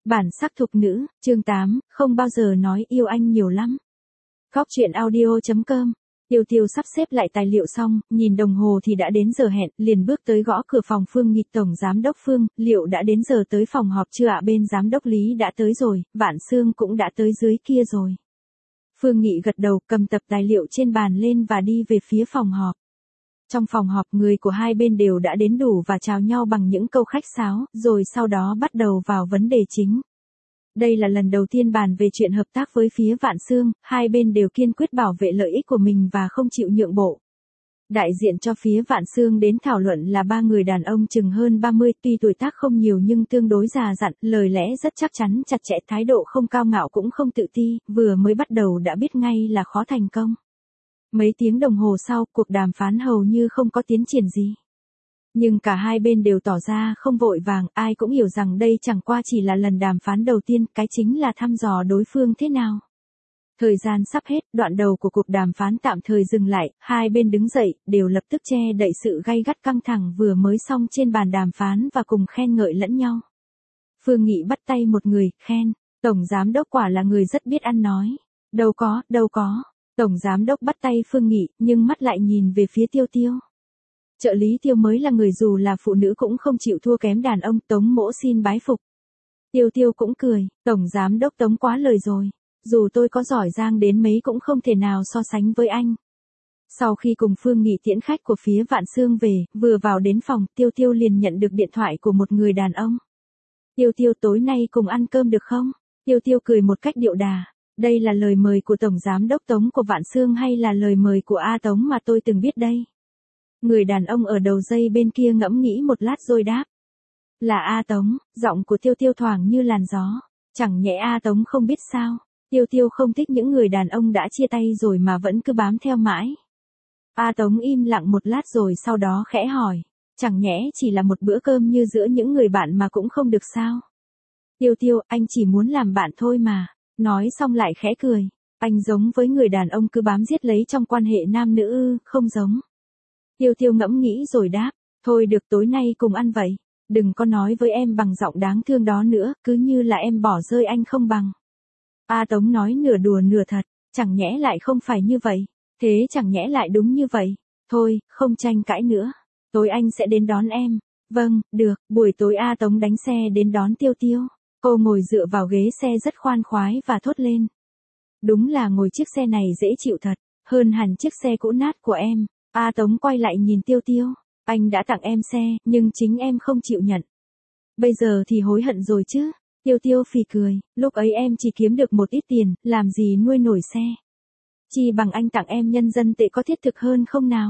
Bản sắc thục nữ, chương 8, không bao giờ nói yêu anh nhiều lắm. Góc truyện audio.com. Tiêu Tiêu sắp xếp lại tài liệu xong, nhìn đồng hồ thì đã đến giờ hẹn, liền bước tới gõ cửa phòng Phương Nghị. Tổng giám đốc Phương, liệu đã đến giờ tới phòng họp chưa ạ? Bên giám đốc Lý đã tới rồi, Vạn Sương cũng đã tới dưới kia rồi. Phương Nghị gật đầu, cầm tập tài liệu trên bàn lên và đi về phía phòng họp. Trong phòng họp, người của hai bên đều đã đến đủ và chào nhau bằng những câu khách sáo, rồi sau đó bắt đầu vào vấn đề chính. Đây là lần đầu tiên bàn về chuyện hợp tác với phía Vạn Sương, hai bên đều kiên quyết bảo vệ lợi ích của mình và không chịu nhượng bộ. Đại diện cho phía Vạn Sương đến thảo luận là ba người đàn ông chừng hơn 30, tuy tuổi tác không nhiều nhưng tương đối già dặn, lời lẽ rất chắc chắn chặt chẽ, thái độ không cao ngạo cũng không tự ti, vừa mới bắt đầu đã biết ngay là khó thành công. Mấy tiếng đồng hồ sau, cuộc đàm phán hầu như không có tiến triển gì. Nhưng cả hai bên đều tỏ ra không vội vàng, ai cũng hiểu rằng đây chẳng qua chỉ là lần đàm phán đầu tiên, cái chính là thăm dò đối phương thế nào. Thời gian sắp hết, đoạn đầu của cuộc đàm phán tạm thời dừng lại, hai bên đứng dậy, đều lập tức che đậy sự gay gắt căng thẳng vừa mới xong trên bàn đàm phán và cùng khen ngợi lẫn nhau. Phương Nghị bắt tay một người, khen, Tổng Giám Đốc quả là người rất biết ăn nói. Đâu có. Tổng Giám Đốc bắt tay Phương Nghị, nhưng mắt lại nhìn về phía Tiêu Tiêu. Trợ lý Tiêu mới là người dù là phụ nữ cũng không chịu thua kém đàn ông, Tống mỗ xin bái phục. Tiêu Tiêu cũng cười, Tổng Giám Đốc Tống quá lời rồi. Dù tôi có giỏi giang đến mấy cũng không thể nào so sánh với anh. Sau khi cùng Phương Nghị tiễn khách của phía Vạn Sương về, vừa vào đến phòng, Tiêu Tiêu liền nhận được điện thoại của một người đàn ông. Tiêu Tiêu tối nay cùng ăn cơm được không? Tiêu Tiêu cười một cách điệu đà. Đây là lời mời của Tổng Giám Đốc Tống của Vạn Sương hay là lời mời của A Tống mà tôi từng biết đây? Người đàn ông ở đầu dây bên kia ngẫm nghĩ một lát rồi đáp. Là A Tống, giọng của Tiêu Tiêu thoảng như làn gió. Chẳng nhẽ A Tống không biết sao? Tiêu Tiêu không thích những người đàn ông đã chia tay rồi mà vẫn cứ bám theo mãi. A Tống im lặng một lát rồi sau đó khẽ hỏi. Chẳng nhẽ chỉ là một bữa cơm như giữa những người bạn mà cũng không được sao? Tiêu Tiêu, anh chỉ muốn làm bạn thôi mà. Nói xong lại khẽ cười. Anh giống với người đàn ông cứ bám giết lấy trong quan hệ nam nữ ư? Không giống. Tiêu Tiêu ngẫm nghĩ rồi đáp. Thôi được, tối nay cùng ăn vậy. Đừng có nói với em bằng giọng đáng thương đó nữa, cứ như là em bỏ rơi anh không bằng. A Tống nói nửa đùa nửa thật. Chẳng nhẽ lại không phải như vậy. Thế chẳng nhẽ lại đúng như vậy. Thôi, không tranh cãi nữa. Tối anh sẽ đến đón em. Vâng, được. Buổi tối A Tống đánh xe đến đón Tiêu Tiêu. Cô ngồi dựa vào ghế xe rất khoan khoái và thốt lên. Đúng là ngồi chiếc xe này dễ chịu thật, hơn hẳn chiếc xe cũ nát của em. A Tống quay lại nhìn Tiêu Tiêu. Anh đã tặng em xe, nhưng chính em không chịu nhận. Bây giờ thì hối hận rồi chứ. Tiêu Tiêu phì cười, lúc ấy em chỉ kiếm được một ít tiền, làm gì nuôi nổi xe. Chi bằng anh tặng em nhân dân tệ có thiết thực hơn không nào?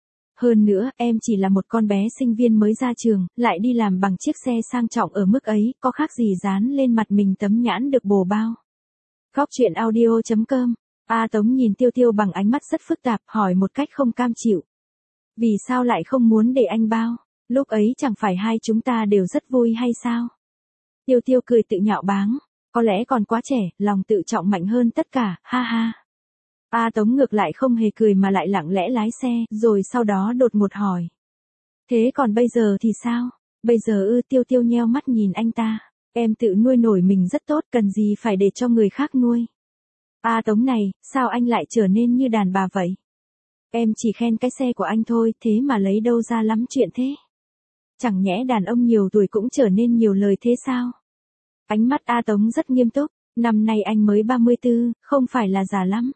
Hơn nữa, em chỉ là một con bé sinh viên mới ra trường, lại đi làm bằng chiếc xe sang trọng ở mức ấy, có khác gì dán lên mặt mình tấm nhãn được bồ bao. Góc truyện audio.com. A Tống nhìn Tiêu Tiêu bằng ánh mắt rất phức tạp, hỏi một cách không cam chịu. Vì sao lại không muốn để anh bao? Lúc ấy chẳng phải hai chúng ta đều rất vui hay sao? Tiêu Tiêu cười tự nhạo báng. Có lẽ còn quá trẻ, lòng tự trọng mạnh hơn tất cả, ha ha. A Tống ngược lại không hề cười mà lại lặng lẽ lái xe, rồi sau đó đột ngột hỏi. Thế còn bây giờ thì sao? Bây giờ Tiêu Tiêu nheo mắt nhìn anh ta. Em tự nuôi nổi mình rất tốt, cần gì phải để cho người khác nuôi. A Tống này, sao anh lại trở nên như đàn bà vậy? Em chỉ khen cái xe của anh thôi, thế mà lấy đâu ra lắm chuyện thế? Chẳng nhẽ đàn ông nhiều tuổi cũng trở nên nhiều lời thế sao? Ánh mắt A Tống rất nghiêm túc. Năm nay anh mới 34, không phải là già lắm.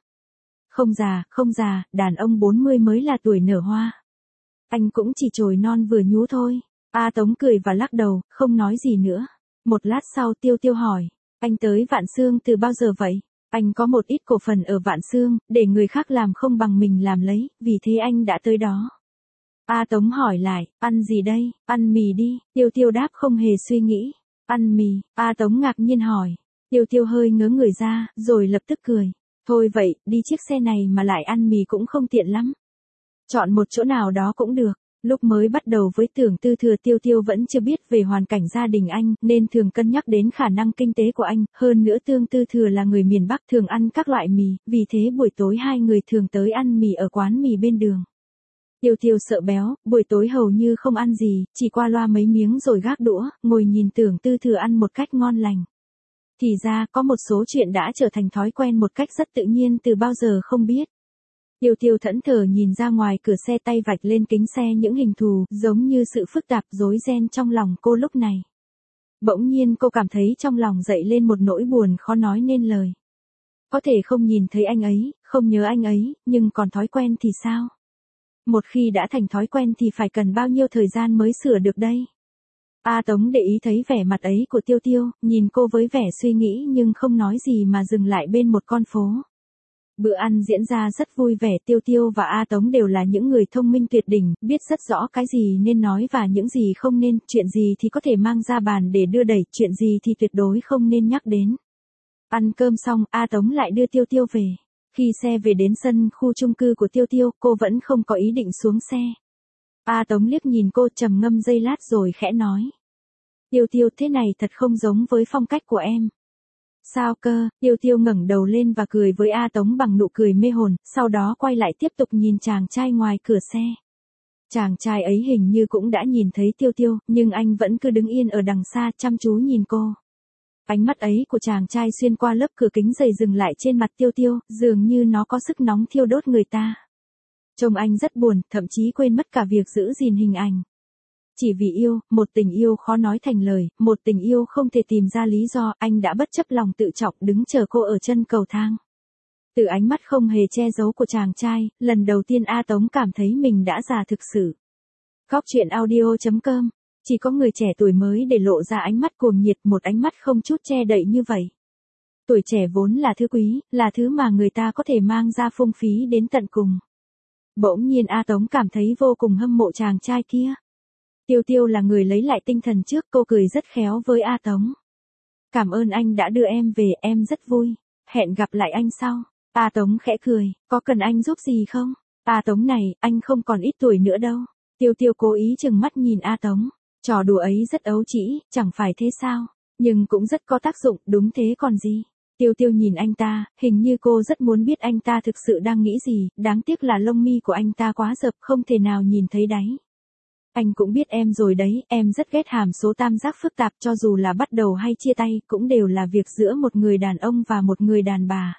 Không già, đàn ông 40 mới là tuổi nở hoa. Anh cũng chỉ chồi non vừa nhú thôi. A Tống cười và lắc đầu, không nói gì nữa. Một lát sau Tiêu Tiêu hỏi, anh tới Vạn Sương từ bao giờ vậy? Anh có một ít cổ phần ở Vạn Sương, để người khác làm không bằng mình làm lấy, vì thế anh đã tới đó. A Tống hỏi lại, ăn gì đây? Ăn mì đi. Tiêu Tiêu đáp không hề suy nghĩ. Ăn mì. A Tống ngạc nhiên hỏi. Tiêu Tiêu hơi ngớ người ra, rồi lập tức cười. Thôi vậy, đi chiếc xe này mà lại ăn mì cũng không tiện lắm. Chọn một chỗ nào đó cũng được. Lúc mới bắt đầu với Tưởng Tư Thừa, Tiêu Tiêu vẫn chưa biết về hoàn cảnh gia đình anh, nên thường cân nhắc đến khả năng kinh tế của anh. Hơn nữa Tưởng Tư Thừa là người miền Bắc thường ăn các loại mì, vì thế buổi tối hai người thường tới ăn mì ở quán mì bên đường. Tiêu Tiêu sợ béo, buổi tối hầu như không ăn gì, chỉ qua loa mấy miếng rồi gác đũa, ngồi nhìn Tưởng Tư Thừa ăn một cách ngon lành. Thì ra, có một số chuyện đã trở thành thói quen một cách rất tự nhiên từ bao giờ không biết. Tiêu Tiêu thẫn thờ nhìn ra ngoài cửa xe, tay vạch lên kính xe những hình thù, giống như sự phức tạp rối ren trong lòng cô lúc này. Bỗng nhiên cô cảm thấy trong lòng dậy lên một nỗi buồn khó nói nên lời. Có thể không nhìn thấy anh ấy, không nhớ anh ấy, nhưng còn thói quen thì sao? Một khi đã thành thói quen thì phải cần bao nhiêu thời gian mới sửa được đây? A Tống để ý thấy vẻ mặt ấy của Tiêu Tiêu, nhìn cô với vẻ suy nghĩ nhưng không nói gì mà dừng lại bên một con phố. Bữa ăn diễn ra rất vui vẻ, Tiêu Tiêu và A Tống đều là những người thông minh tuyệt đỉnh, biết rất rõ cái gì nên nói và những gì không nên, chuyện gì thì có thể mang ra bàn để đưa đẩy, chuyện gì thì tuyệt đối không nên nhắc đến. Ăn cơm xong, A Tống lại đưa Tiêu Tiêu về. Khi xe về đến sân khu chung cư của Tiêu Tiêu, cô vẫn không có ý định xuống xe. A Tống liếc nhìn cô, trầm ngâm giây lát rồi khẽ nói. Tiêu Tiêu, thế này thật không giống với phong cách của em. Sao cơ? Tiêu Tiêu ngẩng đầu lên và cười với A Tống bằng nụ cười mê hồn, sau đó quay lại tiếp tục nhìn chàng trai ngoài cửa xe. Chàng trai ấy hình như cũng đã nhìn thấy Tiêu Tiêu, nhưng anh vẫn cứ đứng yên ở đằng xa chăm chú nhìn cô. Ánh mắt ấy của chàng trai xuyên qua lớp cửa kính dày dừng lại trên mặt Tiêu Tiêu, dường như nó có sức nóng thiêu đốt người ta. Trông anh rất buồn, thậm chí quên mất cả việc giữ gìn hình ảnh. Chỉ vì yêu, một tình yêu khó nói thành lời, một tình yêu không thể tìm ra lý do, anh đã bất chấp lòng tự trọng đứng chờ cô ở chân cầu thang. Từ ánh mắt không hề che giấu của chàng trai, lần đầu tiên A Tống cảm thấy mình đã già thực sự. Góc truyện audio.com, chỉ có người trẻ tuổi mới để lộ ra ánh mắt cuồng nhiệt, một ánh mắt không chút che đậy như vậy. Tuổi trẻ vốn là thứ quý, là thứ mà người ta có thể mang ra phung phí đến tận cùng. Bỗng nhiên A Tống cảm thấy vô cùng hâm mộ chàng trai kia. Tiêu Tiêu là người lấy lại tinh thần trước, cô cười rất khéo với A Tống. Cảm ơn anh đã đưa em về, em rất vui. Hẹn gặp lại anh sau. A Tống khẽ cười, có cần anh giúp gì không? A Tống này, anh không còn ít tuổi nữa đâu. Tiêu Tiêu cố ý trừng mắt nhìn A Tống. Trò đùa ấy rất ấu trĩ, chẳng phải thế sao? Nhưng cũng rất có tác dụng, đúng thế còn gì? Tiêu Tiêu nhìn anh ta, hình như cô rất muốn biết anh ta thực sự đang nghĩ gì, đáng tiếc là lông mi của anh ta quá rậm, không thể nào nhìn thấy đáy. Anh cũng biết em rồi đấy, em rất ghét hàm số tam giác phức tạp, cho dù là bắt đầu hay chia tay, cũng đều là việc giữa một người đàn ông và một người đàn bà.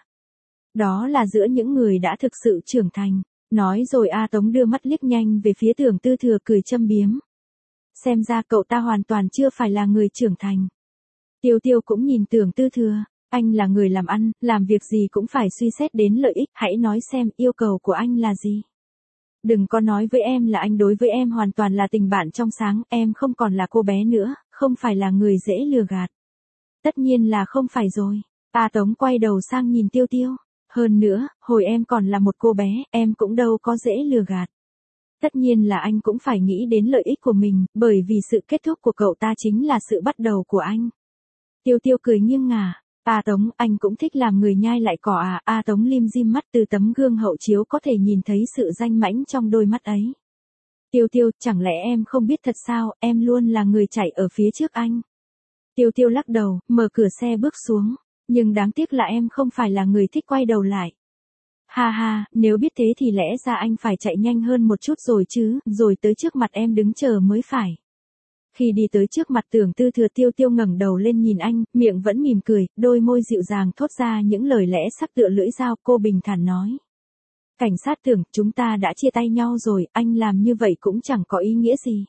Đó là giữa những người đã thực sự trưởng thành. Nói rồi A Tống đưa mắt liếc nhanh về phía Tưởng Tư Thừa cười châm biếm. Xem ra cậu ta hoàn toàn chưa phải là người trưởng thành. Tiêu Tiêu cũng nhìn Tưởng Tư Thừa, anh là người làm ăn, làm việc gì cũng phải suy xét đến lợi ích, hãy nói xem yêu cầu của anh là gì. Đừng có nói với em là anh đối với em hoàn toàn là tình bạn trong sáng, em không còn là cô bé nữa, không phải là người dễ lừa gạt. Tất nhiên là không phải rồi. A Tống quay đầu sang nhìn Tiêu Tiêu. Hơn nữa, hồi em còn là một cô bé, em cũng đâu có dễ lừa gạt. Tất nhiên là anh cũng phải nghĩ đến lợi ích của mình, bởi vì sự kết thúc của cậu ta chính là sự bắt đầu của anh. Tiêu Tiêu cười nghiêng ngả. A Tống, anh cũng thích làm người nhai lại cỏ à? A Tống lim dim mắt, từ tấm gương hậu chiếu có thể nhìn thấy sự danh mãnh trong đôi mắt ấy. Tiêu Tiêu, chẳng lẽ em không biết thật sao, em luôn là người chạy ở phía trước anh. Tiêu Tiêu lắc đầu, mở cửa xe bước xuống. Nhưng đáng tiếc là em không phải là người thích quay đầu lại. Ha ha, nếu biết thế thì lẽ ra anh phải chạy nhanh hơn một chút rồi chứ, rồi tới trước mặt em đứng chờ mới phải. Khi đi tới trước mặt Tưởng Tư Thừa, Tiêu Tiêu ngẩng đầu lên nhìn anh, miệng vẫn mỉm cười, đôi môi dịu dàng thốt ra những lời lẽ sắc tựa lưỡi dao, cô bình thản nói. Cảnh sát Tưởng, chúng ta đã chia tay nhau rồi, anh làm như vậy cũng chẳng có ý nghĩa gì.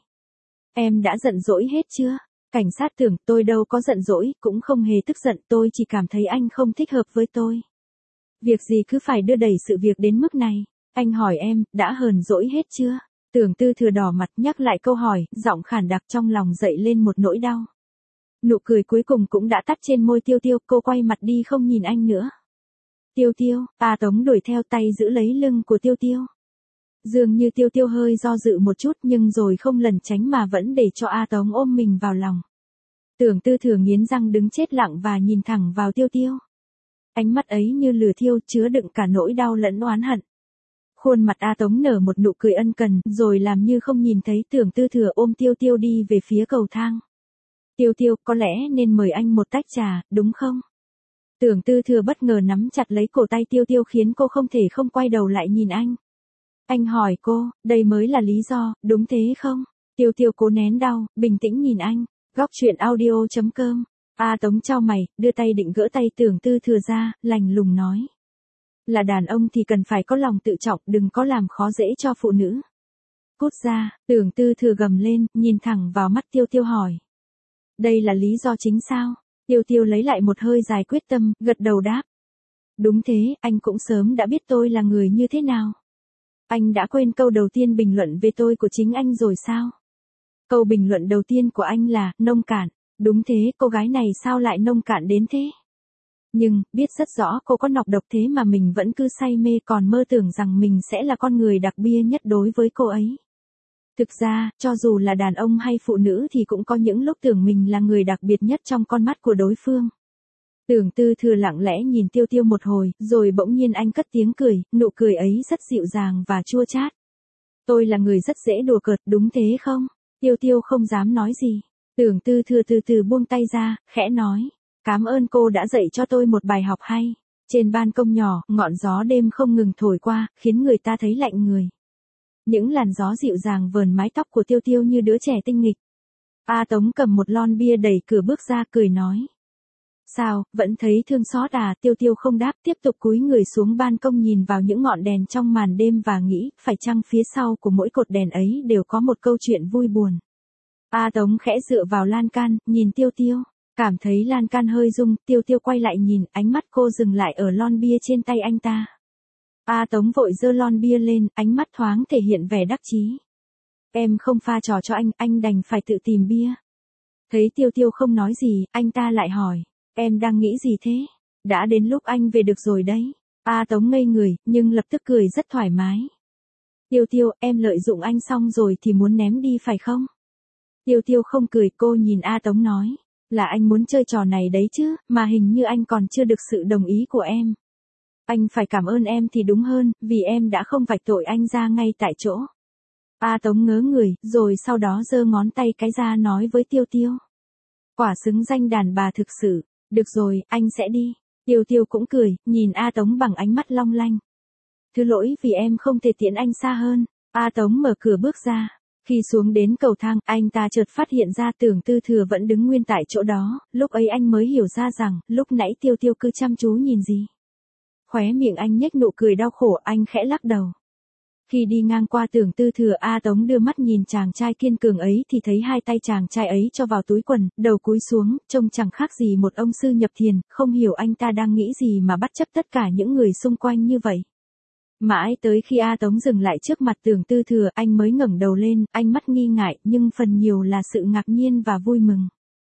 Em đã giận dỗi hết chưa? Cảnh sát Tưởng, tôi đâu có giận dỗi, cũng không hề tức giận, tôi chỉ cảm thấy anh không thích hợp với tôi. Việc gì cứ phải đưa đẩy sự việc đến mức này? Anh hỏi em, đã hờn dỗi hết chưa? Tưởng Tư Thừa đỏ mặt nhắc lại câu hỏi, giọng khản đặc, trong lòng dậy lên một nỗi đau. Nụ cười cuối cùng cũng đã tắt trên môi Tiêu Tiêu, cô quay mặt đi không nhìn anh nữa. Tiêu Tiêu, A Tống đuổi theo, tay giữ lấy lưng của Tiêu Tiêu. Dường như Tiêu Tiêu hơi do dự một chút nhưng rồi không lẩn tránh mà vẫn để cho A Tống ôm mình vào lòng. Tưởng Tư Thừa nghiến răng đứng chết lặng và nhìn thẳng vào Tiêu Tiêu. Ánh mắt ấy như lửa thiêu, chứa đựng cả nỗi đau lẫn oán hận. Khuôn mặt A Tống nở một nụ cười ân cần, rồi làm như không nhìn thấy. Tưởng Tư Thừa ôm Tiêu Tiêu đi về phía cầu thang. Tiêu Tiêu, có lẽ nên mời anh một tách trà, đúng không? Tưởng Tư Thừa bất ngờ nắm chặt lấy cổ tay Tiêu Tiêu khiến cô không thể không quay đầu lại nhìn anh. Anh hỏi cô, đây mới là lý do, đúng thế không? Tiêu Tiêu cố nén đau, bình tĩnh nhìn anh. Góc truyện audio.com A Tống chau mày, đưa tay định gỡ tay Tưởng Tư Thừa ra, lạnh lùng nói. Là đàn ông thì cần phải có lòng tự trọng, đừng có làm khó dễ cho phụ nữ. Cút ra, Tưởng Tư Thừa gầm lên, nhìn thẳng vào mắt Tiêu Tiêu hỏi. Đây là lý do chính sao? Tiêu Tiêu lấy lại một hơi dài quyết tâm, gật đầu đáp. Đúng thế, anh cũng sớm đã biết tôi là người như thế nào. Anh đã quên câu đầu tiên bình luận về tôi của chính anh rồi sao? Câu bình luận đầu tiên của anh là, nông cạn. Đúng thế, cô gái này sao lại nông cạn đến thế? Nhưng, biết rất rõ cô có nọc độc thế mà mình vẫn cứ say mê còn mơ tưởng rằng mình sẽ là con người đặc biệt nhất đối với cô ấy. Thực ra, cho dù là đàn ông hay phụ nữ thì cũng có những lúc tưởng mình là người đặc biệt nhất trong con mắt của đối phương. Tưởng Tư Thừa lặng lẽ nhìn Tiêu Tiêu một hồi, rồi bỗng nhiên anh cất tiếng cười, nụ cười ấy rất dịu dàng và chua chát. Tôi là người rất dễ đùa cợt, đúng thế không? Tiêu Tiêu không dám nói gì. Tưởng Tư Thừa từ từ buông tay ra, khẽ nói. Cảm ơn cô đã dạy cho tôi một bài học hay. Trên ban công nhỏ, ngọn gió đêm không ngừng thổi qua, khiến người ta thấy lạnh người. Những làn gió dịu dàng vờn mái tóc của Tiêu Tiêu như đứa trẻ tinh nghịch. A Tống cầm một lon bia đẩy cửa bước ra cười nói. Sao, vẫn thấy thương xót à? Tiêu Tiêu không đáp, tiếp tục cúi người xuống ban công nhìn vào những ngọn đèn trong màn đêm và nghĩ, phải chăng phía sau của mỗi cột đèn ấy đều có một câu chuyện vui buồn. A Tống khẽ dựa vào lan can, nhìn Tiêu Tiêu, cảm thấy lan can hơi rung, Tiêu Tiêu quay lại nhìn, ánh mắt cô dừng lại ở lon bia trên tay anh ta. A Tống vội giơ lon bia lên, ánh mắt thoáng thể hiện vẻ đắc chí. Em không pha trò cho anh đành phải tự tìm bia. Thấy Tiêu Tiêu không nói gì, anh ta lại hỏi. Em đang nghĩ gì thế? Đã đến lúc anh về được rồi đấy. A Tống ngây người, nhưng lập tức cười rất thoải mái. Tiêu Tiêu, em lợi dụng anh xong rồi thì muốn ném đi phải không? Tiêu Tiêu không cười, cô nhìn A Tống nói. Là anh muốn chơi trò này đấy chứ, mà hình như anh còn chưa được sự đồng ý của em. Anh phải cảm ơn em thì đúng hơn, vì em đã không vạch tội anh ra ngay tại chỗ. A Tống ngớ người, rồi sau đó giơ ngón tay cái ra nói với Tiêu Tiêu. Quả xứng danh đàn bà thực sự. Được rồi, anh sẽ đi. Tiêu Tiêu cũng cười, nhìn A Tống bằng ánh mắt long lanh. Thứ lỗi vì em không thể tiễn anh xa hơn. A Tống mở cửa bước ra. Khi xuống đến cầu thang, anh ta chợt phát hiện ra Tưởng Tư Thừa vẫn đứng nguyên tại chỗ đó, lúc ấy anh mới hiểu ra rằng, lúc nãy Tiêu Tiêu cứ chăm chú nhìn gì. Khóe miệng anh nhếch nụ cười đau khổ, anh khẽ lắc đầu. Khi đi ngang qua Tưởng Tư Thừa, A Tống đưa mắt nhìn chàng trai kiên cường ấy thì thấy hai tay chàng trai ấy cho vào túi quần, đầu cúi xuống, trông chẳng khác gì một ông sư nhập thiền, không hiểu anh ta đang nghĩ gì mà bắt chấp tất cả những người xung quanh như vậy. Mãi tới khi A Tống dừng lại trước mặt Tưởng Tư Thừa, anh mới ngẩng đầu lên, ánh mắt nghi ngại, nhưng phần nhiều là sự ngạc nhiên và vui mừng.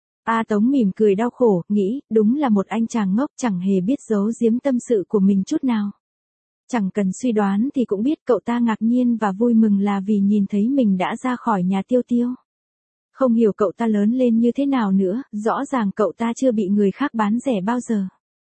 A Tống mỉm cười đau khổ, nghĩ, đúng là một anh chàng ngốc chẳng hề biết giấu giếm tâm sự của mình chút nào. Chẳng cần suy đoán thì cũng biết cậu ta ngạc nhiên và vui mừng là vì nhìn thấy mình đã ra khỏi nhà Tiêu Tiêu. Không hiểu cậu ta lớn lên như thế nào nữa, rõ ràng cậu ta chưa bị người khác bán rẻ bao giờ.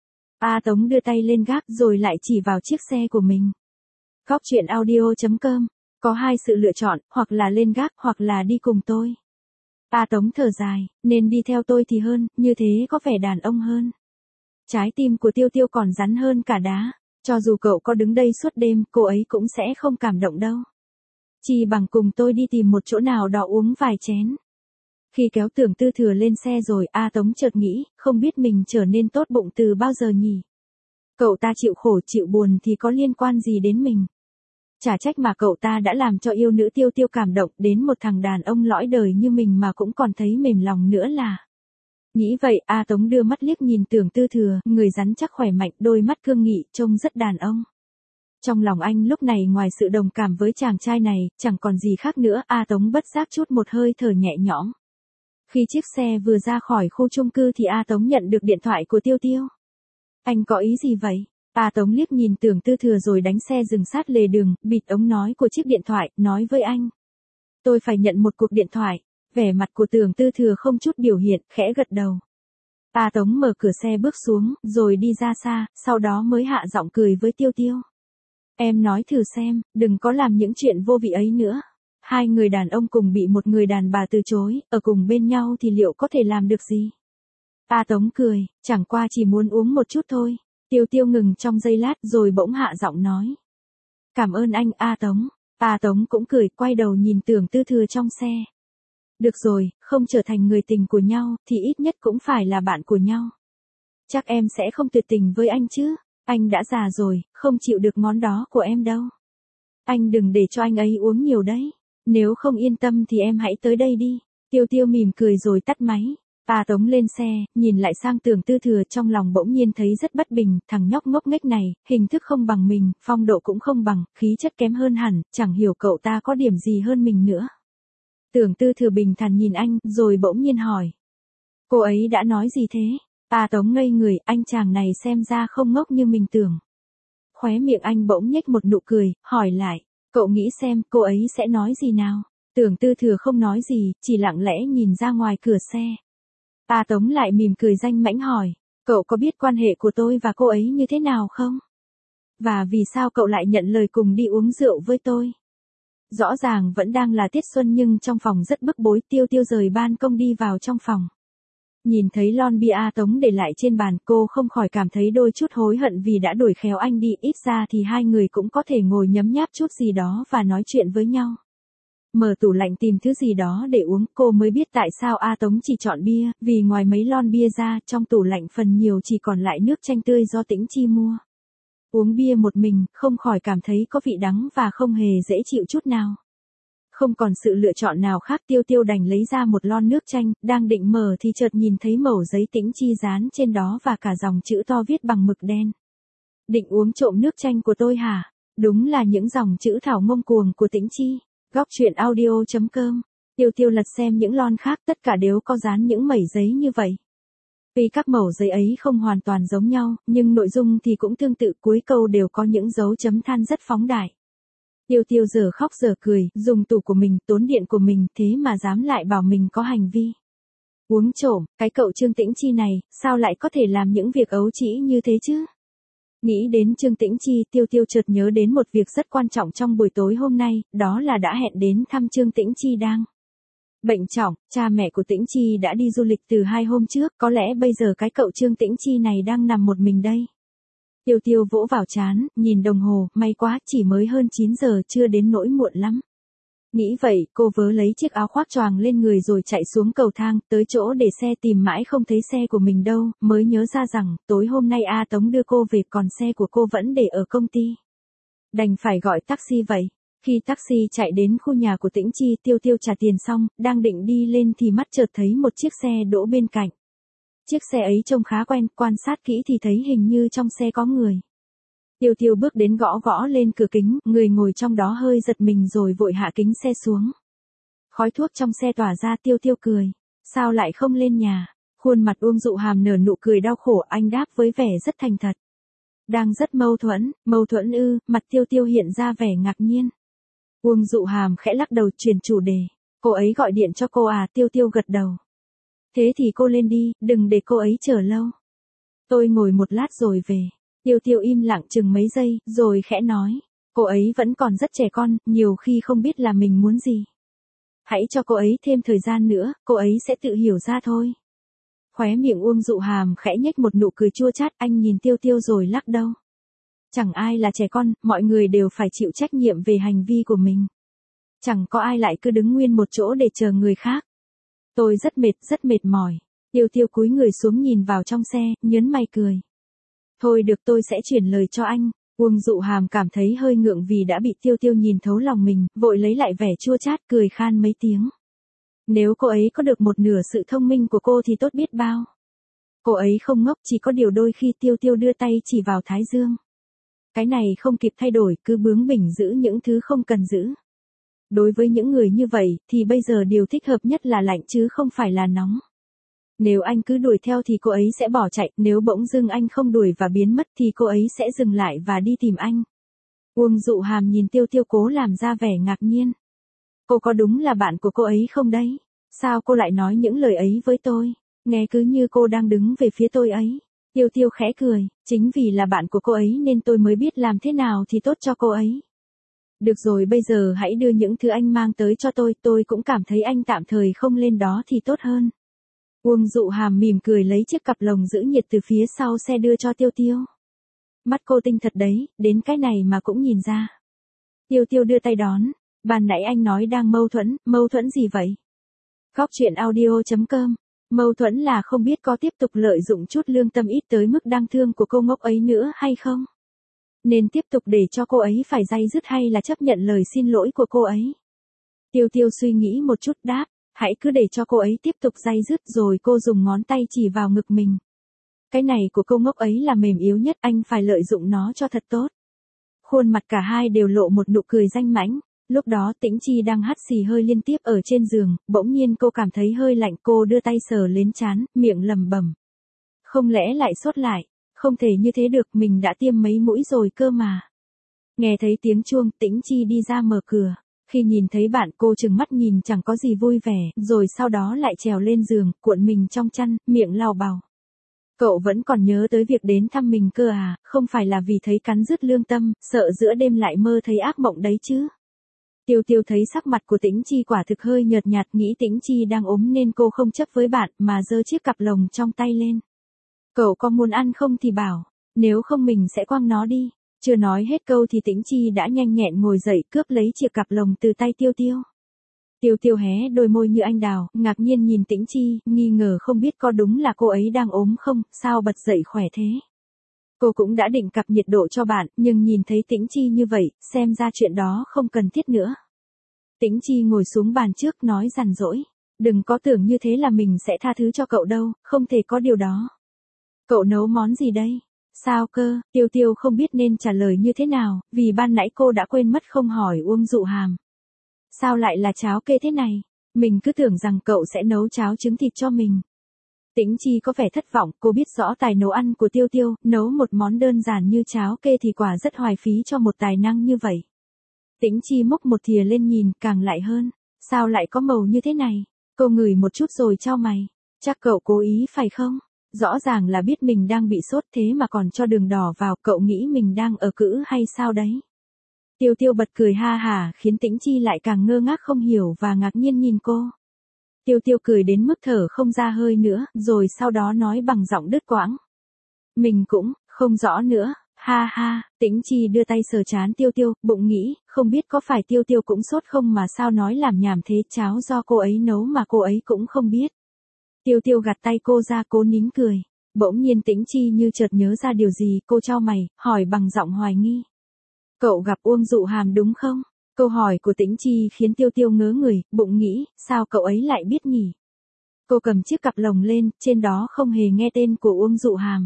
A Tống đưa tay lên gác rồi lại chỉ vào chiếc xe của mình. Góc truyện audio.com, có hai sự lựa chọn, hoặc là lên gác hoặc là đi cùng tôi. A Tống thở dài, nên đi theo tôi thì hơn, như thế có vẻ đàn ông hơn. Trái tim của Tiêu Tiêu còn rắn hơn cả đá. Cho dù cậu có đứng đây suốt đêm, cô ấy cũng sẽ không cảm động đâu. Chỉ bằng cùng tôi đi tìm một chỗ nào đó uống vài chén. Khi kéo Tưởng Tư Thừa lên xe rồi, A Tống chợt nghĩ, không biết mình trở nên tốt bụng từ bao giờ nhỉ? Cậu ta chịu khổ chịu buồn thì có liên quan gì đến mình? Chả trách mà cậu ta đã làm cho yêu nữ Tiêu Tiêu cảm động, đến một thằng đàn ông lõi đời như mình mà cũng còn thấy mềm lòng nữa là. Nghĩ vậy, A Tống đưa mắt liếc nhìn Tưởng Tư Thừa, người rắn chắc khỏe mạnh, đôi mắt cương nghị, trông rất đàn ông. Trong lòng anh lúc này ngoài sự đồng cảm với chàng trai này, chẳng còn gì khác nữa, A Tống bất giác chút một hơi thở nhẹ nhõm. Khi chiếc xe vừa ra khỏi khu chung cư thì A Tống nhận được điện thoại của Tiêu Tiêu. Anh có ý gì vậy? A Tống liếc nhìn Tưởng Tư Thừa rồi đánh xe dừng sát lề đường, bịt ống nói của chiếc điện thoại, nói với anh. Tôi phải nhận một cuộc điện thoại. Vẻ mặt của Tưởng Tư Thừa không chút biểu hiện, khẽ gật đầu. A Tống mở cửa xe bước xuống, rồi đi ra xa, sau đó mới hạ giọng cười với Tiêu Tiêu. Em nói thử xem, đừng có làm những chuyện vô vị ấy nữa. Hai người đàn ông cùng bị một người đàn bà từ chối, ở cùng bên nhau thì liệu có thể làm được gì? A Tống cười, chẳng qua chỉ muốn uống một chút thôi. Tiêu Tiêu ngừng trong giây lát rồi bỗng hạ giọng nói. Cảm ơn anh A Tống. A Tống cũng cười, quay đầu nhìn Tưởng Tư Thừa trong xe. Được rồi, không trở thành người tình của nhau, thì ít nhất cũng phải là bạn của nhau. Chắc em sẽ không tuyệt tình với anh chứ, anh đã già rồi, không chịu được món đó của em đâu. Anh đừng để cho anh ấy uống nhiều đấy. Nếu không yên tâm thì em hãy tới đây đi. Tiêu Tiêu mỉm cười rồi tắt máy. A Tống lên xe, nhìn lại sang Tưởng Tư Thừa, trong lòng bỗng nhiên thấy rất bất bình, thằng nhóc ngốc nghếch này, hình thức không bằng mình, phong độ cũng không bằng, khí chất kém hơn hẳn, chẳng hiểu cậu ta có điểm gì hơn mình nữa. Tưởng Tư Thừa bình thản nhìn anh, rồi bỗng nhiên hỏi. Cô ấy đã nói gì thế? A Tống ngây người, anh chàng này xem ra không ngốc như mình tưởng. Khóe miệng anh bỗng nhếch một nụ cười, hỏi lại, cậu nghĩ xem cô ấy sẽ nói gì nào? Tưởng Tư Thừa không nói gì, chỉ lặng lẽ nhìn ra ngoài cửa xe. A Tống lại mỉm cười danh mãnh hỏi, cậu có biết quan hệ của tôi và cô ấy như thế nào không? Và vì sao cậu lại nhận lời cùng đi uống rượu với tôi? Rõ ràng vẫn đang là tiết xuân nhưng trong phòng rất bức bối. Tiêu Tiêu rời ban công đi vào trong phòng. Nhìn thấy lon bia A Tống để lại trên bàn, cô không khỏi cảm thấy đôi chút hối hận vì đã đuổi khéo anh đi, ít ra thì hai người cũng có thể ngồi nhấm nháp chút gì đó và nói chuyện với nhau. Mở tủ lạnh tìm thứ gì đó để uống, cô mới biết tại sao A Tống chỉ chọn bia, vì ngoài mấy lon bia ra, trong tủ lạnh phần nhiều chỉ còn lại nước chanh tươi do Tĩnh Chi mua. Uống bia một mình, không khỏi cảm thấy có vị đắng và không hề dễ chịu chút nào. Không còn sự lựa chọn nào khác, Tiêu Tiêu đành lấy ra một lon nước chanh, đang định mở thì chợt nhìn thấy mẩu giấy Tĩnh Chi dán trên đó và cả dòng chữ to viết bằng mực đen. Định uống trộm nước chanh của tôi hả? Đúng là những dòng chữ thảo ngông cuồng của Tĩnh Chi. Góc truyện audio.com. Tiêu Tiêu lật xem những lon khác, tất cả đều có dán những mẩy giấy như vậy. Vì các mẩu giấy ấy không hoàn toàn giống nhau, nhưng nội dung thì cũng tương tự, cuối câu đều có những dấu chấm than rất phóng đại. Tiêu Tiêu giờ khóc giờ cười, dùng tủ của mình, tốn điện của mình, thế mà dám lại bảo mình có hành vi uống trộm, cái cậu Trương Tĩnh Chi này, sao lại có thể làm những việc ấu trĩ như thế chứ? Nghĩ đến Trương Tĩnh Chi, Tiêu Tiêu chợt nhớ đến một việc rất quan trọng trong buổi tối hôm nay, đó là đã hẹn đến thăm Trương Tĩnh Chi đang bệnh trọng. Cha mẹ của Tĩnh Chi đã đi du lịch từ 2 hôm trước, có lẽ bây giờ cái cậu Trương Tĩnh Chi này đang nằm một mình đây. Tiêu Tiêu vỗ vào trán, nhìn đồng hồ, may quá, chỉ mới hơn 9 giờ, chưa đến nỗi muộn lắm. Nghĩ vậy, cô vớ lấy chiếc áo khoác choàng lên người rồi chạy xuống cầu thang, tới chỗ để xe, tìm mãi không thấy xe của mình đâu, mới nhớ ra rằng, tối hôm nay A Tống đưa cô về, còn xe của cô vẫn để ở công ty. Đành phải gọi taxi vậy. Khi taxi chạy đến khu nhà của Tĩnh Chi, Tiêu Tiêu trả tiền xong, đang định đi lên thì mắt chợt thấy một chiếc xe đỗ bên cạnh. Chiếc xe ấy trông khá quen, quan sát kỹ thì thấy hình như trong xe có người. Tiêu Tiêu bước đến gõ gõ lên cửa kính, người ngồi trong đó hơi giật mình rồi vội hạ kính xe xuống. Khói thuốc trong xe tỏa ra, Tiêu Tiêu cười. Sao lại không lên nhà? Khuôn mặt Uông Dụ Hàm nở nụ cười đau khổ, anh đáp với vẻ rất thành thật. Đang rất mâu thuẫn ư? Mặt Tiêu Tiêu hiện ra vẻ ngạc nhiên. Uông Dụ Hàm khẽ lắc đầu, chuyển chủ đề. Cô ấy gọi điện cho cô à? Tiêu Tiêu gật đầu. Thế thì cô lên đi, đừng để cô ấy chờ lâu. Tôi ngồi một lát rồi về. Tiêu Tiêu im lặng chừng mấy giây, rồi khẽ nói. Cô ấy vẫn còn rất trẻ con, nhiều khi không biết là mình muốn gì. Hãy cho cô ấy thêm thời gian nữa, cô ấy sẽ tự hiểu ra thôi. Khóe miệng Uông Dụ Hàm khẽ nhếch một nụ cười chua chát, anh nhìn Tiêu Tiêu rồi lắc đầu. Chẳng ai là trẻ con, mọi người đều phải chịu trách nhiệm về hành vi của mình. Chẳng có ai lại cứ đứng nguyên một chỗ để chờ người khác. Tôi rất mệt mỏi. Tiêu Tiêu cúi người xuống nhìn vào trong xe, nhớn mày cười. Thôi được, tôi sẽ chuyển lời cho anh. Uông Dụ Hàm cảm thấy hơi ngượng vì đã bị Tiêu Tiêu nhìn thấu lòng mình, vội lấy lại vẻ chua chát, cười khan mấy tiếng. Nếu cô ấy có được một nửa sự thông minh của cô thì tốt biết bao. Cô ấy không ngốc, chỉ có điều đôi khi Tiêu Tiêu đưa tay chỉ vào thái dương. Cái này không kịp thay đổi, cứ bướng bỉnh giữ những thứ không cần giữ. Đối với những người như vậy, thì bây giờ điều thích hợp nhất là lạnh chứ không phải là nóng. Nếu anh cứ đuổi theo thì cô ấy sẽ bỏ chạy, nếu bỗng dưng anh không đuổi và biến mất thì cô ấy sẽ dừng lại và đi tìm anh. Uông Dụ Hàm nhìn Tiêu Tiêu cố làm ra vẻ ngạc nhiên. Cô có đúng là bạn của cô ấy không đấy? Sao cô lại nói những lời ấy với tôi? Nghe cứ như cô đang đứng về phía tôi ấy. Tiêu Tiêu khẽ cười, chính vì là bạn của cô ấy nên tôi mới biết làm thế nào thì tốt cho cô ấy. Được rồi, bây giờ hãy đưa những thứ anh mang tới cho tôi cũng cảm thấy anh tạm thời không lên đó thì tốt hơn. Uông Dụ Hàm mỉm cười lấy chiếc cặp lồng giữ nhiệt từ phía sau xe đưa cho Tiêu Tiêu. Mắt cô tinh thật đấy, đến cái này mà cũng nhìn ra. Tiêu Tiêu đưa tay đón, ban nãy anh nói đang mâu thuẫn gì vậy? Góc truyện audio.com. Mâu thuẫn là không biết có tiếp tục lợi dụng chút lương tâm ít tới mức đáng thương của cô ngốc ấy nữa hay không? Nên tiếp tục để cho cô ấy phải day dứt hay là chấp nhận lời xin lỗi của cô ấy? Tiêu Tiêu suy nghĩ một chút đáp, hãy cứ để cho cô ấy tiếp tục day dứt, rồi cô dùng ngón tay chỉ vào ngực mình. Cái này của cô ngốc ấy là mềm yếu nhất, anh phải lợi dụng nó cho thật tốt. Khuôn mặt cả hai đều lộ một nụ cười danh mãnh. Lúc đó Tĩnh Chi đang hắt xì hơi liên tiếp ở trên giường, bỗng nhiên cô cảm thấy hơi lạnh, cô đưa tay sờ lên trán, miệng lẩm bẩm. Không lẽ lại sốt lại, không thể như thế được, mình đã tiêm mấy mũi rồi cơ mà. Nghe thấy tiếng chuông, Tĩnh Chi đi ra mở cửa. Khi nhìn thấy bạn, cô trừng mắt nhìn chẳng có gì vui vẻ, rồi sau đó lại trèo lên giường, cuộn mình trong chăn, miệng lào bào. Cậu vẫn còn nhớ tới việc đến thăm mình cơ à, không phải là vì thấy cắn rứt lương tâm, sợ giữa đêm lại mơ thấy ác mộng đấy chứ. Tiêu Tiêu thấy sắc mặt của Tĩnh Chi quả thực hơi nhợt nhạt, nghĩ Tĩnh Chi đang ốm nên cô không chấp với bạn mà giơ chiếc cặp lồng trong tay lên. Cậu có muốn ăn không thì bảo, nếu không mình sẽ quăng nó đi. Chưa nói hết câu thì Tĩnh Chi đã nhanh nhẹn ngồi dậy cướp lấy chiếc cặp lồng từ tay Tiêu Tiêu. Tiêu Tiêu hé đôi môi như anh đào, ngạc nhiên nhìn Tĩnh Chi, nghi ngờ không biết có đúng là cô ấy đang ốm không, sao bật dậy khỏe thế. Cô cũng đã định cặp nhiệt độ cho bạn, nhưng nhìn thấy Tĩnh Chi như vậy, xem ra chuyện đó không cần thiết nữa. Tĩnh Chi ngồi xuống bàn trước nói dằn dỗi, đừng có tưởng như thế là mình sẽ tha thứ cho cậu đâu, không thể có điều đó. Cậu nấu món gì đây? Sao cơ? Tiêu Tiêu không biết nên trả lời như thế nào, vì ban nãy cô đã quên mất không hỏi Uông Dụ Hàm. Sao lại là cháo kê thế này? Mình cứ tưởng rằng cậu sẽ nấu cháo trứng thịt cho mình. Tĩnh Chi có vẻ thất vọng, cô biết rõ tài nấu ăn của Tiêu Tiêu, nấu một món đơn giản như cháo kê thì quả rất hoài phí cho một tài năng như vậy. Tĩnh Chi múc một thìa lên nhìn, càng lại hơn. Sao lại có màu như thế này? Cô ngửi một chút rồi chau mày. Chắc cậu cố ý phải không? Rõ ràng là biết mình đang bị sốt thế mà còn cho đường đỏ vào, cậu nghĩ mình đang ở cữ hay sao đấy? Tiêu Tiêu bật cười ha hả, khiến Tĩnh Chi lại càng ngơ ngác không hiểu và ngạc nhiên nhìn cô. Tiêu Tiêu cười đến mức thở không ra hơi nữa, rồi sau đó nói bằng giọng đứt quãng. Mình cũng không rõ nữa, ha ha. Tĩnh Chi đưa tay sờ trán Tiêu Tiêu, bụng nghĩ, không biết có phải Tiêu Tiêu cũng sốt không mà sao nói làm nhảm thế, cháo do cô ấy nấu mà cô ấy cũng không biết. Tiêu Tiêu gạt tay cô ra, cố nín cười. Bỗng nhiên Tĩnh Chi như chợt nhớ ra điều gì, cô chau mày, hỏi bằng giọng hoài nghi. Cậu gặp Uông Dụ Hàm đúng không? Câu hỏi của Tĩnh Chi khiến Tiêu Tiêu ngớ người, bụng nghĩ, sao cậu ấy lại biết nhỉ? Cô cầm chiếc cặp lồng lên, trên đó không hề nghe tên của Uông Dụ Hàm.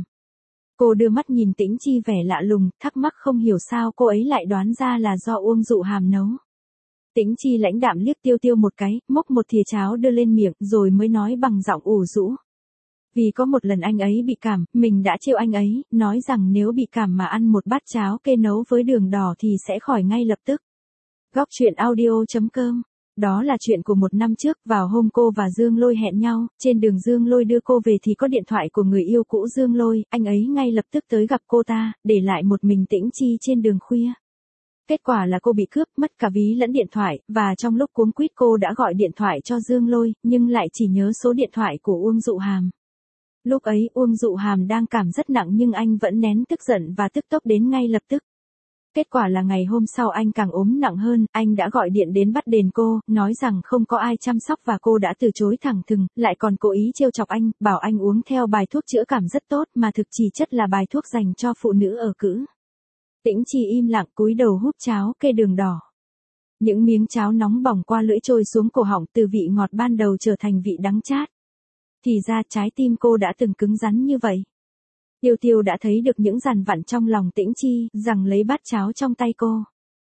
Cô đưa mắt nhìn Tĩnh Chi vẻ lạ lùng, thắc mắc không hiểu sao cô ấy lại đoán ra là do Uông Dụ Hàm nấu. Tĩnh Chi lãnh đạm liếc Tiêu Tiêu một cái, múc một thìa cháo đưa lên miệng, rồi mới nói bằng giọng ủ rũ. Vì có một lần anh ấy bị cảm, mình đã trêu anh ấy, nói rằng nếu bị cảm mà ăn một bát cháo kê nấu với đường đỏ thì sẽ khỏi ngay lập tức. Góc truyện audio.com. Đó là chuyện của một năm trước, vào hôm cô và Dương Lôi hẹn nhau, trên đường Dương Lôi đưa cô về thì có điện thoại của người yêu cũ Dương Lôi, anh ấy ngay lập tức tới gặp cô ta, để lại một mình Tĩnh Chi trên đường khuya. Kết quả là cô bị cướp, mất cả ví lẫn điện thoại, và trong lúc cuống quýt cô đã gọi điện thoại cho Dương Lôi, nhưng lại chỉ nhớ số điện thoại của Uông Dụ Hàm. Lúc ấy Uông Dụ Hàm đang cảm rất nặng nhưng anh vẫn nén tức giận và tức tốc đến ngay lập tức. Kết quả là ngày hôm sau anh càng ốm nặng hơn, anh đã gọi điện đến bắt đền cô, nói rằng không có ai chăm sóc và cô đã từ chối thẳng thừng, lại còn cố ý trêu chọc anh, bảo anh uống theo bài thuốc chữa cảm rất tốt mà thực chỉ chất là bài thuốc dành cho phụ nữ ở cữ. Tĩnh Chi im lặng cúi đầu húp cháo kê đường đỏ. Những miếng cháo nóng bỏng qua lưỡi trôi xuống cổ họng, từ vị ngọt ban đầu trở thành vị đắng chát. Thì ra trái tim cô đã từng cứng rắn như vậy. Tiêu Tiêu đã thấy được những dằn vặn trong lòng Tĩnh Chi, rằng lấy bát cháo trong tay cô.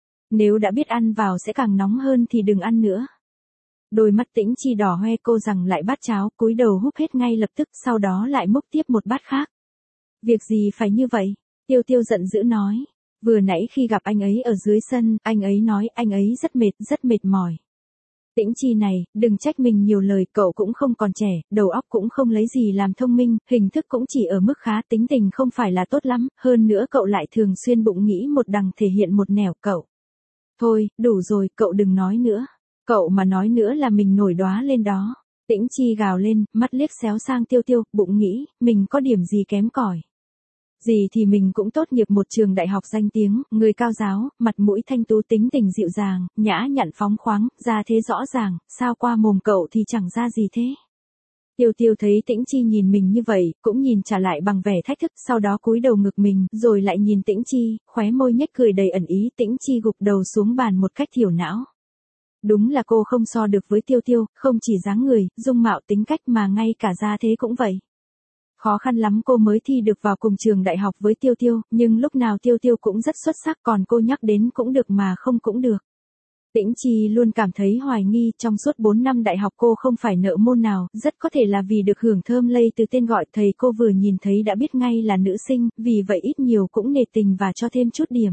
Nếu đã biết ăn vào sẽ càng nóng hơn thì đừng ăn nữa. Đôi mắt Tĩnh Chi đỏ hoe, cô rằng lại bát cháo, cúi đầu húp hết ngay lập tức, sau đó lại múc tiếp một bát khác. Việc gì phải như vậy? Tiêu Tiêu giận dữ nói. Vừa nãy khi gặp anh ấy ở dưới sân, anh ấy nói anh ấy rất mệt mỏi. Tĩnh Chi này, đừng trách mình nhiều lời, cậu cũng không còn trẻ, đầu óc cũng không lấy gì làm thông minh, hình thức cũng chỉ ở mức khá, tính tình không phải là tốt lắm, hơn nữa cậu lại thường xuyên bụng nghĩ một đằng thể hiện một nẻo, cậu. Thôi, đủ rồi, cậu đừng nói nữa. Cậu mà nói nữa là mình nổi đoá lên đó. Tĩnh Chi gào lên, mắt liếc xéo sang Tiêu Tiêu, bụng nghĩ, mình có điểm gì kém cỏi. Gì thì mình cũng tốt nghiệp một trường đại học danh tiếng, người cao giáo, mặt mũi thanh tú, tính tình dịu dàng, nhã nhặn phóng khoáng, ra thế rõ ràng, sao qua mồm cậu thì chẳng ra gì thế. Tiêu Tiêu thấy Tĩnh Chi nhìn mình như vậy, cũng nhìn trả lại bằng vẻ thách thức, sau đó cúi đầu ngực mình, rồi lại nhìn Tĩnh Chi, khóe môi nhếch cười đầy ẩn ý. Tĩnh Chi gục đầu xuống bàn một cách thiểu não. Đúng là cô không so được với Tiêu Tiêu, không chỉ dáng người, dung mạo, tính cách mà ngay cả gia thế cũng vậy. Khó khăn lắm cô mới thi được vào cùng trường đại học với Tiêu Tiêu, nhưng lúc nào Tiêu Tiêu cũng rất xuất sắc, còn cô nhắc đến cũng được mà không cũng được. Tĩnh Chi luôn cảm thấy hoài nghi, trong suốt 4 năm đại học cô không phải nợ môn nào, rất có thể là vì được hưởng thơm lây từ tên gọi, thầy cô vừa nhìn thấy đã biết ngay là nữ sinh, vì vậy ít nhiều cũng nể tình và cho thêm chút điểm.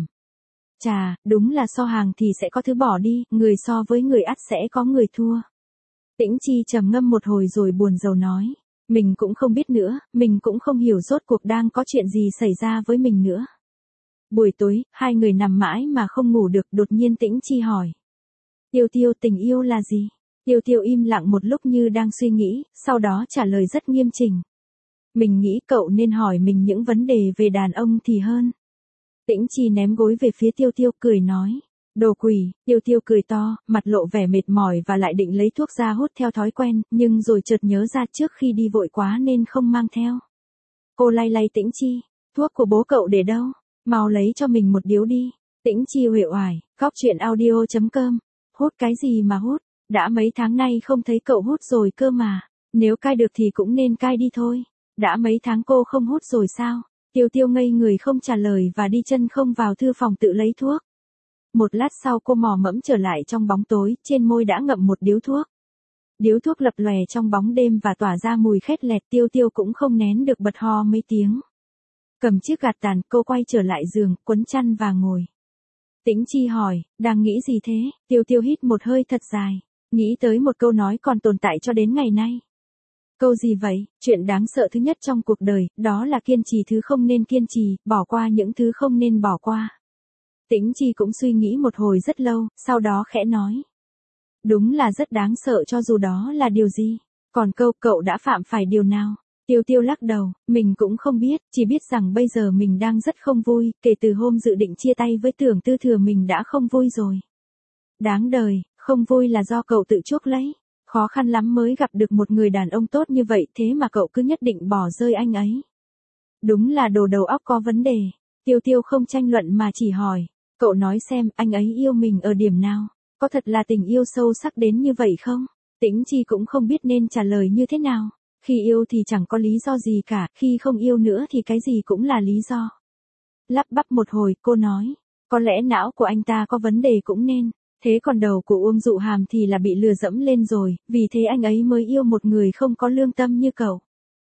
Chà, đúng là so hàng thì sẽ có thứ bỏ đi, người so với người ắt sẽ có người thua. Tĩnh Chi trầm ngâm một hồi rồi buồn rầu nói, mình cũng không biết nữa, mình cũng không hiểu rốt cuộc đang có chuyện gì xảy ra với mình nữa. Buổi tối, hai người nằm mãi mà không ngủ được, đột nhiên Tĩnh Chi hỏi. Tiêu Tiêu, tình yêu là gì? Tiêu Tiêu im lặng một lúc như đang suy nghĩ, sau đó trả lời rất nghiêm chỉnh. Mình nghĩ cậu nên hỏi mình những vấn đề về đàn ông thì hơn. Tĩnh Chi ném gối về phía Tiêu Tiêu, cười nói. Đồ quỷ. Tiêu Tiêu cười to, mặt lộ vẻ mệt mỏi và lại định lấy thuốc ra hút theo thói quen, nhưng rồi chợt nhớ ra trước khi đi vội quá nên không mang theo. Cô lay lay Tĩnh Chi. Thuốc của bố cậu để đâu? Mau lấy cho mình một điếu đi. Tĩnh Chi uể oải, Cóc Truyện Audio.com. Hút cái gì mà hút, đã mấy tháng nay không thấy cậu hút rồi cơ mà, nếu cai được thì cũng nên cai đi thôi, đã mấy tháng cô không hút rồi sao? Tiêu Tiêu ngây người không trả lời và đi chân không vào thư phòng tự lấy thuốc. Một lát sau cô mò mẫm trở lại trong bóng tối, trên môi đã ngậm một điếu thuốc. Điếu thuốc lập lòe trong bóng đêm và tỏa ra mùi khét lẹt, Tiêu Tiêu cũng không nén được bật ho mấy tiếng. Cầm chiếc gạt tàn, cô quay trở lại giường, quấn chăn và ngồi. Tĩnh Chi hỏi, đang nghĩ gì thế? Tiêu Tiêu hít một hơi thật dài, nghĩ tới một câu nói còn tồn tại cho đến ngày nay. Câu gì vậy? Chuyện đáng sợ thứ nhất trong cuộc đời, đó là kiên trì thứ không nên kiên trì, bỏ qua những thứ không nên bỏ qua. Tĩnh Chi cũng suy nghĩ một hồi rất lâu, sau đó khẽ nói. Đúng là rất đáng sợ cho dù đó là điều gì. Còn câu cậu đã phạm phải điều nào? Tiêu Tiêu lắc đầu, mình cũng không biết, chỉ biết rằng bây giờ mình đang rất không vui, kể từ hôm dự định chia tay với Tưởng Tư Thừa mình đã không vui rồi. Đáng đời, không vui là do cậu tự chuốc lấy. Khó khăn lắm mới gặp được một người đàn ông tốt như vậy, thế mà cậu cứ nhất định bỏ rơi anh ấy. Đúng là đồ đầu óc có vấn đề. Tiêu Tiêu không tranh luận mà chỉ hỏi, cậu nói xem anh ấy yêu mình ở điểm nào, có thật là tình yêu sâu sắc đến như vậy không? Tĩnh Chi cũng không biết nên trả lời như thế nào. Khi yêu thì chẳng có lý do gì cả, khi không yêu nữa thì cái gì cũng là lý do. Lắp bắp một hồi, cô nói, có lẽ não của anh ta có vấn đề cũng nên, thế còn đầu của Uông Dụ Hàm thì là bị lừa dẫm lên rồi, vì thế anh ấy mới yêu một người không có lương tâm như cậu.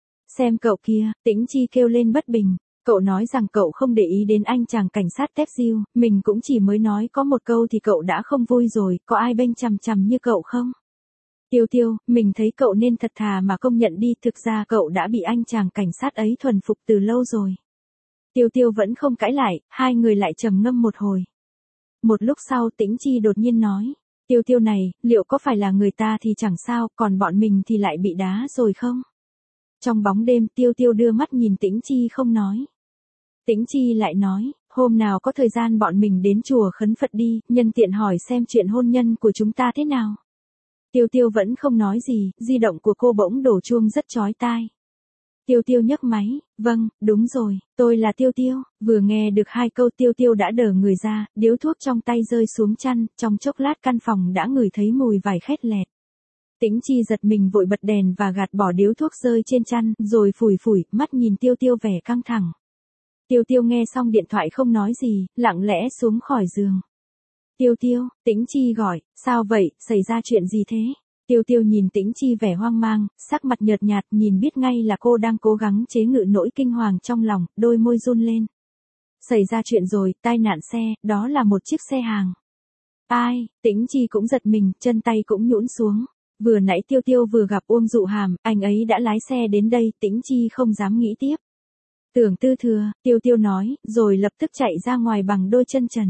Xem cậu kia, Tĩnh Chi kêu lên bất bình, cậu nói rằng cậu không để ý đến anh chàng cảnh sát tép diêu, mình cũng chỉ mới nói có một câu thì cậu đã không vui rồi, có ai bênh chằm chằm như cậu không? Tiêu Tiêu, mình thấy cậu nên thật thà mà công nhận đi, thực ra cậu đã bị anh chàng cảnh sát ấy thuần phục từ lâu rồi. Tiêu Tiêu vẫn không cãi lại, hai người lại trầm ngâm một hồi. Một lúc sau Tĩnh Chi đột nhiên nói, Tiêu Tiêu này, liệu có phải là người ta thì chẳng sao, còn bọn mình thì lại bị đá rồi không? Trong bóng đêm Tiêu Tiêu đưa mắt nhìn Tĩnh Chi không nói. Tĩnh Chi lại nói, hôm nào có thời gian bọn mình đến chùa khấn Phật đi, nhân tiện hỏi xem chuyện hôn nhân của chúng ta thế nào. Tiêu Tiêu vẫn không nói gì, di động của cô bỗng đổ chuông rất chói tai. Tiêu Tiêu nhấc máy, vâng, đúng rồi, tôi là Tiêu Tiêu. Vừa nghe được hai câu Tiêu Tiêu đã đờ người ra, điếu thuốc trong tay rơi xuống chăn, trong chốc lát căn phòng đã ngửi thấy mùi vải khét lẹt. Tĩnh Chi giật mình vội bật đèn và gạt bỏ điếu thuốc rơi trên chăn, rồi phủi phủi, mắt nhìn Tiêu Tiêu vẻ căng thẳng. Tiêu Tiêu nghe xong điện thoại không nói gì, lặng lẽ xuống khỏi giường. Tiêu Tiêu, Tĩnh Chi gọi, sao vậy, xảy ra chuyện gì thế? Tiêu Tiêu nhìn Tĩnh Chi vẻ hoang mang, sắc mặt nhợt nhạt, nhìn biết ngay là cô đang cố gắng chế ngự nỗi kinh hoàng trong lòng, đôi môi run lên. Xảy ra chuyện rồi, tai nạn xe, đó là một chiếc xe hàng. Ai? Tĩnh Chi cũng giật mình, chân tay cũng nhũn xuống. Vừa nãy Tiêu Tiêu vừa gặp Uông Dụ Hàm, anh ấy đã lái xe đến đây, Tĩnh Chi không dám nghĩ tiếp. Tưởng Tư Thừa, Tiêu Tiêu nói, rồi lập tức chạy ra ngoài bằng đôi chân trần.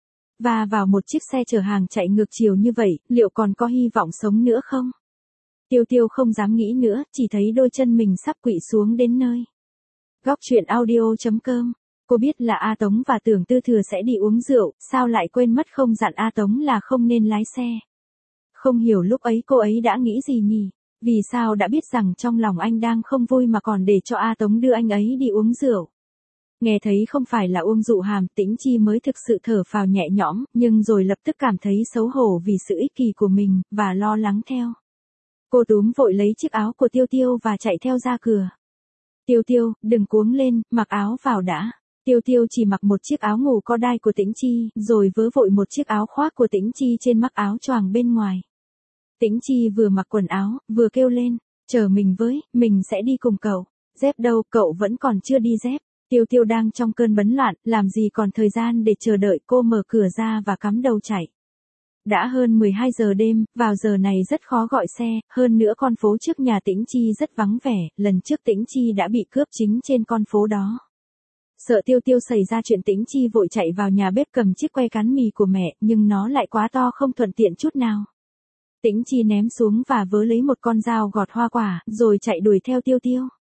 Và vào một chiếc xe chở hàng chạy ngược chiều như vậy, liệu còn có hy vọng sống nữa không? Tiêu Tiêu không dám nghĩ nữa, chỉ thấy đôi chân mình sắp quỵ xuống đến nơi. Góc truyện audio.com. Cô biết là A Tống và Tưởng Tư Thừa sẽ đi uống rượu, sao lại quên mất không dặn A Tống là không nên lái xe. Không hiểu lúc ấy cô ấy đã nghĩ gì nhỉ? Vì sao đã biết rằng trong lòng anh đang không vui mà còn để cho A Tống đưa anh ấy đi uống rượu. Nghe thấy không phải là Uông Dụ Hàm, Tĩnh Chi mới thực sự thở phào nhẹ nhõm, nhưng rồi lập tức cảm thấy xấu hổ vì sự ích kỷ của mình, và lo lắng theo. Cô túm vội lấy chiếc áo của Tiêu Tiêu và chạy theo ra cửa. Tiêu Tiêu, đừng cuống lên, mặc áo vào đã. Tiêu Tiêu chỉ mặc một chiếc áo ngủ có đai của Tĩnh Chi, rồi vớ vội một chiếc áo khoác của Tĩnh Chi trên mắc áo choàng bên ngoài. Tĩnh Chi vừa mặc quần áo, vừa kêu lên, chờ mình với, mình sẽ đi cùng cậu. Dép đâu, cậu vẫn còn chưa đi dép. Tiêu Tiêu đang trong cơn bấn loạn, làm gì còn thời gian để chờ đợi, cô mở cửa ra và cắm đầu chạy. Đã hơn 12 giờ đêm, vào giờ này rất khó gọi xe, hơn nữa con phố trước nhà Tĩnh Chi rất vắng vẻ, lần trước Tĩnh Chi đã bị cướp chính trên con phố đó. Sợ Tiêu Tiêu xảy ra chuyện, Tĩnh Chi vội chạy vào nhà bếp cầm chiếc que cán mì của mẹ, nhưng nó lại quá to không thuận tiện chút nào. Tĩnh Chi ném xuống và vớ lấy một con dao gọt hoa quả, rồi chạy đuổi theo Tiêu Tiêu.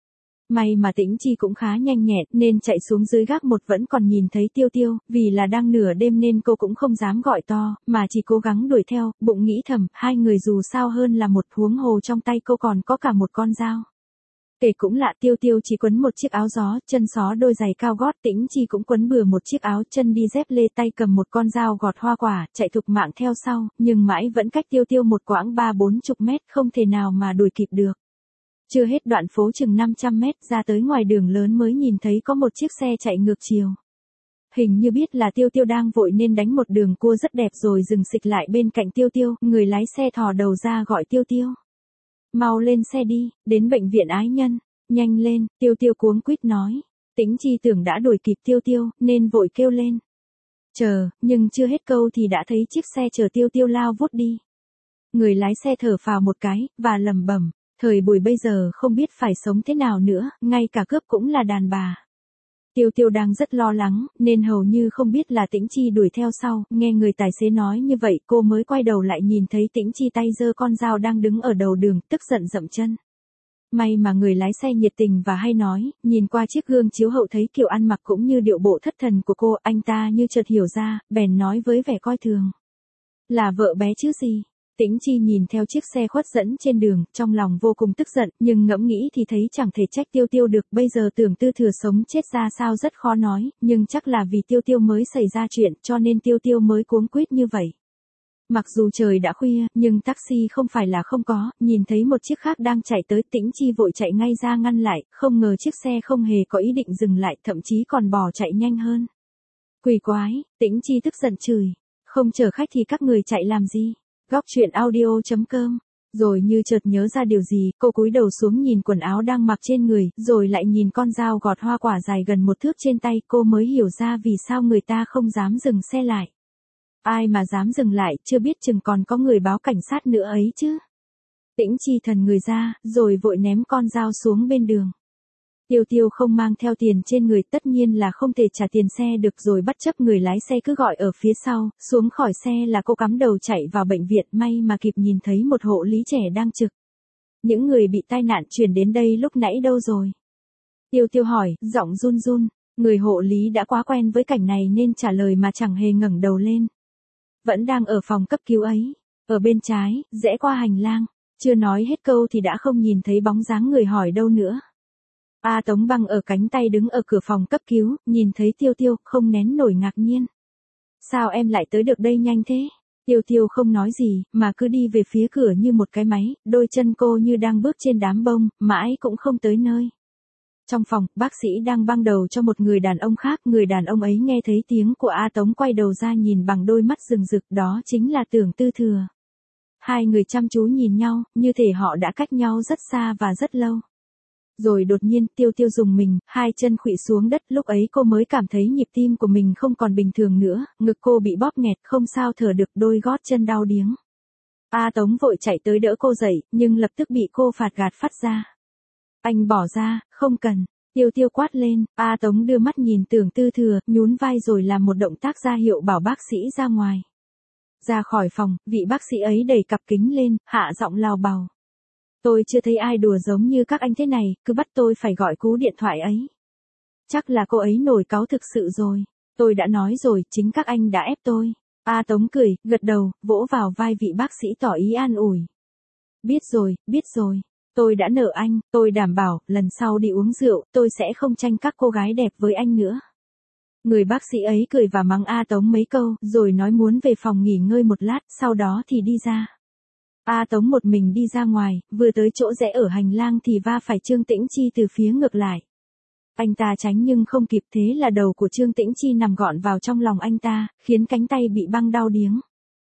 May mà Tĩnh Chi cũng khá nhanh nhẹn nên chạy xuống dưới gác một vẫn còn nhìn thấy Tiêu Tiêu, vì là đang nửa đêm nên cô cũng không dám gọi to, mà chỉ cố gắng đuổi theo, bụng nghĩ thầm, hai người dù sao hơn là một, huống hồ trong tay cô còn có cả một con dao. Kể cũng lạ, Tiêu Tiêu chỉ quấn một chiếc áo gió, chân xó đôi giày cao gót, Tĩnh Chi cũng quấn bừa một chiếc áo, chân đi dép lê, tay cầm một con dao gọt hoa quả, chạy thục mạng theo sau, nhưng mãi vẫn cách Tiêu Tiêu một quãng 30-40 mét, không thể nào mà đuổi kịp được. Chưa hết đoạn phố chừng 500 mét, ra tới ngoài đường lớn mới nhìn thấy có một chiếc xe chạy ngược chiều. Hình như biết là Tiêu Tiêu đang vội nên đánh một đường cua rất đẹp rồi dừng xịch lại bên cạnh Tiêu Tiêu, người lái xe thò đầu ra gọi Tiêu Tiêu. Mau lên xe đi, đến bệnh viện Ái Nhân, nhanh lên, Tiêu Tiêu cuống quýt nói. Tĩnh Chi tưởng đã đuổi kịp Tiêu Tiêu, nên vội kêu lên. Chờ, nhưng chưa hết câu thì đã thấy chiếc xe chở Tiêu Tiêu lao vút đi. Người lái xe thở phào một cái, và lẩm bẩm. Thời buổi bây giờ không biết phải sống thế nào nữa, ngay cả cướp cũng là đàn bà. Tiêu Tiêu đang rất lo lắng, nên hầu như không biết là Tĩnh Chi đuổi theo sau, nghe người tài xế nói như vậy cô mới quay đầu lại nhìn thấy Tĩnh Chi tay giơ con dao đang đứng ở đầu đường, tức giận dậm chân. May mà người lái xe nhiệt tình và hay nói, nhìn qua chiếc gương chiếu hậu thấy kiểu ăn mặc cũng như điệu bộ thất thần của cô, anh ta như chợt hiểu ra, bèn nói với vẻ coi thường. Là vợ bé chứ gì? Tĩnh Chi nhìn theo chiếc xe khuất dẫn trên đường, trong lòng vô cùng tức giận, nhưng ngẫm nghĩ thì thấy chẳng thể trách Tiêu Tiêu được, bây giờ Tưởng Tư Thừa sống chết ra sao rất khó nói, nhưng chắc là vì Tiêu Tiêu mới xảy ra chuyện, cho nên Tiêu Tiêu mới cuống quýt như vậy. Mặc dù trời đã khuya, nhưng taxi không phải là không có, nhìn thấy một chiếc khác đang chạy tới, Tĩnh Chi vội chạy ngay ra ngăn lại, không ngờ chiếc xe không hề có ý định dừng lại, thậm chí còn bỏ chạy nhanh hơn. Quỷ quái, Tĩnh Chi tức giận chửi, không chở khách thì các người chạy làm gì? Góc truyện audio.com. Rồi như chợt nhớ ra điều gì, cô cúi đầu xuống nhìn quần áo đang mặc trên người, rồi lại nhìn con dao gọt hoa quả dài gần 1 thước trên tay, cô mới hiểu ra vì sao người ta không dám dừng xe lại. Ai mà dám dừng lại, chưa biết chừng còn có người báo cảnh sát nữa ấy chứ. Tĩnh Chi thần người ra, rồi vội ném con dao xuống bên đường. Tiêu Tiêu không mang theo tiền trên người, tất nhiên là không thể trả tiền xe được, rồi bất chấp người lái xe cứ gọi ở phía sau, xuống khỏi xe là cô cắm đầu chạy vào bệnh viện, may mà kịp nhìn thấy một hộ lý trẻ đang trực. Những người bị tai nạn chuyển đến đây lúc nãy đâu rồi? Tiêu Tiêu hỏi, giọng run run, người hộ lý đã quá quen với cảnh này nên trả lời mà chẳng hề ngẩng đầu lên. Vẫn đang ở phòng cấp cứu ấy, ở bên trái, rẽ qua hành lang, chưa nói hết câu thì đã không nhìn thấy bóng dáng người hỏi đâu nữa. A Tống băng ở cánh tay đứng ở cửa phòng cấp cứu, nhìn thấy Tiêu Tiêu, không nén nổi ngạc nhiên. Sao em lại tới được đây nhanh thế? Tiêu Tiêu không nói gì, mà cứ đi về phía cửa như một cái máy, đôi chân cô như đang bước trên đám bông, mãi cũng không tới nơi. Trong phòng, bác sĩ đang băng đầu cho một người đàn ông khác, người đàn ông ấy nghe thấy tiếng của A Tống quay đầu ra nhìn bằng đôi mắt rừng rực, đó chính là Tưởng Tư Thừa. Hai người chăm chú nhìn nhau, như thể họ đã cách nhau rất xa và rất lâu. Rồi đột nhiên, Tiêu Tiêu dùng mình, hai chân khuỵu xuống đất, lúc ấy cô mới cảm thấy nhịp tim của mình không còn bình thường nữa, ngực cô bị bóp nghẹt, không sao thở được, đôi gót chân đau điếng. A Tống vội chạy tới đỡ cô dậy, nhưng lập tức bị cô phạt gạt phát ra. Anh bỏ ra, không cần. Tiêu Tiêu quát lên, A Tống đưa mắt nhìn Tưởng Tư Thừa, nhún vai rồi làm một động tác ra hiệu bảo bác sĩ ra ngoài. Ra khỏi phòng, vị bác sĩ ấy đẩy cặp kính lên, hạ giọng lào bào. Tôi chưa thấy ai đùa giống như các anh thế này, cứ bắt tôi phải gọi cú điện thoại ấy. chắc là cô ấy nổi cáu thực sự rồi. Tôi đã nói rồi, chính các anh đã ép tôi. A Tống cười, gật đầu, vỗ vào vai vị bác sĩ tỏ ý an ủi. Biết rồi. Tôi đã nợ anh, tôi đảm bảo, lần sau đi uống rượu, tôi sẽ không tranh các cô gái đẹp với anh nữa. Người bác sĩ ấy cười và mắng A Tống mấy câu, rồi nói muốn về phòng nghỉ ngơi một lát, sau đó thì đi ra. A Tống một mình đi ra ngoài, vừa tới chỗ rẽ ở hành lang thì va phải Trương Tĩnh Chi từ phía ngược lại. Anh ta tránh nhưng không kịp, thế là đầu của Trương Tĩnh Chi nằm gọn vào trong lòng anh ta, khiến cánh tay bị băng đau điếng.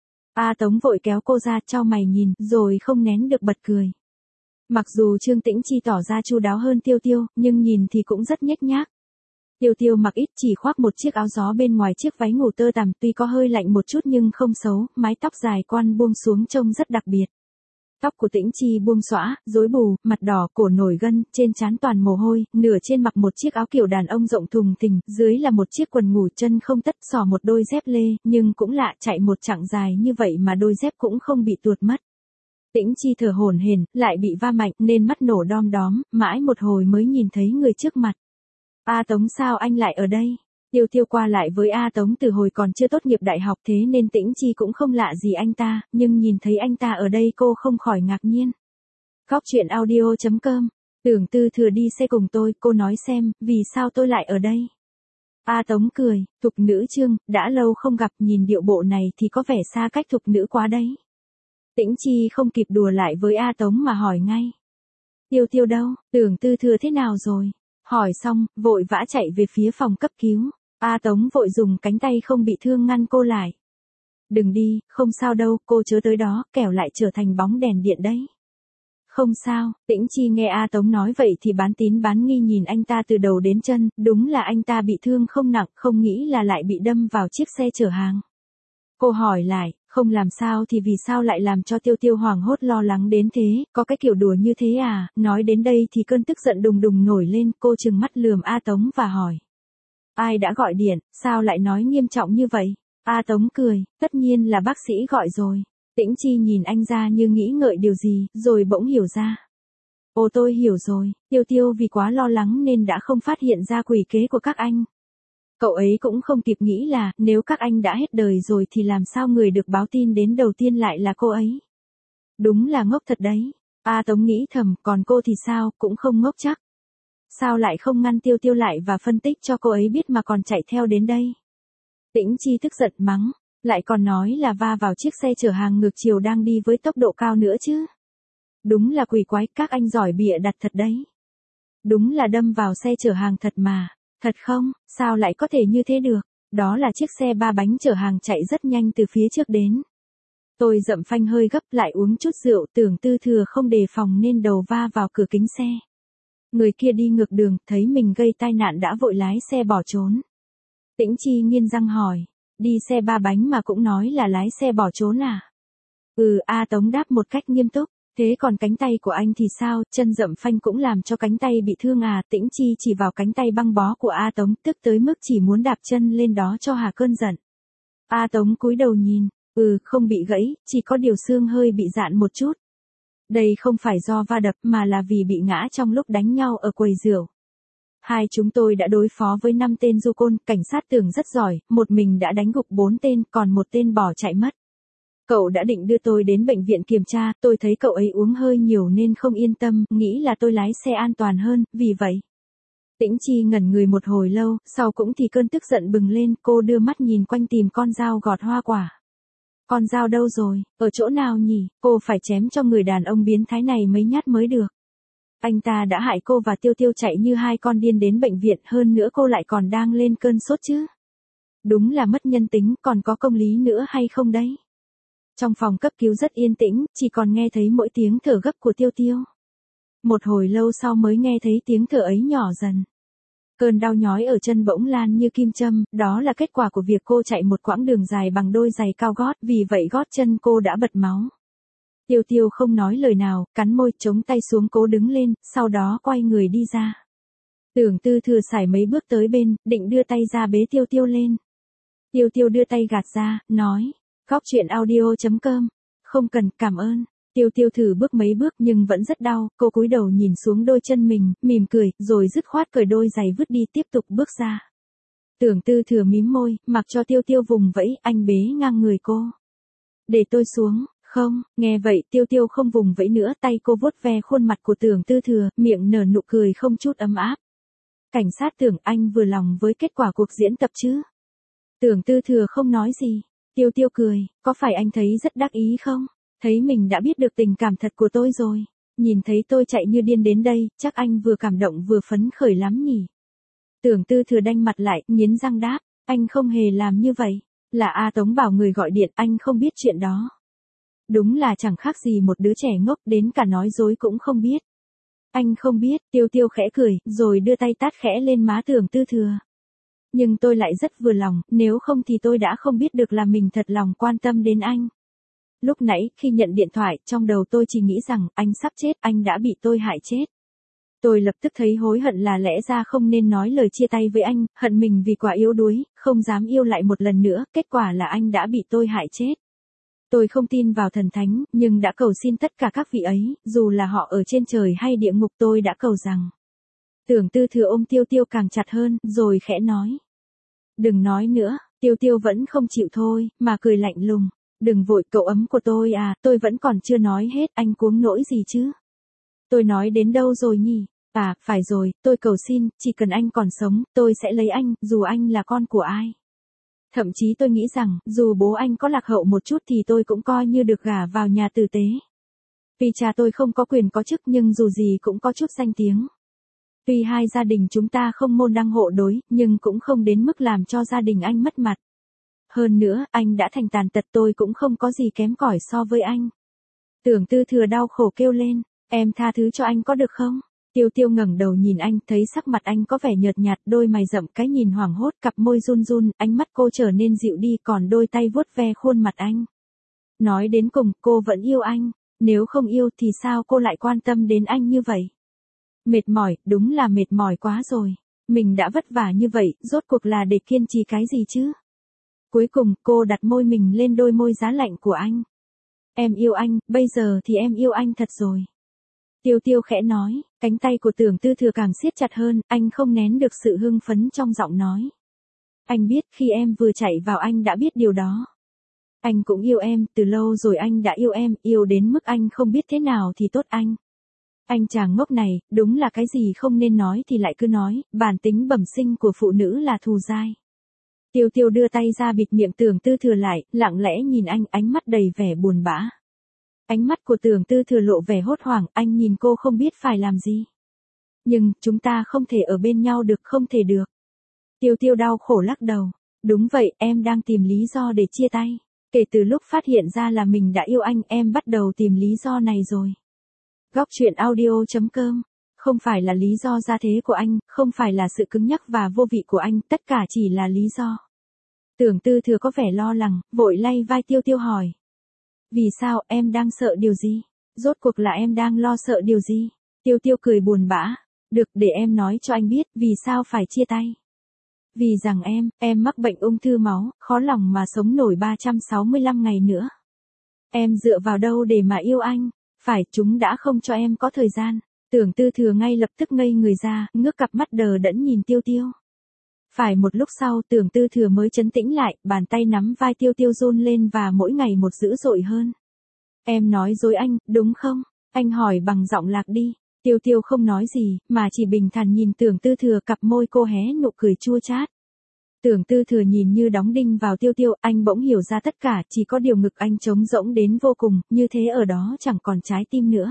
A Tống vội kéo cô ra, chau mày nhìn, rồi không nén được bật cười. Mặc dù Trương Tĩnh Chi tỏ ra chu đáo hơn Tiêu Tiêu, nhưng nhìn thì cũng rất nhếch nhác. Tiêu Tiêu mặc ít, chỉ khoác một chiếc áo gió bên ngoài chiếc váy ngủ tơ tằm, tuy có hơi lạnh một chút nhưng không xấu, mái tóc dài quăn buông xuống trông rất đặc biệt. Tóc của Tĩnh Chi buông xõa, rối bù, mặt đỏ, cổ nổi gân, trên trán toàn mồ hôi, nửa trên mặc một chiếc áo kiểu đàn ông rộng thùng thình, dưới là một chiếc quần ngủ chân không tất, xỏ một đôi dép lê, nhưng cũng lạ, chạy một chặng dài như vậy mà đôi dép cũng không bị tuột mất. Tĩnh Chi thở hổn hển, lại bị va mạnh nên mắt nổ đom đóm, mãi một hồi mới nhìn thấy người trước mặt. A Tống, sao anh lại ở đây? Tiêu Tiêu qua lại với A Tống từ hồi còn chưa tốt nghiệp đại học, thế nên Tĩnh Chi cũng không lạ gì anh ta, nhưng nhìn thấy anh ta ở đây cô không khỏi ngạc nhiên. Góc truyện audio.com, Tưởng Tư Thừa đi xe cùng tôi, cô nói xem, vì sao tôi lại ở đây? A Tống cười, thục nữ Trương, đã lâu không gặp, nhìn điệu bộ này thì có vẻ xa cách thục nữ quá đấy. Tĩnh Chi không kịp đùa lại với A Tống mà hỏi ngay. Tiêu Tiêu đâu, Tưởng Tư Thừa thế nào rồi? Hỏi xong, vội vã chạy về phía phòng cấp cứu. A Tống vội dùng cánh tay không bị thương ngăn cô lại. Đừng đi, không sao đâu, cô chớ tới đó, kẻo lại trở thành bóng đèn điện đấy. Không sao, Tĩnh Chi nghe A Tống nói vậy thì bán tín bán nghi nhìn anh ta từ đầu đến chân, đúng là anh ta bị thương không nặng, không nghĩ là lại bị đâm vào chiếc xe chở hàng. Cô hỏi lại, không làm sao thì vì sao lại làm cho Tiêu Tiêu hoảng hốt lo lắng đến thế, có cái kiểu đùa như thế à? Nói đến đây thì cơn tức giận đùng đùng nổi lên, cô trừng mắt lườm A Tống và hỏi. Ai đã gọi điện, sao lại nói nghiêm trọng như vậy? A Tống cười, tất nhiên là bác sĩ gọi rồi. Tĩnh Chi nhìn anh ra như nghĩ ngợi điều gì, rồi bỗng hiểu ra. Ồ, tôi hiểu rồi, Tiêu Tiêu vì quá lo lắng nên đã không phát hiện ra quỷ kế của các anh. Cậu ấy cũng không kịp nghĩ là, nếu các anh đã hết đời rồi thì làm sao người được báo tin đến đầu tiên lại là cô ấy. Đúng là ngốc thật đấy. A Tống nghĩ thầm, còn cô thì sao, cũng không ngốc chắc. Sao lại không ngăn Tiêu Tiêu lại và phân tích cho cô ấy biết mà còn chạy theo đến đây? Tĩnh Chi tức giận mắng, lại còn nói là va vào chiếc xe chở hàng ngược chiều đang đi với tốc độ cao nữa chứ. Đúng là quỷ quái, các anh giỏi bịa đặt thật đấy. Đúng là đâm vào xe chở hàng thật mà. Thật không, sao lại có thể như thế được? Đó là chiếc xe 3 bánh chở hàng chạy rất nhanh từ phía trước đến. Tôi dậm phanh hơi gấp, lại uống chút rượu, Tưởng Tư Thừa không đề phòng nên đầu va vào cửa kính xe. Người kia đi ngược đường, thấy mình gây tai nạn đã vội lái xe bỏ trốn. Tĩnh Chi nghiến răng hỏi, đi xe 3 bánh mà cũng nói là lái xe bỏ trốn à? A Tống đáp một cách nghiêm túc. Thế còn cánh tay của anh thì sao, chân dậm phanh cũng làm cho cánh tay bị thương à? Tĩnh Chi chỉ vào cánh tay băng bó của A Tống, tức tới mức chỉ muốn đạp chân lên đó cho hà cơn giận. A Tống cúi đầu nhìn, không bị gãy, chỉ có điều xương hơi bị rạn một chút. Đây không phải do va đập mà là vì bị ngã trong lúc đánh nhau ở quầy rượu. Hai chúng tôi đã đối phó với 5 tên du côn, cảnh sát Tưởng rất giỏi, một mình đã đánh gục 4 tên, còn một tên bỏ chạy mất. Cậu đã định đưa tôi đến bệnh viện kiểm tra, tôi thấy cậu ấy uống hơi nhiều nên không yên tâm, nghĩ là tôi lái xe an toàn hơn, vì vậy. Tĩnh Chi ngẩn người một hồi lâu, sau cũng thì cơn tức giận bừng lên, cô đưa mắt nhìn quanh tìm con dao gọt hoa quả. Con dao đâu rồi, ở chỗ nào nhỉ, cô phải chém cho người đàn ông biến thái này mấy nhát mới được. Anh ta đã hại cô và Tiêu Tiêu chạy như hai con điên đến bệnh viện, hơn nữa cô lại còn đang lên cơn sốt chứ. Đúng là mất nhân tính, còn có công lý nữa hay không đấy? Trong phòng cấp cứu rất yên tĩnh, chỉ còn nghe thấy mỗi tiếng thở gấp của Tiêu Tiêu. Một hồi lâu sau mới nghe thấy tiếng thở ấy nhỏ dần. Cơn đau nhói ở chân bỗng lan như kim châm, đó là kết quả của việc cô chạy một quãng đường dài bằng đôi giày cao gót, vì vậy gót chân cô đã bật máu. Tiêu Tiêu không nói lời nào, cắn môi, chống tay xuống cố đứng lên, sau đó quay người đi ra. Tưởng Tư Thừa sải mấy bước tới bên, định đưa tay ra bế Tiêu Tiêu lên. Tiêu Tiêu đưa tay gạt ra, nói. Góc truyện audio.com. Không cần, cảm ơn. Tiêu Tiêu thử bước mấy bước nhưng vẫn rất đau, cô cúi đầu nhìn xuống đôi chân mình, mỉm cười, rồi dứt khoát cởi đôi giày vứt đi tiếp tục bước ra. Tưởng Tư Thừa mím môi, mặc cho Tiêu Tiêu vùng vẫy, anh bế ngang người cô. Để tôi xuống, không, nghe vậy Tiêu Tiêu không vùng vẫy nữa, tay cô vuốt ve khuôn mặt của Tưởng Tư Thừa, miệng nở nụ cười không chút ấm áp. Cảnh sát Tưởng, anh vừa lòng với kết quả cuộc diễn tập chứ? Tưởng Tư Thừa không nói gì. Tiêu Tiêu cười, có phải anh thấy rất đắc ý không? Thấy mình đã biết được tình cảm thật của tôi rồi. Nhìn thấy tôi chạy như điên đến đây, chắc anh vừa cảm động vừa phấn khởi lắm nhỉ? Tưởng Tư Thừa đanh mặt lại, nghiến răng đáp, anh không hề làm như vậy. Là A Tống bảo người gọi điện, anh không biết chuyện đó. Đúng là chẳng khác gì một đứa trẻ ngốc, đến cả nói dối cũng không biết. Anh không biết, Tiêu Tiêu khẽ cười, rồi đưa tay tát khẽ lên má Tưởng Tư Thừa. Nhưng tôi lại rất vừa lòng, nếu không thì tôi đã không biết được là mình thật lòng quan tâm đến anh. Lúc nãy, khi nhận điện thoại, trong đầu tôi chỉ nghĩ rằng, anh sắp chết, anh đã bị tôi hại chết. Tôi lập tức thấy hối hận là lẽ ra không nên nói lời chia tay với anh, hận mình vì quá yếu đuối, không dám yêu lại một lần nữa, kết quả là anh đã bị tôi hại chết. Tôi không tin vào thần thánh, nhưng đã cầu xin tất cả các vị ấy, dù là họ ở trên trời hay địa ngục, tôi đã cầu rằng. Tưởng Tư Thừa ôm Tiêu Tiêu càng chặt hơn, rồi khẽ nói. Đừng nói nữa, Tiêu Tiêu vẫn không chịu thôi, mà cười lạnh lùng. Đừng vội, cậu ấm của tôi à, tôi vẫn còn chưa nói hết, anh cuống nỗi gì chứ? Tôi nói đến đâu rồi nhỉ? À, phải rồi, tôi cầu xin, chỉ cần anh còn sống, tôi sẽ lấy anh, dù anh là con của ai. Thậm chí tôi nghĩ rằng, dù bố anh có lạc hậu một chút thì tôi cũng coi như được gả vào nhà tử tế. Vì cha tôi không có quyền có chức nhưng dù gì cũng có chút danh tiếng. Tuy hai gia đình chúng ta không môn đăng hộ đối, nhưng cũng không đến mức làm cho gia đình anh mất mặt. Hơn nữa, anh đã thành tàn tật, tôi cũng không có gì kém cỏi so với anh. Tưởng Tư Thừa đau khổ kêu lên, em tha thứ cho anh có được không? Tiêu Tiêu ngẩng đầu nhìn anh, thấy sắc mặt anh có vẻ nhợt nhạt, đôi mày rậm, cái nhìn hoảng hốt, cặp môi run run, ánh mắt cô trở nên dịu đi, còn đôi tay vuốt ve khuôn mặt anh. Nói đến cùng, cô vẫn yêu anh, nếu không yêu thì sao cô lại quan tâm đến anh như vậy? Mệt mỏi, đúng là mệt mỏi quá rồi. Mình đã vất vả như vậy, rốt cuộc là để kiên trì cái gì chứ? Cuối cùng, cô đặt môi mình lên đôi môi giá lạnh của anh. Em yêu anh, bây giờ thì em yêu anh thật rồi. Tiêu Tiêu khẽ nói, cánh tay của Tưởng Tư Thừa càng siết chặt hơn, anh không nén được sự hưng phấn trong giọng nói. Anh biết khi em vừa chạy vào anh đã biết điều đó. Anh cũng yêu em, từ lâu rồi anh đã yêu em, yêu đến mức anh không biết thế nào thì tốt anh. Anh chàng ngốc này, đúng là cái gì không nên nói thì lại cứ nói, bản tính bẩm sinh của phụ nữ là thù dai. Tiêu Tiêu đưa tay ra bịt miệng Tưởng Tư Thừa lại, lặng lẽ nhìn anh, ánh mắt đầy vẻ buồn bã. Ánh mắt của Tưởng Tư Thừa lộ vẻ hốt hoảng, anh nhìn cô không biết phải làm gì. Nhưng, chúng ta không thể ở bên nhau được, không thể được. Tiêu Tiêu đau khổ lắc đầu. Đúng vậy, em đang tìm lý do để chia tay. Kể từ lúc phát hiện ra là mình đã yêu anh, em bắt đầu tìm lý do này rồi. Góc truyện audio.com. Không phải là lý do gia thế của anh, không phải là sự cứng nhắc và vô vị của anh, tất cả chỉ là lý do. Tưởng Tư Thừa có vẻ lo lắng, vội lay vai Tiêu Tiêu hỏi. Vì sao, em đang sợ điều gì? Rốt cuộc là em đang lo sợ điều gì? Tiêu Tiêu cười buồn bã. Được, để em nói cho anh biết, vì sao phải chia tay. Vì rằng em mắc bệnh ung thư máu, khó lòng mà sống nổi 365 ngày nữa. Em dựa vào đâu để mà yêu anh? Phải, chúng đã không cho em có thời gian. Tưởng Tư Thừa ngay lập tức ngây người ra, ngước cặp mắt đờ đẫn nhìn Tiêu Tiêu. Phải một lúc sau, Tưởng Tư Thừa mới trấn tĩnh lại, bàn tay nắm vai Tiêu Tiêu run lên và mỗi ngày một dữ dội hơn. Em nói dối anh, đúng không? Anh hỏi bằng giọng lạc đi. Tiêu Tiêu không nói gì, mà chỉ bình thản nhìn Tưởng Tư Thừa, cặp môi cô hé nụ cười chua chát. Tưởng Tư Thừa nhìn như đóng đinh vào Tiêu Tiêu, anh bỗng hiểu ra tất cả, chỉ có điều ngực anh trống rỗng đến vô cùng, như thế ở đó chẳng còn trái tim nữa.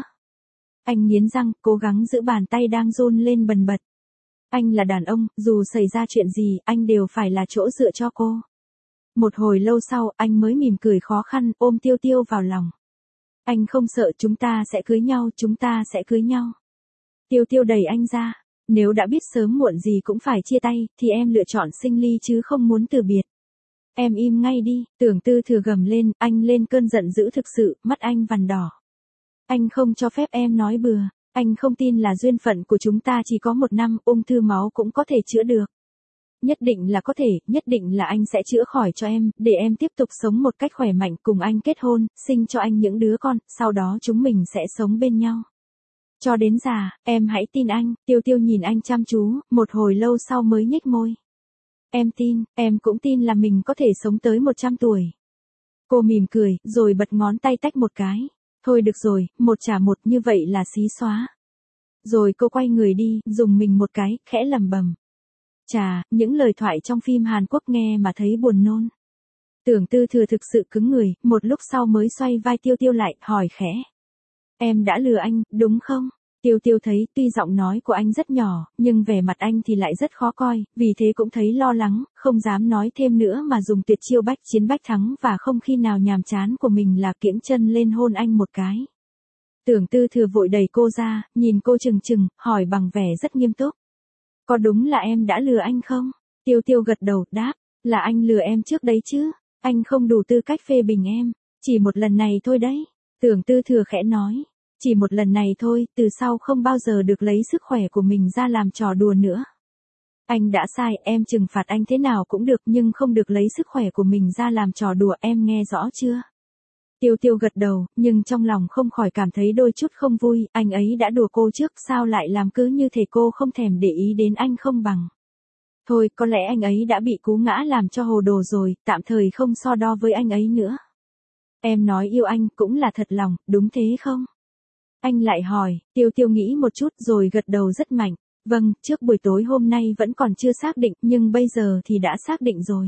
Anh nghiến răng, cố gắng giữ bàn tay đang run lên bần bật. Anh là đàn ông, dù xảy ra chuyện gì, anh đều phải là chỗ dựa cho cô. Một hồi lâu sau, anh mới mỉm cười khó khăn, ôm Tiêu Tiêu vào lòng. Anh không sợ, chúng ta sẽ cưới nhau, chúng ta sẽ cưới nhau. Tiêu Tiêu đẩy anh ra. Nếu đã biết sớm muộn gì cũng phải chia tay, thì em lựa chọn sinh ly chứ không muốn từ biệt. Em im ngay đi, Tưởng Tư Thừa gầm lên, anh lên cơn giận dữ thực sự, mắt anh vằn đỏ. Anh không cho phép em nói bừa, anh không tin là duyên phận của chúng ta chỉ có 1 năm, ung thư máu cũng có thể chữa được. nhất định là có thể, nhất định là anh sẽ chữa khỏi cho em, để em tiếp tục sống một cách khỏe mạnh, cùng anh kết hôn, sinh cho anh những đứa con, sau đó chúng mình sẽ sống bên nhau. Cho đến già, em hãy tin anh. Tiêu Tiêu nhìn anh chăm chú, một hồi lâu sau mới nhếch môi. Em tin, em cũng tin là mình có thể sống tới 100 tuổi. Cô mỉm cười, rồi bật ngón tay tách một cái. Thôi được rồi, một trả một, như vậy là xí xóa. Rồi cô quay người đi, dùng mình một cái, khẽ lẩm bẩm. Chà, những lời thoại trong phim Hàn Quốc nghe mà thấy buồn nôn. Tưởng Tư Thừa thực sự cứng người, một lúc sau mới xoay vai Tiêu Tiêu lại, hỏi khẽ. Em đã lừa anh, đúng không? Tiêu Tiêu thấy, tuy giọng nói của anh rất nhỏ, nhưng vẻ mặt anh thì lại rất khó coi, vì thế cũng thấy lo lắng, không dám nói thêm nữa mà dùng tuyệt chiêu bách chiến bách thắng và không khi nào nhàm chán của mình là kiễng chân lên hôn anh một cái. Tưởng Tư Thừa vội đẩy cô ra, nhìn cô chừng chừng, hỏi bằng vẻ rất nghiêm túc. Có đúng là em đã lừa anh không? Tiêu Tiêu gật đầu, đáp, là anh lừa em trước đấy chứ, anh không đủ tư cách phê bình em, chỉ một lần này thôi đấy. Tưởng Tư Thừa khẽ nói, chỉ một lần này thôi, từ sau không bao giờ được lấy sức khỏe của mình ra làm trò đùa nữa. Anh đã sai, em trừng phạt anh thế nào cũng được nhưng không được lấy sức khỏe của mình ra làm trò đùa, em nghe rõ chưa? Tiêu Tiêu gật đầu, nhưng trong lòng không khỏi cảm thấy đôi chút không vui, anh ấy đã đùa cô trước, sao lại làm cứ như thể cô không thèm để ý đến anh không bằng. Thôi, có lẽ anh ấy đã bị cú ngã làm cho hồ đồ rồi, tạm thời không so đo với anh ấy nữa. Em nói yêu anh cũng là thật lòng, đúng thế không? Anh lại hỏi, Tiêu Tiêu nghĩ một chút rồi gật đầu rất mạnh. Vâng, trước buổi tối hôm nay vẫn còn chưa xác định, nhưng bây giờ thì đã xác định rồi.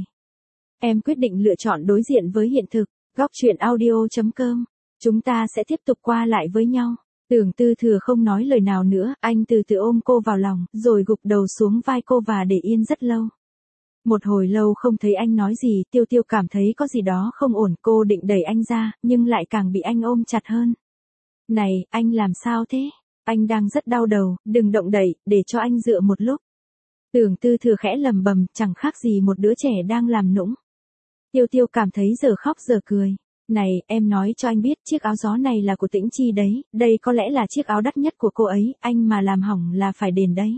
Em quyết định lựa chọn đối diện với hiện thực. Góc truyện audio.com. Chúng ta sẽ tiếp tục qua lại với nhau. Tưởng Tư Thừa không nói lời nào nữa, anh từ từ ôm cô vào lòng, rồi gục đầu xuống vai cô và để yên rất lâu. Một hồi lâu không thấy anh nói gì, Tiêu Tiêu cảm thấy có gì đó không ổn, cô định đẩy anh ra, nhưng lại càng bị anh ôm chặt hơn. Này, anh làm sao thế? Anh đang rất đau đầu, đừng động đậy, để cho anh dựa một lúc. Tưởng Tư Thừa khẽ lầm bầm, chẳng khác gì một đứa trẻ đang làm nũng. Tiêu Tiêu cảm thấy giờ khóc giờ cười. Này, em nói cho anh biết chiếc áo gió này là của Tĩnh Chi đấy, đây có lẽ là chiếc áo đắt nhất của cô ấy, anh mà làm hỏng là phải đền đấy.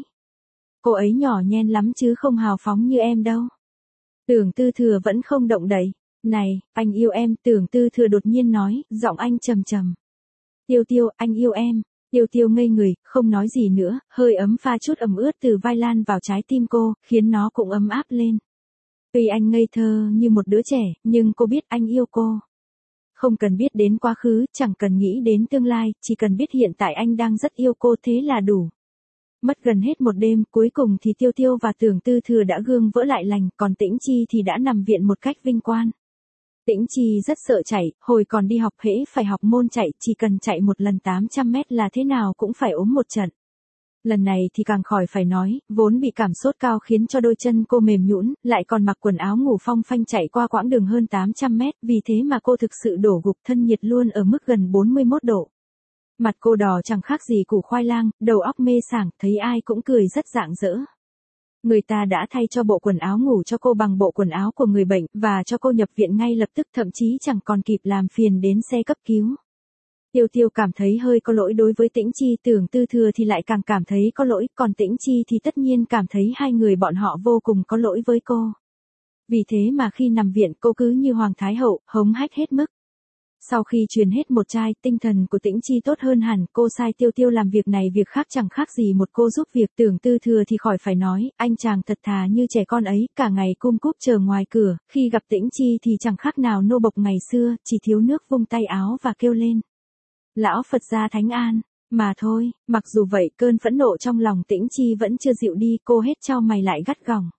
Cô ấy nhỏ nhen lắm chứ không hào phóng như em đâu. Tưởng Tư Thừa vẫn không động đậy. Này, anh yêu em, Tưởng Tư Thừa đột nhiên nói, giọng anh trầm trầm. Tiêu Tiêu, anh yêu em. Tiêu Tiêu ngây người, không nói gì nữa, hơi ấm pha chút ẩm ướt từ vai lan vào trái tim cô, khiến nó cũng ấm áp lên. Tuy anh ngây thơ như một đứa trẻ, nhưng cô biết anh yêu cô. Không cần biết đến quá khứ, chẳng cần nghĩ đến tương lai, chỉ cần biết hiện tại anh đang rất yêu cô, thế là đủ. Mất gần hết một đêm, cuối cùng thì Tiêu Tiêu và Tưởng Tư Thừa đã gương vỡ lại lành, còn Tĩnh Chi thì đã nằm viện một cách vinh quang. Tĩnh Chi rất sợ chạy, hồi còn đi học hễ phải học môn chạy, chỉ cần chạy một lần 800 mét là thế nào cũng phải ốm một trận. Lần này thì càng khỏi phải nói, vốn bị cảm sốt cao khiến cho đôi chân cô mềm nhũn, lại còn mặc quần áo ngủ phong phanh chạy qua quãng đường hơn 800 mét, vì thế mà cô thực sự đổ gục, thân nhiệt luôn ở mức gần 41 độ. Mặt cô đỏ chẳng khác gì củ khoai lang, đầu óc mê sảng, thấy ai cũng cười rất rạng rỡ. Người ta đã thay cho bộ quần áo ngủ cho cô bằng bộ quần áo của người bệnh, và cho cô nhập viện ngay lập tức, thậm chí chẳng còn kịp làm phiền đến xe cấp cứu. Tiêu Tiêu cảm thấy hơi có lỗi đối với Tĩnh Chi, Tưởng Tư Thừa thì lại càng cảm thấy có lỗi, còn Tĩnh Chi thì tất nhiên cảm thấy hai người bọn họ vô cùng có lỗi với cô. Vì thế mà khi nằm viện cô cứ như Hoàng Thái Hậu, hống hách hết mức. Sau khi truyền hết một chai, tinh thần của Tĩnh Chi tốt hơn hẳn, cô sai Tiêu Tiêu làm việc này việc khác chẳng khác gì một cô giúp việc. Tưởng Tư Thừa thì khỏi phải nói, anh chàng thật thà như trẻ con ấy, cả ngày cum cúp chờ ngoài cửa, khi gặp Tĩnh Chi thì chẳng khác nào nô bộc ngày xưa, chỉ thiếu nước vung tay áo và kêu lên. Lão Phật gia Thánh An, mà thôi, mặc dù vậy cơn phẫn nộ trong lòng Tĩnh Chi vẫn chưa dịu đi, cô hết chau mày lại gắt gỏng.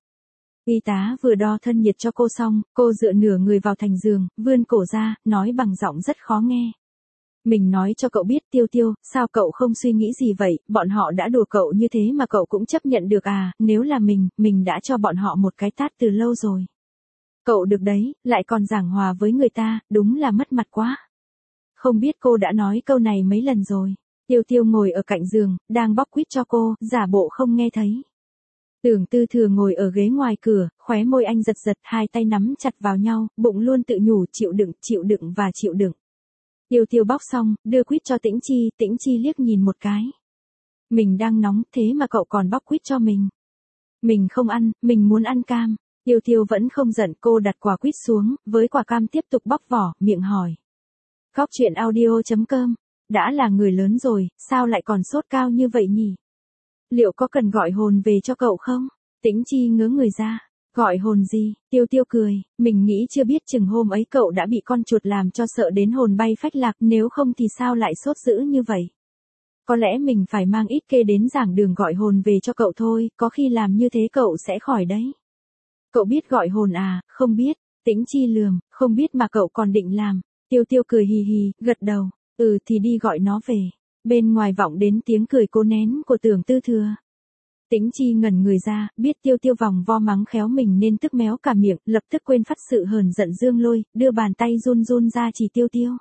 Y tá vừa đo thân nhiệt cho cô xong, cô dựa nửa người vào thành giường, vươn cổ ra, nói bằng giọng rất khó nghe. Mình nói cho cậu biết Tiêu Tiêu, sao cậu không suy nghĩ gì vậy, bọn họ đã đùa cậu như thế mà cậu cũng chấp nhận được à, nếu là mình đã cho bọn họ một cái tát từ lâu rồi. Cậu được đấy, lại còn giảng hòa với người ta, đúng là mất mặt quá. Không biết cô đã nói câu này mấy lần rồi. Tiêu Tiêu ngồi ở cạnh giường, đang bóc quýt cho cô, giả bộ không nghe thấy. Tưởng Tư Thừa ngồi ở ghế ngoài cửa, khóe môi anh giật giật, hai tay nắm chặt vào nhau, bụng luôn tự nhủ chịu đựng và chịu đựng. Tiêu Tiêu bóc xong, đưa quýt cho Tĩnh Chi liếc nhìn một cái. Mình đang nóng thế mà cậu còn bóc quýt cho mình. Mình không ăn, mình muốn ăn cam. Tiêu Tiêu vẫn không giận, cô đặt quả quýt xuống, với quả cam tiếp tục bóc vỏ, miệng hỏi. Cóc truyện audio.com. Đã là người lớn rồi, sao lại còn sốt cao như vậy nhỉ? Liệu có cần gọi hồn về cho cậu không? Tĩnh Chi ngớ người ra. Gọi hồn gì? Tiêu Tiêu cười, mình nghĩ chưa biết chừng hôm ấy cậu đã bị con chuột làm cho sợ đến hồn bay phách lạc, nếu không thì sao lại sốt dữ như vậy? Có lẽ mình phải mang ít kê đến giảng đường gọi hồn về cho cậu thôi, có khi làm như thế cậu sẽ khỏi đấy. Cậu biết gọi hồn à? Không biết. Tĩnh Chi lườm, không biết mà cậu còn định làm. Tiêu Tiêu cười hì hì, gật đầu. Thì đi gọi nó về. Bên ngoài vọng đến tiếng cười cố nén của Tưởng Tư Thừa. Tĩnh Chi ngẩn người ra, biết Tiêu Tiêu vòng vo mắng khéo mình nên tức méo cả miệng, lập tức quên phát sự hờn giận dương lôi, đưa bàn tay run run ra chỉ Tiêu Tiêu.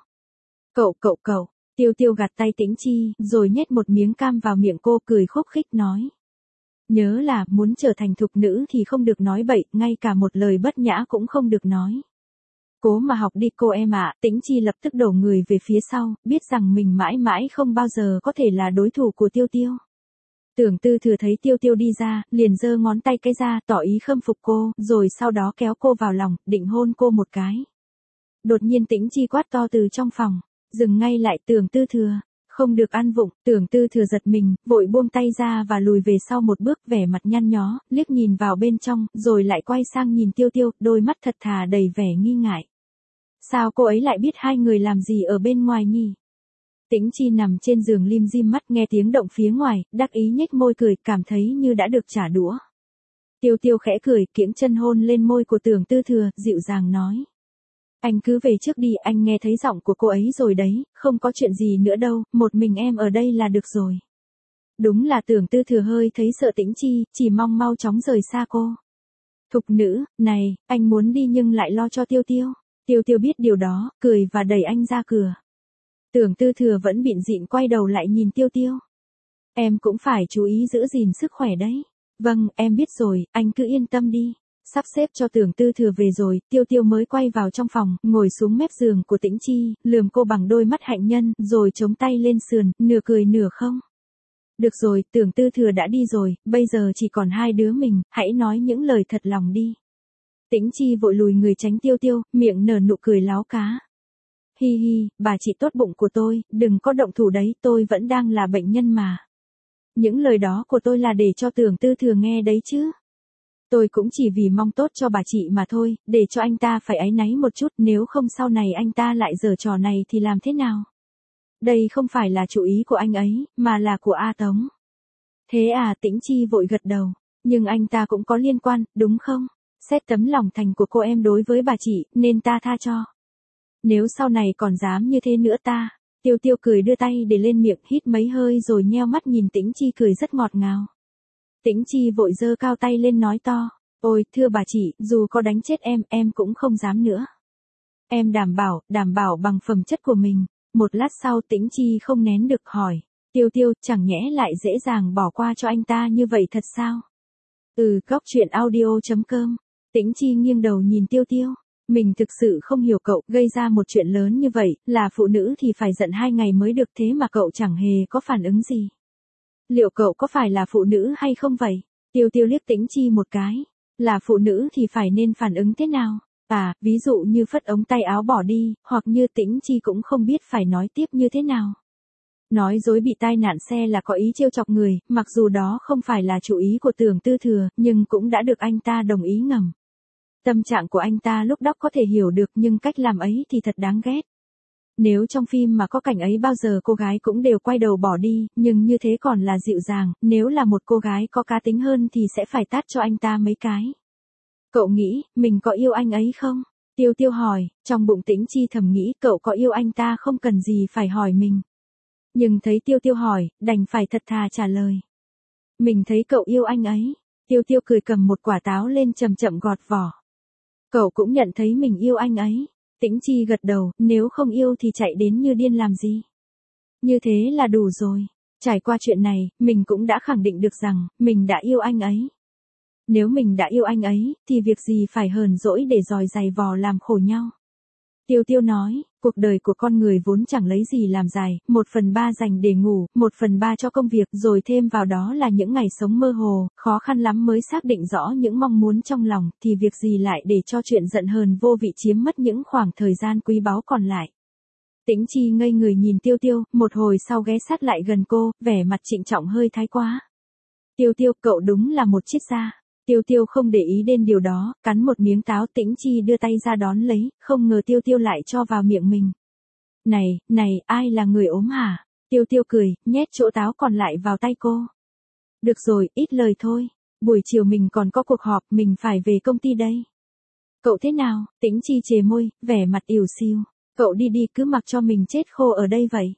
Cậu. Tiêu Tiêu gạt tay Tĩnh Chi, rồi nhét một miếng cam vào miệng cô, cười khúc khích nói. Nhớ là, muốn trở thành thục nữ thì không được nói bậy, ngay cả một lời bất nhã cũng không được nói. Cố mà học đi cô em ạ. Tĩnh Chi lập tức đổ người về phía sau, biết rằng mình mãi mãi không bao giờ có thể là đối thủ của Tiêu Tiêu. Tưởng Tư Thừa thấy Tiêu Tiêu đi ra, liền giơ ngón tay cái ra, tỏ ý khâm phục cô, rồi sau đó kéo cô vào lòng, định hôn cô một cái. Đột nhiên Tĩnh Chi quát to từ trong phòng, dừng ngay lại Tưởng Tư Thừa, không được ăn vụng. Tưởng Tư Thừa giật mình, vội buông tay ra và lùi về sau một bước, vẻ mặt nhăn nhó, liếc nhìn vào bên trong, rồi lại quay sang nhìn Tiêu Tiêu, đôi mắt thật thà đầy vẻ nghi ngại. Sao cô ấy lại biết hai người làm gì ở bên ngoài nhỉ? Tĩnh Chi nằm trên giường lim dim mắt nghe tiếng động phía ngoài, đắc ý nhếch môi cười, cảm thấy như đã được trả đũa. Tiêu Tiêu khẽ cười, kiễng chân hôn lên môi của Tưởng Tư Thừa, dịu dàng nói. Anh cứ về trước đi, anh nghe thấy giọng của cô ấy rồi đấy, không có chuyện gì nữa đâu, một mình em ở đây là được rồi. Đúng là Tưởng Tư Thừa hơi thấy sợ Tĩnh Chi, chỉ mong mau chóng rời xa cô. Thục nữ, này, anh muốn đi nhưng lại lo cho Tiêu Tiêu. Tiêu Tiêu biết điều đó, cười và đẩy anh ra cửa. Tưởng Tư Thừa vẫn bịn dịn quay đầu lại nhìn Tiêu Tiêu. Em cũng phải chú ý giữ gìn sức khỏe đấy. Vâng, em biết rồi, anh cứ yên tâm đi. Sắp xếp cho Tưởng Tư Thừa về rồi, Tiêu Tiêu mới quay vào trong phòng, ngồi xuống mép giường của Tĩnh Chi, lườm cô bằng đôi mắt hạnh nhân, rồi chống tay lên sườn, nửa cười nửa không. Được rồi, Tưởng Tư Thừa đã đi rồi, bây giờ chỉ còn hai đứa mình, hãy nói những lời thật lòng đi. Tĩnh Chi vội lùi người tránh Tiêu Tiêu, miệng nở nụ cười láo cá. Hi hi, bà chị tốt bụng của tôi, đừng có động thủ đấy, tôi vẫn đang là bệnh nhân mà. Những lời đó của tôi là để cho Tưởng Tư Thừa nghe đấy chứ. Tôi cũng chỉ vì mong tốt cho bà chị mà thôi, để cho anh ta phải áy náy một chút, nếu không sau này anh ta lại giở trò này thì làm thế nào? Đây không phải là chủ ý của anh ấy, mà là của A Tống. Thế à, Tĩnh Chi vội gật đầu, nhưng anh ta cũng có liên quan, đúng không? Xét tấm lòng thành của cô em đối với bà chị, nên ta tha cho. Nếu sau này còn dám như thế nữa ta. Tiêu Tiêu cười đưa tay để lên miệng, hít mấy hơi rồi nheo mắt nhìn Tĩnh Chi cười rất ngọt ngào. Tĩnh Chi vội giơ cao tay lên nói to. Ôi, thưa bà chị, dù có đánh chết em cũng không dám nữa. Em đảm bảo bằng phẩm chất của mình. Một lát sau Tĩnh Chi không nén được hỏi. Tiêu Tiêu, chẳng nhẽ lại dễ dàng bỏ qua cho anh ta như vậy thật sao? Cóc truyện audio.com. Tĩnh Chi nghiêng đầu nhìn Tiêu Tiêu. Mình thực sự không hiểu cậu, gây ra một chuyện lớn như vậy, là phụ nữ thì phải giận 2 ngày mới được, thế mà cậu chẳng hề có phản ứng gì. Liệu cậu có phải là phụ nữ hay không vậy? Tiêu Tiêu liếc Tĩnh Chi một cái. Là phụ nữ thì phải nên phản ứng thế nào? Ví dụ như phất ống tay áo bỏ đi, hoặc như Tĩnh Chi cũng không biết phải nói tiếp như thế nào. Nói dối bị tai nạn xe là có ý trêu chọc người, mặc dù đó không phải là chủ ý của Tưởng Tư Thừa, nhưng cũng đã được anh ta đồng ý ngầm. Tâm trạng của anh ta lúc đó có thể hiểu được, nhưng cách làm ấy thì thật đáng ghét. Nếu trong phim mà có cảnh ấy bao giờ cô gái cũng đều quay đầu bỏ đi, nhưng như thế còn là dịu dàng, nếu là một cô gái có cá tính hơn thì sẽ phải tát cho anh ta mấy cái. Cậu nghĩ, mình có yêu anh ấy không? Tiêu Tiêu hỏi, trong bụng Tĩnh Chi thầm nghĩ cậu có yêu anh ta không cần gì phải hỏi mình. Nhưng thấy Tiêu Tiêu hỏi, đành phải thật thà trả lời. Mình thấy cậu yêu anh ấy. Tiêu Tiêu cười cầm một quả táo lên chậm chậm gọt vỏ. Cậu cũng nhận thấy mình yêu anh ấy. Tĩnh Chi gật đầu, nếu không yêu thì chạy đến như điên làm gì. Như thế là đủ rồi. Trải qua chuyện này, mình cũng đã khẳng định được rằng, mình đã yêu anh ấy. Nếu mình đã yêu anh ấy, thì việc gì phải hờn dỗi để dòi giày vò làm khổ nhau. Tiêu Tiêu nói, cuộc đời của con người vốn chẳng lấy gì làm dài, 1/3 dành để ngủ, 1/3 cho công việc, rồi thêm vào đó là những ngày sống mơ hồ, khó khăn lắm mới xác định rõ những mong muốn trong lòng, thì việc gì lại để cho chuyện giận hờn vô vị chiếm mất những khoảng thời gian quý báu còn lại. Tĩnh Chi ngây người nhìn Tiêu Tiêu, một hồi sau ghé sát lại gần cô, vẻ mặt trịnh trọng hơi thái quá. Tiêu Tiêu, cậu đúng là một triết gia. Tiêu Tiêu không để ý đến điều đó, cắn một miếng táo. Tĩnh Chi đưa tay ra đón lấy, không ngờ Tiêu Tiêu lại cho vào miệng mình. Này, ai là người ốm hả? Tiêu Tiêu cười, nhét chỗ táo còn lại vào tay cô. Được rồi, ít lời thôi. Buổi chiều mình còn có cuộc họp, mình phải về công ty đây. Cậu thế nào? Tĩnh Chi chề môi, vẻ mặt ỉu xìu. Cậu đi cứ mặc cho mình chết khô ở đây vậy.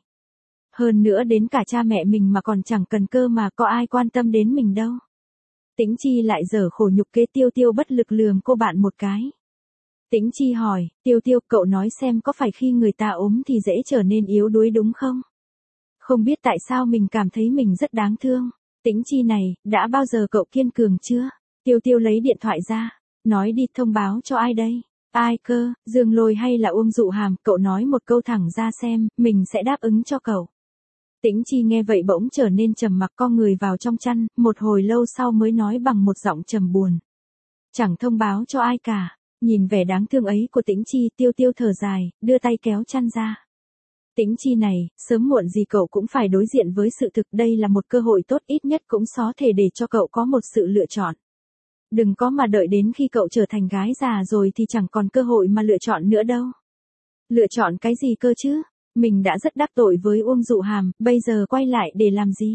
Hơn nữa đến cả cha mẹ mình mà còn chẳng cần cơ mà có ai quan tâm đến mình đâu. Tĩnh Chi lại dở khổ nhục kế. Tiêu Tiêu bất lực lườm cô bạn một cái. Tĩnh Chi hỏi, Tiêu Tiêu, cậu nói xem có phải khi người ta ốm thì dễ trở nên yếu đuối đúng không? Không biết tại sao mình cảm thấy mình rất đáng thương. Tĩnh Chi này, đã bao giờ cậu kiên cường chưa? Tiêu Tiêu lấy điện thoại ra, nói đi, thông báo cho ai đây? Ai cơ, Dương Lôi hay là Uông Dụ Hàm? Cậu nói một câu thẳng ra xem, mình sẽ đáp ứng cho cậu. Tĩnh Chi nghe vậy bỗng trở nên trầm mặc, co người vào trong chăn, một hồi lâu sau mới nói bằng một giọng trầm buồn. Chẳng thông báo cho ai cả. Nhìn vẻ đáng thương ấy của Tĩnh Chi, Tiêu Tiêu thở dài, đưa tay kéo chăn ra. Tĩnh Chi này, sớm muộn gì cậu cũng phải đối diện với sự thực, đây là một cơ hội tốt, ít nhất cũng có thể để cho cậu có một sự lựa chọn. Đừng có mà đợi đến khi cậu trở thành gái già rồi thì chẳng còn cơ hội mà lựa chọn nữa đâu. Lựa chọn cái gì cơ chứ? Mình đã rất đắc tội với Uông Dụ Hàm, bây giờ quay lại để làm gì?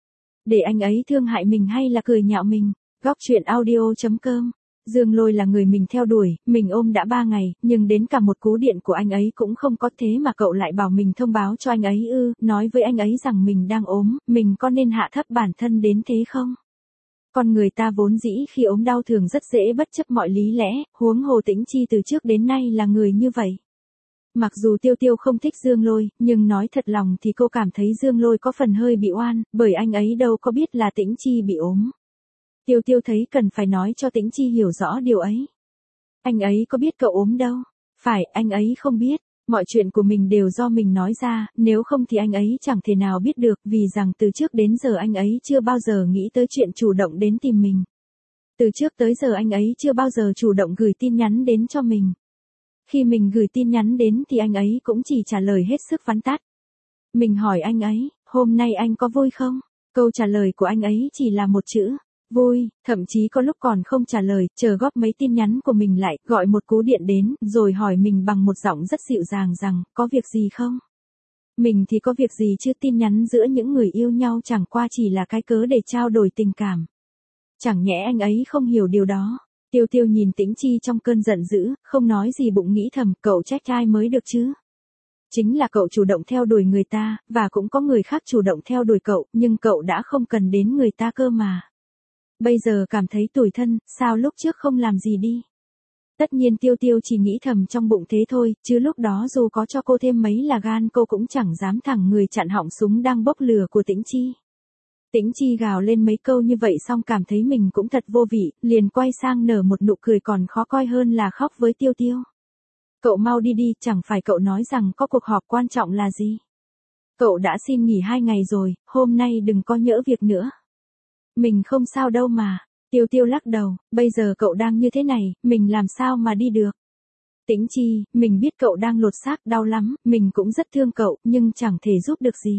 Để anh ấy thương hại mình hay là cười nhạo mình? Góc truyện audio.com. Dương Lôi là người mình theo đuổi, mình ôm đã 3 ngày, nhưng đến cả một cú điện của anh ấy cũng không có, thế mà cậu lại bảo mình thông báo cho anh ấy ư? Nói với anh ấy rằng mình đang ốm, mình có nên hạ thấp bản thân đến thế không? Con người ta vốn dĩ khi ốm đau thường rất dễ bất chấp mọi lý lẽ, huống hồ Tĩnh Chi từ trước đến nay là người như vậy. Mặc dù Tiêu Tiêu không thích Dương Lôi, nhưng nói thật lòng thì cô cảm thấy Dương Lôi có phần hơi bị oan, bởi anh ấy đâu có biết là Tĩnh Chi bị ốm. Tiêu Tiêu thấy cần phải nói cho Tĩnh Chi hiểu rõ điều ấy. Anh ấy có biết cậu ốm đâu. Phải, anh ấy không biết. Mọi chuyện của mình đều do mình nói ra, nếu không thì anh ấy chẳng thể nào biết được, vì rằng từ trước đến giờ anh ấy chưa bao giờ nghĩ tới chuyện chủ động đến tìm mình. Từ trước tới giờ anh ấy chưa bao giờ chủ động gửi tin nhắn đến cho mình. Khi mình gửi tin nhắn đến thì anh ấy cũng chỉ trả lời hết sức vắn tắt. Mình hỏi anh ấy, hôm nay anh có vui không? Câu trả lời của anh ấy chỉ là một chữ, vui, thậm chí có lúc còn không trả lời, chờ góp mấy tin nhắn của mình lại, gọi một cú điện đến, rồi hỏi mình bằng một giọng rất dịu dàng rằng, có việc gì không? Mình thì có việc gì chứ, tin nhắn giữa những người yêu nhau chẳng qua chỉ là cái cớ để trao đổi tình cảm. Chẳng nhẽ anh ấy không hiểu điều đó. Tiêu Tiêu nhìn Tĩnh Chi trong cơn giận dữ, không nói gì, bụng nghĩ thầm, cậu trách ai mới được chứ? Chính là cậu chủ động theo đuổi người ta, và cũng có người khác chủ động theo đuổi cậu, nhưng cậu đã không cần đến người ta cơ mà. Bây giờ cảm thấy tủi thân, sao lúc trước không làm gì đi? Tất nhiên Tiêu Tiêu chỉ nghĩ thầm trong bụng thế thôi, chứ lúc đó dù có cho cô thêm mấy là gan cô cũng chẳng dám thẳng người chặn họng súng đang bốc lửa của Tĩnh Chi. Tĩnh Chi gào lên mấy câu như vậy xong cảm thấy mình cũng thật vô vị, liền quay sang nở một nụ cười còn khó coi hơn là khóc với Tiêu Tiêu. Cậu mau đi, chẳng phải cậu nói rằng có cuộc họp quan trọng là gì? Cậu đã xin nghỉ 2 ngày rồi, hôm nay đừng có nhỡ việc nữa. Mình không sao đâu mà. Tiêu Tiêu lắc đầu, bây giờ cậu đang như thế này, mình làm sao mà đi được? Tĩnh Chi, mình biết cậu đang lột xác đau lắm, mình cũng rất thương cậu, nhưng chẳng thể giúp được gì.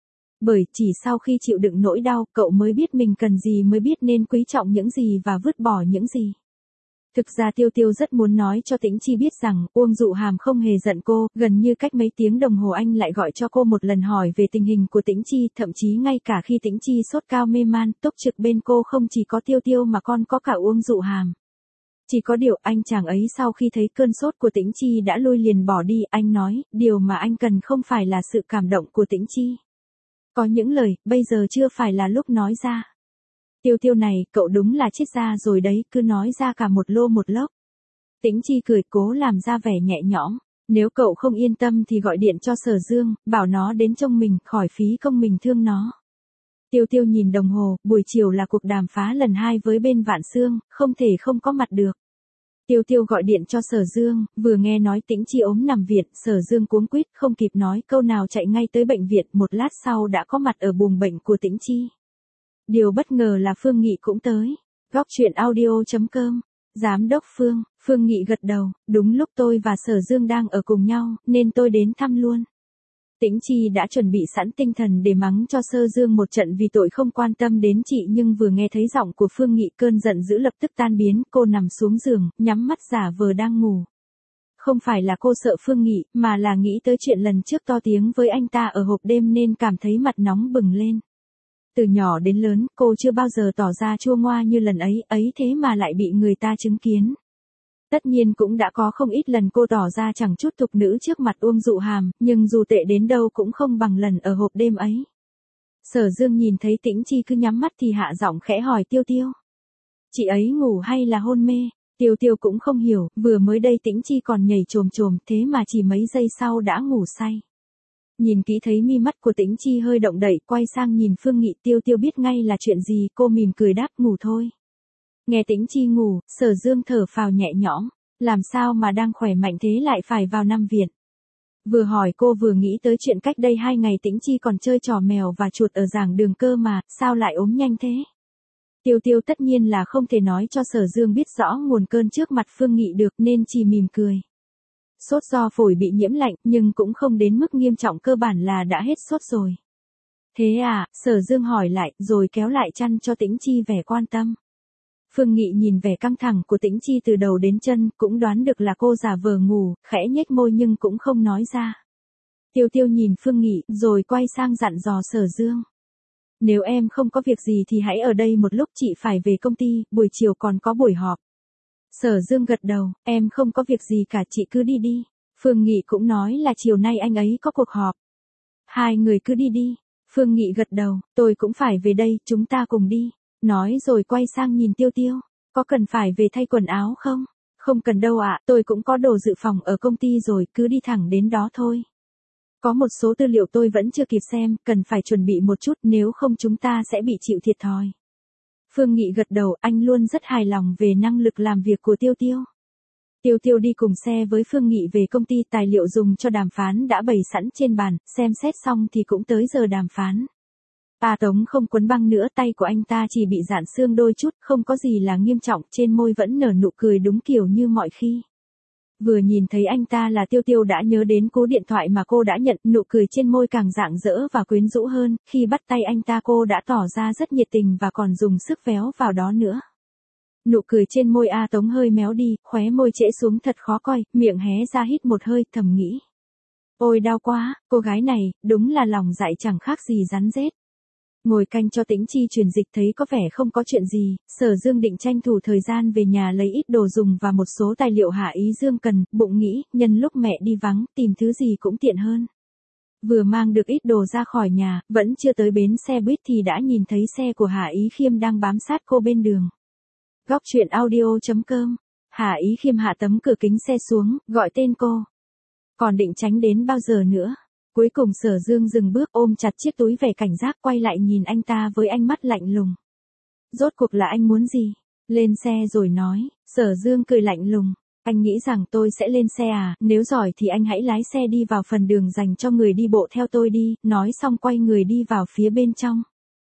Bởi chỉ sau khi chịu đựng nỗi đau, cậu mới biết mình cần gì, mới biết nên quý trọng những gì và vứt bỏ những gì. Thực ra Tiêu Tiêu rất muốn nói cho Tĩnh Chi biết rằng, Uông Dụ Hàm không hề giận cô, gần như cách mấy tiếng đồng hồ anh lại gọi cho cô một lần hỏi về tình hình của Tĩnh Chi, thậm chí ngay cả khi Tĩnh Chi sốt cao mê man, túc trực bên cô không chỉ có Tiêu Tiêu mà còn có cả Uông Dụ Hàm. Chỉ có điều anh chàng ấy sau khi thấy cơn sốt của Tĩnh Chi đã lui liền bỏ đi, anh nói, điều mà anh cần không phải là sự cảm động của Tĩnh Chi. Có những lời, bây giờ chưa phải là lúc nói ra. Tiêu Tiêu này, cậu đúng là triết gia rồi đấy, cứ nói ra cả một lô một lốc. Tĩnh Chi cười cố làm ra vẻ nhẹ nhõm. Nếu cậu không yên tâm thì gọi điện cho Sở Dương, bảo nó đến trông mình, khỏi phí công mình thương nó. Tiêu Tiêu nhìn đồng hồ, buổi chiều là cuộc đàm phá lần 2 với bên Vạn Xương, không thể không có mặt được. Tiêu Tiêu gọi điện cho Sở Dương, vừa nghe nói Tĩnh Chi ốm nằm viện, Sở Dương cuống quýt không kịp nói câu nào chạy ngay tới bệnh viện, một lát sau đã có mặt ở buồng bệnh của Tĩnh Chi. Điều bất ngờ là Phương Nghị cũng tới. Góc truyện audio.com. Giám đốc Phương, Phương Nghị gật đầu, đúng lúc tôi và Sở Dương đang ở cùng nhau, nên tôi đến thăm luôn. Tĩnh Chi đã chuẩn bị sẵn tinh thần để mắng cho Sở Dương một trận vì tội không quan tâm đến chị, nhưng vừa nghe thấy giọng của Phương Nghị cơn giận dữ lập tức tan biến, cô nằm xuống giường, nhắm mắt giả vờ đang ngủ. Không phải là cô sợ Phương Nghị, mà là nghĩ tới chuyện lần trước to tiếng với anh ta ở hộp đêm nên cảm thấy mặt nóng bừng lên. Từ nhỏ đến lớn, cô chưa bao giờ tỏ ra chua ngoa như lần ấy thế mà lại bị người ta chứng kiến. Tất nhiên cũng đã có không ít lần cô tỏ ra chẳng chút thục nữ trước mặt Uông Dụ Hàm, nhưng dù tệ đến đâu cũng không bằng lần ở hộp đêm ấy. Sở Dương nhìn thấy Tĩnh Chi cứ nhắm mắt thì hạ giọng khẽ hỏi Tiêu Tiêu. Chị ấy ngủ hay là hôn mê? Tiêu Tiêu cũng không hiểu, vừa mới đây Tĩnh Chi còn nhảy chồm chồm, thế mà chỉ mấy giây sau đã ngủ say. Nhìn kỹ thấy mi mắt của Tĩnh Chi hơi động đậy, quay sang nhìn Phương Nghị, Tiêu Tiêu biết ngay là chuyện gì, cô mỉm cười đáp ngủ thôi. Nghe Tĩnh Chi ngủ, Sở Dương thở phào nhẹ nhõm, làm sao mà đang khỏe mạnh thế lại phải vào nằm viện. Vừa hỏi cô vừa nghĩ tới chuyện cách đây 2 ngày Tĩnh Chi còn chơi trò mèo và chuột ở giảng đường cơ mà, sao lại ốm nhanh thế? Tiêu Tiêu tất nhiên là không thể nói cho Sở Dương biết rõ nguồn cơn trước mặt Phương Nghị được nên chỉ mỉm cười. Sốt do phổi bị nhiễm lạnh nhưng cũng không đến mức nghiêm trọng, cơ bản là đã hết sốt rồi. Thế à, Sở Dương hỏi lại rồi kéo lại chăn cho Tĩnh Chi vẻ quan tâm. Phương Nghị nhìn vẻ căng thẳng của Tĩnh Chi từ đầu đến chân, cũng đoán được là cô giả vờ ngủ, khẽ nhếch môi nhưng cũng không nói ra. Tiêu Tiêu nhìn Phương Nghị rồi quay sang dặn dò Sở Dương. Nếu em không có việc gì thì hãy ở đây một lúc, chị phải về công ty, buổi chiều còn có buổi họp. Sở Dương gật đầu, em không có việc gì cả, chị cứ đi đi. Phương Nghị cũng nói là chiều nay anh ấy có cuộc họp. Hai người cứ đi đi. Phương Nghị gật đầu, tôi cũng phải về đây, chúng ta cùng đi. Nói rồi quay sang nhìn Tiêu Tiêu, có cần phải về thay quần áo không? Không cần đâu ạ, tôi cũng có đồ dự phòng ở công ty rồi, cứ đi thẳng đến đó thôi. Có một số tư liệu tôi vẫn chưa kịp xem, cần phải chuẩn bị một chút, nếu không chúng ta sẽ bị chịu thiệt thòi. Phương Nghị gật đầu, anh luôn rất hài lòng về năng lực làm việc của Tiêu Tiêu. Tiêu Tiêu đi cùng xe với Phương Nghị về công ty, tài liệu dùng cho đàm phán đã bày sẵn trên bàn, xem xét xong thì cũng tới giờ đàm phán. Tống không quấn băng nữa, tay của anh ta chỉ bị rạn xương đôi chút, không có gì là nghiêm trọng, trên môi vẫn nở nụ cười đúng kiểu như mọi khi. Vừa nhìn thấy anh ta là Tiêu Tiêu đã nhớ đến cú điện thoại mà cô đã nhận, nụ cười trên môi càng rạng rỡ và quyến rũ hơn, khi bắt tay anh ta cô đã tỏ ra rất nhiệt tình và còn dùng sức véo vào đó nữa. Nụ cười trên môi Tống hơi méo đi, khóe môi trễ xuống thật khó coi, miệng hé ra hít một hơi, thầm nghĩ. Ôi đau quá, cô gái này, đúng là lòng dạ chẳng khác gì rắn rết. Ngồi canh cho Tĩnh Chi truyền dịch thấy có vẻ không có chuyện gì, Sở Dương định tranh thủ thời gian về nhà lấy ít đồ dùng và một số tài liệu Hạ Ý Dương cần, bụng nghĩ, nhân lúc mẹ đi vắng, tìm thứ gì cũng tiện hơn. Vừa mang được ít đồ ra khỏi nhà, vẫn chưa tới bến xe buýt thì đã nhìn thấy xe của Hạ Ý Khiêm đang bám sát cô bên đường. Góc truyện audio.com. Hạ Ý Khiêm hạ tấm cửa kính xe xuống, gọi tên cô. Còn định tránh đến bao giờ nữa? Cuối cùng Sở Dương dừng bước, ôm chặt chiếc túi vẻ cảnh giác, quay lại nhìn anh ta với ánh mắt lạnh lùng. Rốt cuộc là anh muốn gì? Lên xe rồi nói. Sở Dương cười lạnh lùng. Anh nghĩ rằng tôi sẽ lên xe à? Nếu giỏi thì anh hãy lái xe đi vào phần đường dành cho người đi bộ theo tôi đi. Nói xong quay người đi vào phía bên trong.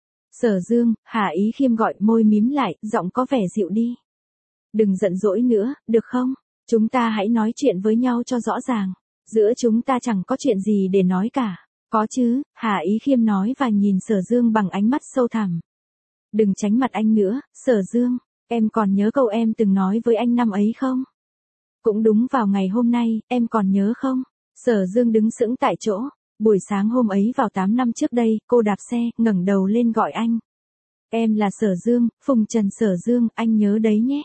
Sở Dương, Hạ Ý Khiêm gọi, môi mím lại, giọng có vẻ dịu đi. Đừng giận dỗi nữa, được không? Chúng ta hãy nói chuyện với nhau cho rõ ràng. Giữa chúng ta chẳng có chuyện gì để nói cả. Có chứ, Hạ Ý Khiêm nói và nhìn Sở Dương bằng ánh mắt sâu thẳm. Đừng tránh mặt anh nữa, Sở Dương, em còn nhớ câu em từng nói với anh năm ấy không? Cũng đúng vào ngày hôm nay, em còn nhớ không? Sở Dương đứng sững tại chỗ. Buổi sáng hôm ấy vào 8 năm trước đây, cô đạp xe, ngẩng đầu lên gọi anh. Em là Sở Dương, Phùng Trần Sở Dương, anh nhớ đấy nhé.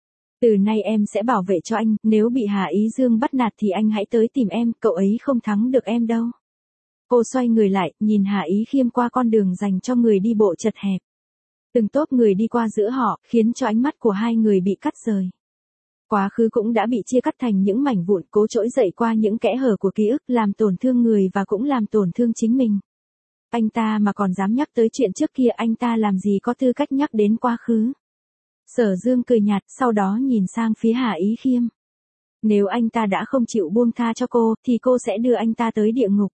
Từ nay em sẽ bảo vệ cho anh, nếu bị Hạ Ý Dương bắt nạt thì anh hãy tới tìm em, cậu ấy không thắng được em đâu. Cô xoay người lại, nhìn Hạ Ý Khiêm qua con đường dành cho người đi bộ chật hẹp. Từng tốp người đi qua giữa họ, khiến cho ánh mắt của hai người bị cắt rời. Quá khứ cũng đã bị chia cắt thành những mảnh vụn, cố trỗi dậy qua những kẽ hở của ký ức, làm tổn thương người và cũng làm tổn thương chính mình. Anh ta mà còn dám nhắc tới chuyện trước kia, anh ta làm gì có tư cách nhắc đến quá khứ. Sở Dương cười nhạt, sau đó nhìn sang phía Hà Ý Khiêm. Nếu anh ta đã không chịu buông tha cho cô, thì cô sẽ đưa anh ta tới địa ngục.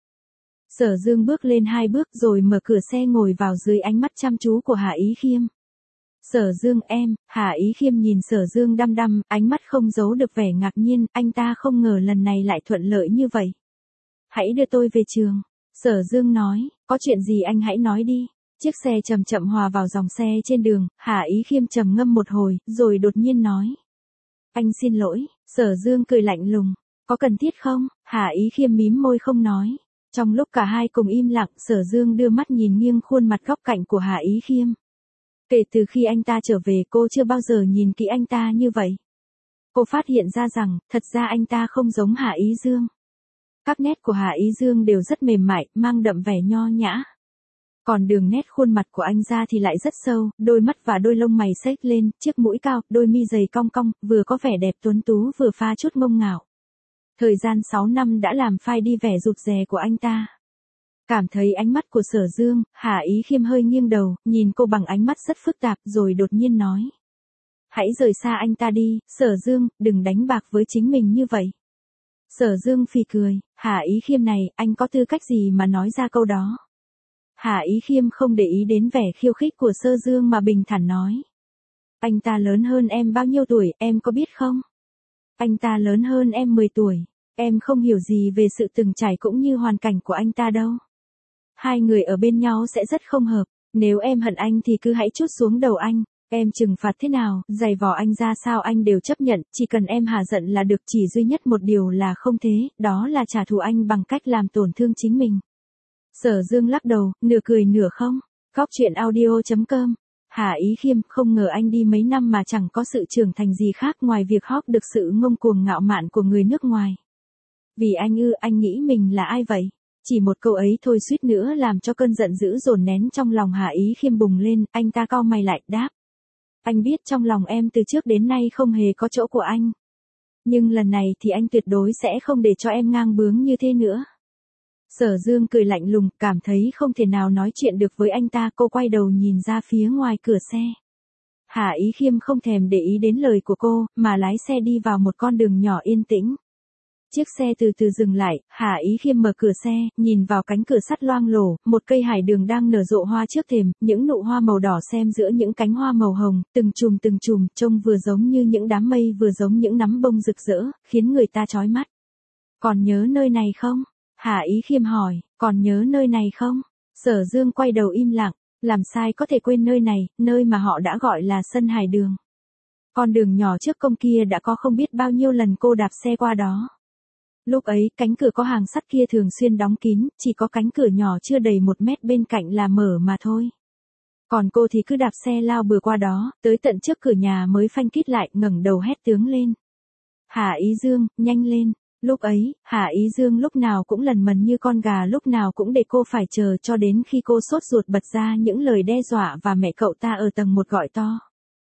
Sở Dương bước lên 2 bước rồi mở cửa xe ngồi vào dưới ánh mắt chăm chú của Hà Ý Khiêm. Sở Dương em, Hà Ý Khiêm nhìn Sở Dương đăm đăm, ánh mắt không giấu được vẻ ngạc nhiên, anh ta không ngờ lần này lại thuận lợi như vậy. Hãy đưa tôi về trường. Sở Dương nói, có chuyện gì anh hãy nói đi. Chiếc xe chậm chậm hòa vào dòng xe trên đường, Hà Ý Khiêm trầm ngâm một hồi, rồi đột nhiên nói. Anh xin lỗi, Sở Dương cười lạnh lùng. Có cần thiết không? Hà Ý Khiêm mím môi không nói. Trong lúc cả hai cùng im lặng, Sở Dương đưa mắt nhìn nghiêng khuôn mặt góc cạnh của Hà Ý Khiêm. Kể từ khi anh ta trở về cô chưa bao giờ nhìn kỹ anh ta như vậy. Cô phát hiện ra rằng, thật ra anh ta không giống Hà Ý Dương. Các nét của Hà Ý Dương đều rất mềm mại, mang đậm vẻ nho nhã. Còn đường nét khuôn mặt của anh ra thì lại rất sâu, đôi mắt và đôi lông mày xếch lên, chiếc mũi cao, đôi mi dày cong cong, vừa có vẻ đẹp tuấn tú vừa pha chút ngông ngạo. Thời gian 6 năm đã làm phai đi vẻ rụt rè của anh ta. Cảm thấy ánh mắt của Sở Dương, Hà Ý Khiêm hơi nghiêng đầu, nhìn cô bằng ánh mắt rất phức tạp rồi đột nhiên nói. Hãy rời xa anh ta đi, Sở Dương, đừng đánh bạc với chính mình như vậy. Sở Dương phì cười, Hà Ý Khiêm này, anh có tư cách gì mà nói ra câu đó? Hà Ý Khiêm không để ý đến vẻ khiêu khích của Sở Dương mà bình thản nói. Anh ta lớn hơn em bao nhiêu tuổi, em có biết không? Anh ta lớn hơn em 10 tuổi, em không hiểu gì về sự từng trải cũng như hoàn cảnh của anh ta đâu. Hai người ở bên nhau sẽ rất không hợp, nếu em hận anh thì cứ hãy trút xuống đầu anh, em trừng phạt thế nào, giày vò anh ra sao anh đều chấp nhận, chỉ cần em hà giận là được, chỉ duy nhất một điều là không thế, đó là trả thù anh bằng cách làm tổn thương chính mình. Sở Dương lắc đầu, nửa cười nửa không. Góc truyện audio.com. Hà Ý Khiêm, không ngờ anh đi mấy năm mà chẳng có sự trưởng thành gì khác ngoài việc hóp được sự ngông cuồng ngạo mạn của người nước ngoài. Vì anh nghĩ mình là ai vậy? Chỉ một câu ấy thôi suýt nữa làm cho cơn giận dữ dồn nén trong lòng Hà Ý Khiêm bùng lên, anh ta cau mày lại, đáp. Anh biết trong lòng em từ trước đến nay không hề có chỗ của anh. Nhưng lần này thì anh tuyệt đối sẽ không để cho em ngang bướng như thế nữa. Sở Dương cười lạnh lùng, cảm thấy không thể nào nói chuyện được với anh ta, cô quay đầu nhìn ra phía ngoài cửa xe. Hà Ý Khiêm không thèm để ý đến lời của cô, mà lái xe đi vào một con đường nhỏ yên tĩnh. Chiếc xe từ từ dừng lại, Hà Ý Khiêm mở cửa xe, nhìn vào cánh cửa sắt loang lổ, một cây hải đường đang nở rộ hoa trước thềm, những nụ hoa màu đỏ xen giữa những cánh hoa màu hồng, từng chùm, trông vừa giống như những đám mây vừa giống những nắm bông rực rỡ, khiến người ta chói mắt. Còn nhớ nơi này không? Hà Ý Khiêm hỏi, còn nhớ nơi này không? Sở Dương quay đầu im lặng, làm sai có thể quên nơi này, nơi mà họ đã gọi là sân hải đường. Con đường nhỏ trước công kia đã có không biết bao nhiêu lần cô đạp xe qua đó. Lúc ấy, cánh cửa có hàng sắt kia thường xuyên đóng kín, chỉ có cánh cửa nhỏ chưa đầy 1 mét bên cạnh là mở mà thôi. Còn cô thì cứ đạp xe lao bừa qua đó, tới tận trước cửa nhà mới phanh kít lại, ngẩng đầu hét tướng lên. Hà Ý Dương, nhanh lên. Lúc ấy, Hà Ý Dương lúc nào cũng lần mần như con gà, lúc nào cũng để cô phải chờ cho đến khi cô sốt ruột bật ra những lời đe dọa và mẹ cậu ta ở tầng 1 gọi to.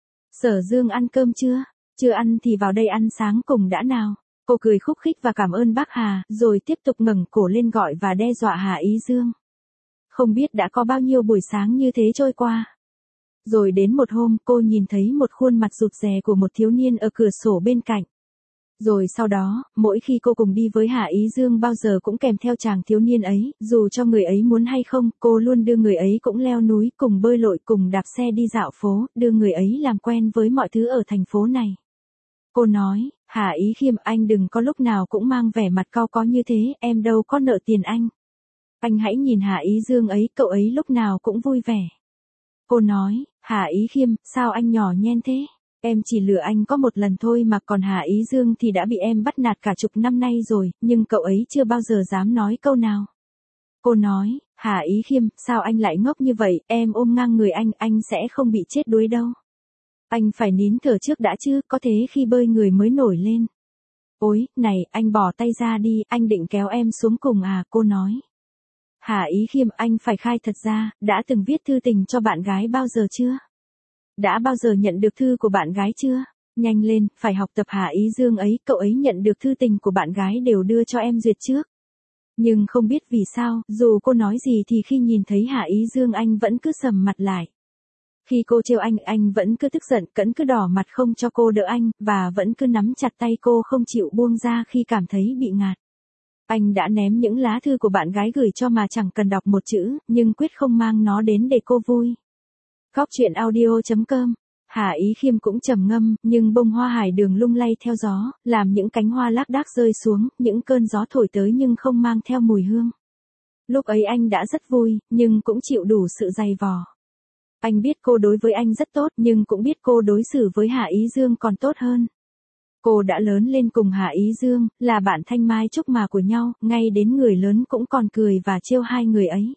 Sở Dương ăn cơm chưa? Chưa ăn thì vào đây ăn sáng cùng đã nào. Cô cười khúc khích và cảm ơn bác Hà, rồi tiếp tục ngẩng cổ lên gọi và đe dọa Hà Ý Dương. Không biết đã có bao nhiêu buổi sáng như thế trôi qua. Rồi đến một hôm cô nhìn thấy một khuôn mặt rụt rè của một thiếu niên ở cửa sổ bên cạnh. Rồi sau đó, mỗi khi cô cùng đi với Hà Ý Dương bao giờ cũng kèm theo chàng thiếu niên ấy, dù cho người ấy muốn hay không, cô luôn đưa người ấy cũng leo núi, cùng bơi lội, cùng đạp xe đi dạo phố, đưa người ấy làm quen với mọi thứ ở thành phố này. Cô nói, Hà Ý Khiêm, anh đừng có lúc nào cũng mang vẻ mặt cau có như thế, em đâu có nợ tiền anh. Anh hãy nhìn Hà Ý Dương ấy, cậu ấy lúc nào cũng vui vẻ. Cô nói, Hà Ý Khiêm, sao anh nhỏ nhen thế? Em chỉ lừa anh có một lần thôi mà, còn Hà Ý Dương thì đã bị em bắt nạt cả chục năm nay rồi, nhưng cậu ấy chưa bao giờ dám nói câu nào. Cô nói, Hà Ý Khiêm, sao anh lại ngốc như vậy, em ôm ngang người anh sẽ không bị chết đuối đâu. Anh phải nín thở trước đã chứ, có thế khi bơi người mới nổi lên. Ôi, này, anh bỏ tay ra đi, anh định kéo em xuống cùng à, cô nói. Hà Ý Khiêm, anh phải khai thật ra, đã từng viết thư tình cho bạn gái bao giờ chưa? Đã bao giờ nhận được thư của bạn gái chưa? Nhanh lên, phải học tập Hà Ý Dương ấy, cậu ấy nhận được thư tình của bạn gái đều đưa cho em duyệt trước. Nhưng không biết vì sao, dù cô nói gì thì khi nhìn thấy Hà Ý Dương anh vẫn cứ sầm mặt lại. Khi cô trêu anh vẫn cứ tức giận, cứ đỏ mặt không cho cô đỡ anh, và vẫn cứ nắm chặt tay cô không chịu buông ra khi cảm thấy bị ngạt. Anh đã ném những lá thư của bạn gái gửi cho mà chẳng cần đọc một chữ, nhưng quyết không mang nó đến để cô vui. Góc truyện audio.com. Hà Ý Khiêm cũng trầm ngâm, nhưng bông hoa hải đường lung lay theo gió, làm những cánh hoa lác đác rơi xuống, những cơn gió thổi tới nhưng không mang theo mùi hương. Lúc ấy anh đã rất vui, nhưng cũng chịu đủ sự dày vò. Anh biết cô đối với anh rất tốt, nhưng cũng biết cô đối xử với Hà Ý Dương còn tốt hơn. Cô đã lớn lên cùng Hà Ý Dương, là bạn thanh mai trúc mã của nhau, ngay đến người lớn cũng còn cười và trêu hai người ấy.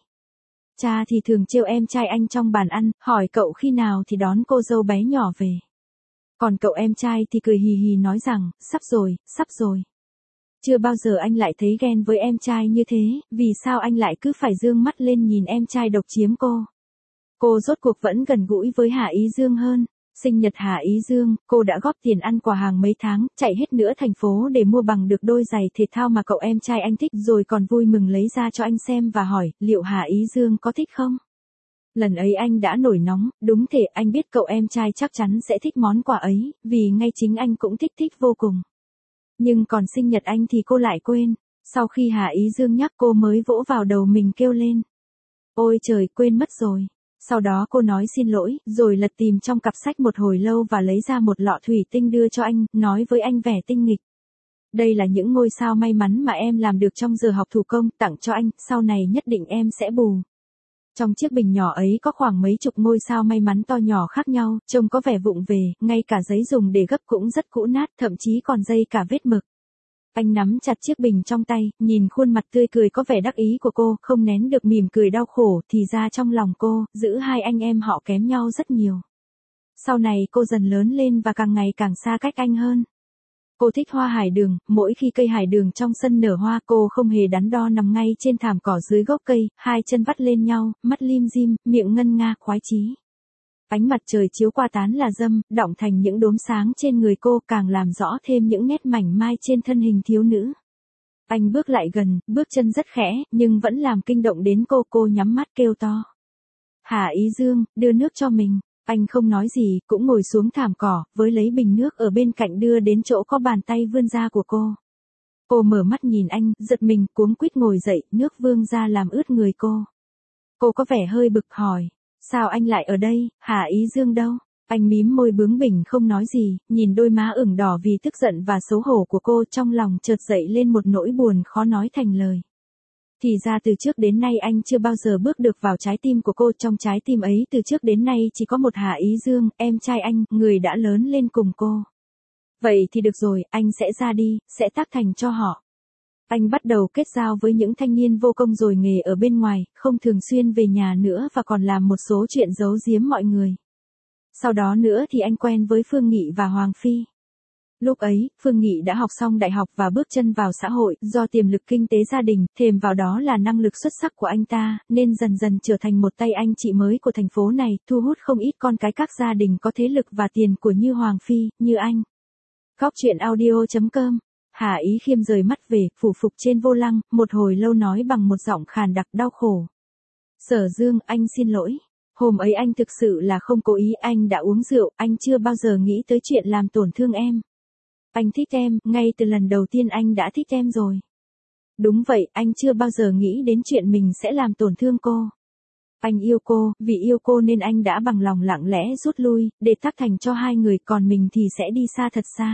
Cha thì thường trêu em trai anh trong bàn ăn, hỏi cậu khi nào thì đón cô dâu bé nhỏ về. Còn cậu em trai thì cười hì hì nói rằng, sắp rồi, sắp rồi. Chưa bao giờ anh lại thấy ghen với em trai như thế, vì sao anh lại cứ phải dương mắt lên nhìn em trai độc chiếm cô. Cô rốt cuộc vẫn gần gũi với Hà Ý Dương hơn. Sinh nhật Hà Ý Dương, cô đã góp tiền ăn quà hàng mấy tháng, chạy hết nửa thành phố để mua bằng được đôi giày thể thao mà cậu em trai anh thích, rồi còn vui mừng lấy ra cho anh xem và hỏi, liệu Hà Ý Dương có thích không? Lần ấy anh đã nổi nóng, đúng thế, anh biết cậu em trai chắc chắn sẽ thích món quà ấy, vì ngay chính anh cũng thích vô cùng. Nhưng còn sinh nhật anh thì cô lại quên. Sau khi Hà Ý Dương nhắc cô mới vỗ vào đầu mình kêu lên. Ôi trời, quên mất rồi. Sau đó cô nói xin lỗi, rồi lật tìm trong cặp sách một hồi lâu và lấy ra một lọ thủy tinh đưa cho anh, nói với anh vẻ tinh nghịch. Đây là những ngôi sao may mắn mà em làm được trong giờ học thủ công, tặng cho anh, sau này nhất định em sẽ bù. Trong chiếc bình nhỏ ấy có khoảng mấy chục ngôi sao may mắn to nhỏ khác nhau, trông có vẻ vụng về, ngay cả giấy dùng để gấp cũng rất cũ nát, thậm chí còn dây cả vết mực. Anh nắm chặt chiếc bình trong tay, nhìn khuôn mặt tươi cười có vẻ đắc ý của cô, không nén được mỉm cười đau khổ, thì ra trong lòng cô, giữa hai anh em họ kém nhau rất nhiều. Sau này cô dần lớn lên và càng ngày càng xa cách anh hơn. Cô thích hoa hải đường, mỗi khi cây hải đường trong sân nở hoa cô không hề đắn đo nằm ngay trên thảm cỏ dưới gốc cây, hai chân vắt lên nhau, mắt lim dim, miệng ngân nga khoái chí. Ánh mặt trời chiếu qua tán là râm, đọng thành những đốm sáng trên người cô càng làm rõ thêm những nét mảnh mai trên thân hình thiếu nữ. Anh bước lại gần, bước chân rất khẽ, nhưng vẫn làm kinh động đến cô nhắm mắt kêu to. Hà Ý Dương, đưa nước cho mình. Anh không nói gì, cũng ngồi xuống thảm cỏ, với lấy bình nước ở bên cạnh đưa đến chỗ có bàn tay vươn ra của cô. Cô mở mắt nhìn anh, giật mình, cuống quýt ngồi dậy, nước vương ra làm ướt người cô. Cô có vẻ hơi bực hỏi. Sao anh lại ở đây, Hà Ý Dương đâu? Anh mím môi bướng bỉnh không nói gì, nhìn đôi má ửng đỏ vì tức giận và xấu hổ của cô, trong lòng chợt dậy lên một nỗi buồn khó nói thành lời. Thì ra từ trước đến nay anh chưa bao giờ bước được vào trái tim của cô, trong trái tim ấy từ trước đến nay chỉ có một Hà Ý Dương, em trai anh, người đã lớn lên cùng cô. Vậy thì được rồi, anh sẽ ra đi, sẽ tác thành cho họ. Anh bắt đầu kết giao với những thanh niên vô công rồi nghề ở bên ngoài, không thường xuyên về nhà nữa và còn làm một số chuyện giấu giếm mọi người. Sau đó nữa thì anh quen với Phương Nghị và Hoàng Phi. Lúc ấy, Phương Nghị đã học xong đại học và bước chân vào xã hội, do tiềm lực kinh tế gia đình, thêm vào đó là năng lực xuất sắc của anh ta, nên dần dần trở thành một tay anh chị mới của thành phố này, thu hút không ít con cái các gia đình có thế lực và tiền của như Hoàng Phi, như anh. Góc truyện audio.com. Hà Ý Khiêm rời mắt về, phủ phục trên vô lăng, một hồi lâu nói bằng một giọng khàn đặc đau khổ. Sở Dương, anh xin lỗi. Hôm ấy anh thực sự là không cố ý, anh đã uống rượu, anh chưa bao giờ nghĩ tới chuyện làm tổn thương em. Anh thích em, ngay từ lần đầu tiên anh đã thích em rồi. Đúng vậy, anh chưa bao giờ nghĩ đến chuyện mình sẽ làm tổn thương cô. Anh yêu cô, vì yêu cô nên anh đã bằng lòng lặng lẽ rút lui, để tác thành cho hai người, còn mình thì sẽ đi xa thật xa.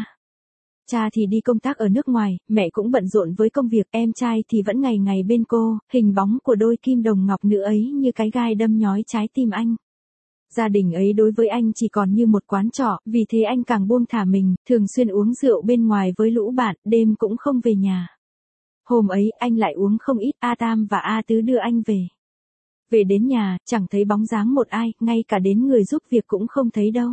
Cha thì đi công tác ở nước ngoài, mẹ cũng bận rộn với công việc, em trai thì vẫn ngày ngày bên cô, hình bóng của đôi kim đồng ngọc nữ ấy như cái gai đâm nhói trái tim anh. Gia đình ấy đối với anh chỉ còn như một quán trọ, vì thế anh càng buông thả mình, thường xuyên uống rượu bên ngoài với lũ bạn, đêm cũng không về nhà. Hôm ấy, anh lại uống không ít, A Tam và A Tứ đưa anh về. Về đến nhà, chẳng thấy bóng dáng một ai, ngay cả đến người giúp việc cũng không thấy đâu.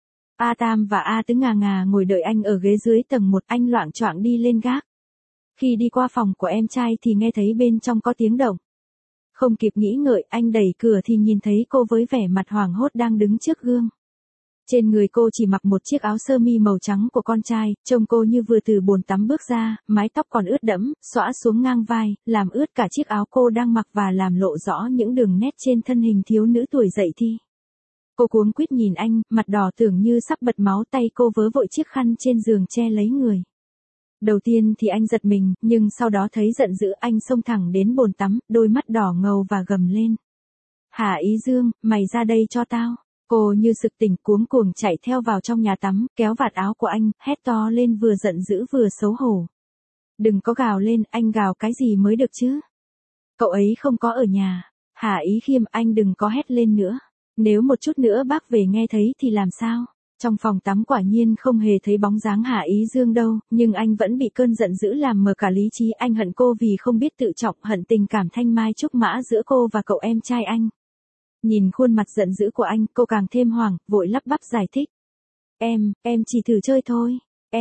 A Tam và A Tứ ngà ngà ngồi đợi anh ở ghế dưới tầng 1, anh loạng choạng đi lên gác. Khi đi qua phòng của em trai thì nghe thấy bên trong có tiếng động. Không kịp nghĩ ngợi, anh đẩy cửa thì nhìn thấy cô với vẻ mặt hoảng hốt đang đứng trước gương. Trên người cô chỉ mặc một chiếc áo sơ mi màu trắng của con trai, trông cô như vừa từ bồn tắm bước ra, mái tóc còn ướt đẫm, xõa xuống ngang vai, làm ướt cả chiếc áo cô đang mặc và làm lộ rõ những đường nét trên thân hình thiếu nữ tuổi dậy thì. Cô cuống quýt nhìn anh, mặt đỏ tưởng như sắp bật máu, tay cô vớ vội chiếc khăn trên giường che lấy người. Đầu tiên thì anh giật mình, nhưng sau đó thấy giận dữ, anh xông thẳng đến bồn tắm, đôi mắt đỏ ngầu và gầm lên. Hà Ý Dương, mày ra đây cho tao. Cô như sực tỉnh cuống cuồng chạy theo vào trong nhà tắm, kéo vạt áo của anh, hét to lên vừa giận dữ vừa xấu hổ. Đừng có gào lên, anh gào cái gì mới được chứ? Cậu ấy không có ở nhà. Hà Ý Khiêm, anh đừng có hét lên nữa. Nếu một chút nữa bác về nghe thấy thì làm sao? Trong phòng tắm quả nhiên không hề thấy bóng dáng Hà Ý Dương đâu, nhưng anh vẫn bị cơn giận dữ làm mờ cả lý trí. Anh hận cô vì không biết tự trọng, hận tình cảm thanh mai trúc mã giữa cô và cậu em trai anh. Nhìn khuôn mặt giận dữ của anh, cô càng thêm hoảng, vội lắp bắp giải thích. Em chỉ thử chơi thôi.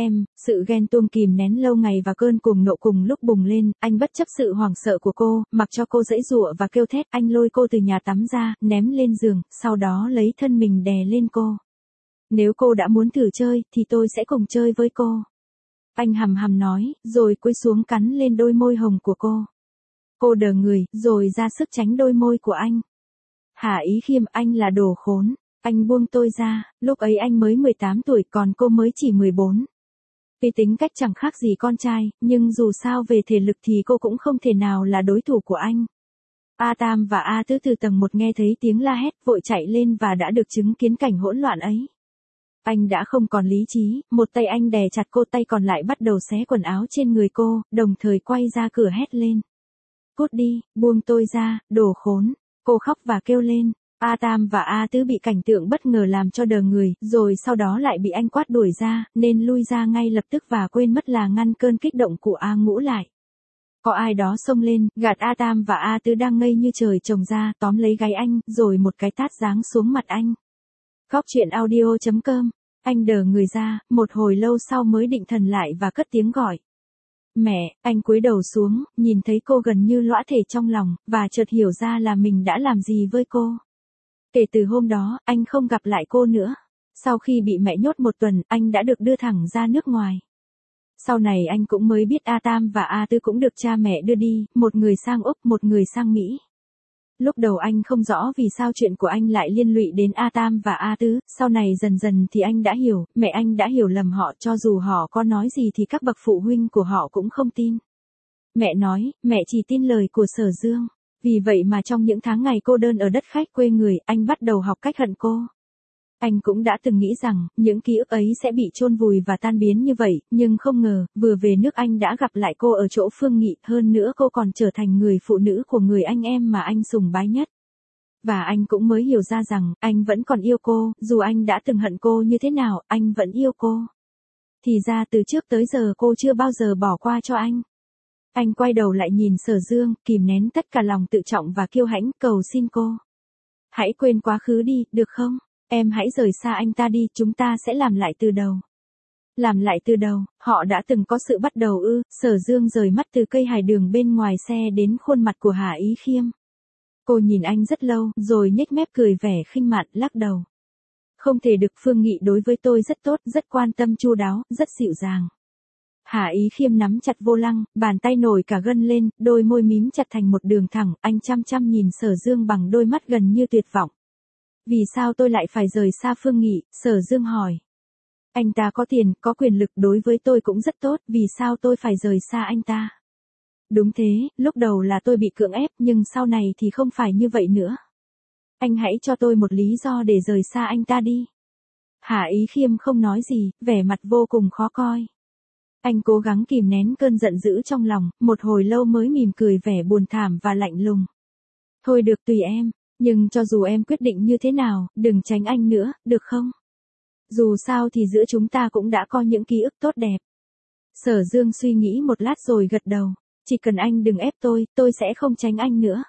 Sự ghen tuông kìm nén lâu ngày và cơn cuồng nộ cùng lúc bùng lên, anh bất chấp sự hoảng sợ của cô, mặc cho cô giãy giụa và kêu thét, anh lôi cô từ nhà tắm ra, ném lên giường, sau đó lấy thân mình đè lên cô. Nếu cô đã muốn thử chơi, thì tôi sẽ cùng chơi với cô. Anh hầm hầm nói, rồi cúi xuống cắn lên đôi môi hồng của cô. Cô đờ người, rồi ra sức tránh đôi môi của anh. Hà Ý Khiêm, anh là đồ khốn. Anh buông tôi ra, lúc ấy anh mới 18 tuổi còn cô mới chỉ 14. Vì tính cách chẳng khác gì con trai, nhưng dù sao về thể lực thì cô cũng không thể nào là đối thủ của anh. A Tam và A Tứ từ tầng 1 nghe thấy tiếng la hét, vội chạy lên và đã được chứng kiến cảnh hỗn loạn ấy. Anh đã không còn lý trí, một tay anh đè chặt cô, tay còn lại bắt đầu xé quần áo trên người cô, đồng thời quay ra cửa hét lên. Cút đi, buông tôi ra, đồ khốn. Cô khóc và kêu lên. A Tam và A Tứ bị cảnh tượng bất ngờ làm cho đờ người, rồi sau đó lại bị anh quát đuổi ra, nên lui ra ngay lập tức và quên mất là ngăn cơn kích động của A Ngũ lại. Có ai đó xông lên, gạt A Tam và A Tứ đang ngây như trời trồng ra, tóm lấy gáy anh, rồi một cái tát giáng xuống mặt anh. Góc truyện audio.com. Anh đờ người ra, một hồi lâu sau mới định thần lại và cất tiếng gọi. Mẹ, anh cúi đầu xuống, nhìn thấy cô gần như lõa thể trong lòng, và chợt hiểu ra là mình đã làm gì với cô. Kể từ hôm đó, anh không gặp lại cô nữa. Sau khi bị mẹ nhốt một tuần, anh đã được đưa thẳng ra nước ngoài. Sau này anh cũng mới biết A Tam và A Tư cũng được cha mẹ đưa đi, một người sang Úc, một người sang Mỹ. Lúc đầu anh không rõ vì sao chuyện của anh lại liên lụy đến A Tam và A Tứ, sau này dần dần thì anh đã hiểu, mẹ anh đã hiểu lầm họ, cho dù họ có nói gì thì các bậc phụ huynh của họ cũng không tin. Mẹ nói, mẹ chỉ tin lời của Sở Dương. Vì vậy mà trong những tháng ngày cô đơn ở đất khách quê người, anh bắt đầu học cách hận cô. Anh cũng đã từng nghĩ rằng, những ký ức ấy sẽ bị chôn vùi và tan biến như vậy, nhưng không ngờ, vừa về nước anh đã gặp lại cô ở chỗ Phương Nghị, hơn nữa cô còn trở thành người phụ nữ của người anh em mà anh sùng bái nhất. Và anh cũng mới hiểu ra rằng, anh vẫn còn yêu cô, dù anh đã từng hận cô như thế nào, anh vẫn yêu cô. Thì ra từ trước tới giờ cô chưa bao giờ bỏ qua cho anh. Anh quay đầu lại nhìn Sở Dương, kìm nén tất cả lòng tự trọng và kiêu hãnh, cầu xin cô. Hãy quên quá khứ đi, được không? Em hãy rời xa anh ta đi, chúng ta sẽ làm lại từ đầu. Làm lại từ đầu, họ đã từng có sự bắt đầu ư? Sở Dương rời mắt từ cây hài đường bên ngoài xe đến khuôn mặt của Hà Ý Khiêm. Cô nhìn anh rất lâu, rồi nhếch mép cười vẻ khinh mạn, lắc đầu. Không thể được, Phương Nghị đối với tôi rất tốt, rất quan tâm chu đáo, rất dịu dàng. Hà Ý Khiêm nắm chặt vô lăng, bàn tay nổi cả gân lên, đôi môi mím chặt thành một đường thẳng, anh chăm chăm nhìn Sở Dương bằng đôi mắt gần như tuyệt vọng. Vì sao tôi lại phải rời xa Phương Nghị? Sở Dương hỏi. Anh ta có tiền, có quyền lực, đối với tôi cũng rất tốt, vì sao tôi phải rời xa anh ta? Đúng thế, lúc đầu là tôi bị cưỡng ép, nhưng sau này thì không phải như vậy nữa. Anh hãy cho tôi một lý do để rời xa anh ta đi. Hà Ý Khiêm không nói gì, vẻ mặt vô cùng khó coi. Anh cố gắng kìm nén cơn giận dữ trong lòng, một hồi lâu mới mỉm cười vẻ buồn thảm và lạnh lùng. Thôi được, tùy em, nhưng cho dù em quyết định như thế nào, đừng tránh anh nữa, được không? Dù sao thì giữa chúng ta cũng đã có những ký ức tốt đẹp. Sở Dương suy nghĩ một lát rồi gật đầu. Chỉ cần anh đừng ép tôi sẽ không tránh anh nữa.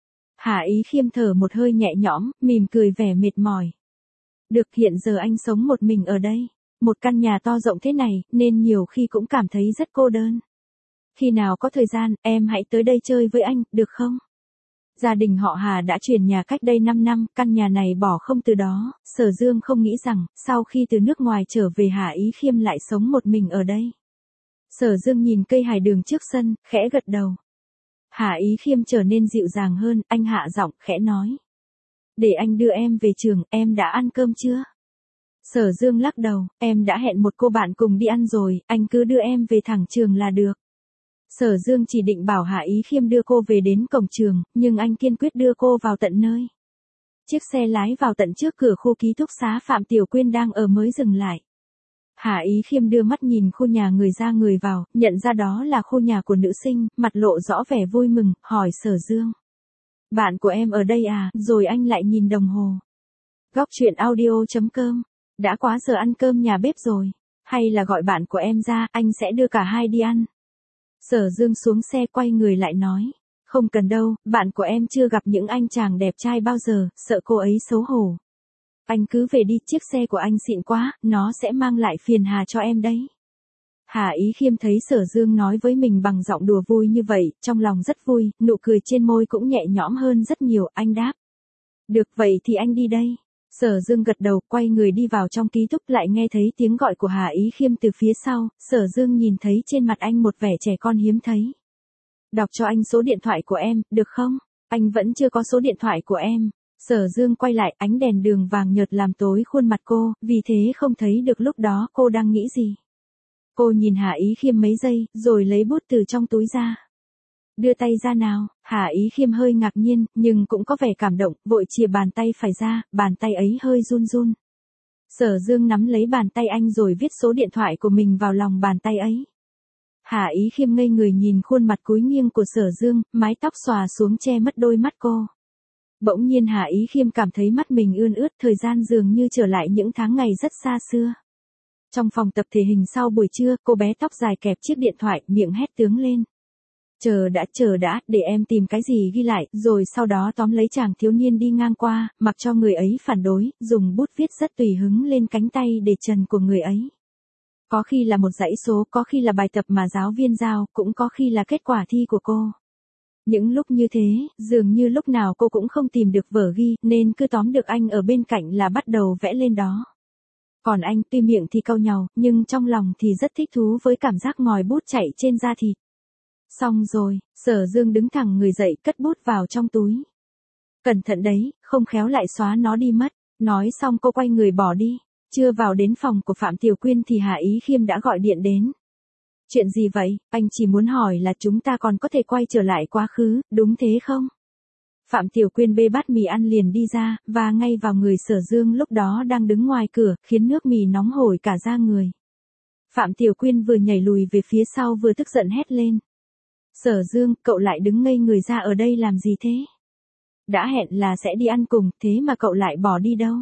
Hà Ý Khiêm thở một hơi nhẹ nhõm, mỉm cười vẻ mệt mỏi. Được, hiện giờ anh sống một mình ở đây. Một căn nhà to rộng thế này, nên nhiều khi cũng cảm thấy rất cô đơn. Khi nào có thời gian, em hãy tới đây chơi với anh, được không? Gia đình họ Hà đã chuyển nhà cách đây 5 năm, căn nhà này bỏ không từ đó. Sở Dương không nghĩ rằng, sau khi từ nước ngoài trở về Hà Ý Khiêm lại sống một mình ở đây. Sở Dương nhìn cây hài đường trước sân, khẽ gật đầu. Hà Ý Khiêm trở nên dịu dàng hơn, anh hạ giọng, khẽ nói. Để anh đưa em về trường, em đã ăn cơm chưa? Sở Dương lắc đầu, em đã hẹn một cô bạn cùng đi ăn rồi, anh cứ đưa em về thẳng trường là được. Sở Dương chỉ định bảo Hạ Ý Khiêm đưa cô về đến cổng trường, nhưng anh kiên quyết đưa cô vào tận nơi. Chiếc xe lái vào tận trước cửa khu ký túc xá Phạm Tiểu Quyên đang ở mới dừng lại. Hạ Ý Khiêm đưa mắt nhìn khu nhà người ra người vào, nhận ra đó là khu nhà của nữ sinh, mặt lộ rõ vẻ vui mừng, hỏi Sở Dương. Bạn của em ở đây à, rồi anh lại nhìn đồng hồ. Góc truyện audio.com, đã quá giờ ăn cơm nhà bếp rồi, hay là gọi bạn của em ra, anh sẽ đưa cả hai đi ăn. Sở Dương xuống xe quay người lại nói, không cần đâu, bạn của em chưa gặp những anh chàng đẹp trai bao giờ, sợ cô ấy xấu hổ. Anh cứ về đi, chiếc xe của anh xịn quá, nó sẽ mang lại phiền hà cho em đấy. Hạ Ý Khiêm thấy Sở Dương nói với mình bằng giọng đùa vui như vậy, trong lòng rất vui, nụ cười trên môi cũng nhẹ nhõm hơn rất nhiều, anh đáp. Được vậy thì anh đi đây. Sở Dương gật đầu, quay người đi vào trong ký túc, lại nghe thấy tiếng gọi của Hạ Ý Khiêm từ phía sau, Sở Dương nhìn thấy trên mặt anh một vẻ trẻ con hiếm thấy. Đọc cho anh số điện thoại của em, được không? Anh vẫn chưa có số điện thoại của em. Sở Dương quay lại, ánh đèn đường vàng nhợt làm tối khuôn mặt cô, vì thế không thấy được lúc đó cô đang nghĩ gì. Cô nhìn Hạ Ý Khiêm mấy giây, rồi lấy bút từ trong túi ra. Đưa tay ra nào, Hạ Ý Khiêm hơi ngạc nhiên, nhưng cũng có vẻ cảm động, vội chìa bàn tay phải ra, bàn tay ấy hơi run run. Sở Dương nắm lấy bàn tay anh rồi viết số điện thoại của mình vào lòng bàn tay ấy. Hạ Ý Khiêm ngây người nhìn khuôn mặt cúi nghiêng của Sở Dương, mái tóc xòa xuống che mất đôi mắt cô. Bỗng nhiên Hạ Ý Khiêm cảm thấy mắt mình ươn ướt, thời gian dường như trở lại những tháng ngày rất xa xưa. Trong phòng tập thể hình sau buổi trưa, cô bé tóc dài kẹp chiếc điện thoại, miệng hét tướng lên. Chờ đã, để em tìm cái gì ghi lại, rồi sau đó tóm lấy chàng thiếu niên đi ngang qua, mặc cho người ấy phản đối, dùng bút viết rất tùy hứng lên cánh tay để trần của người ấy. Có khi là một dãy số, có khi là bài tập mà giáo viên giao, cũng có khi là kết quả thi của cô. Những lúc như thế, dường như lúc nào cô cũng không tìm được vở ghi, nên cứ tóm được anh ở bên cạnh là bắt đầu vẽ lên đó. Còn anh, tuy miệng thì cau nhàu, nhưng trong lòng thì rất thích thú với cảm giác ngòi bút chảy trên da thịt. Xong rồi, Sở Dương đứng thẳng người dậy, cất bút vào trong túi. Cẩn thận đấy, không khéo lại xóa nó đi mất. Nói xong cô quay người bỏ đi. Chưa vào đến phòng của Phạm Tiểu Quyên thì Hạ Ý Khiêm đã gọi điện đến. Chuyện gì vậy, anh chỉ muốn hỏi là chúng ta còn có thể quay trở lại quá khứ, đúng thế không? Phạm Tiểu Quyên bê bát mì ăn liền đi ra, và ngay vào người Sở Dương lúc đó đang đứng ngoài cửa, khiến nước mì nóng hổi cả da người. Phạm Tiểu Quyên vừa nhảy lùi về phía sau vừa tức giận hét lên. Sở Dương, cậu lại đứng ngây người ra ở đây làm gì thế? Đã hẹn là sẽ đi ăn cùng, thế mà cậu lại bỏ đi đâu?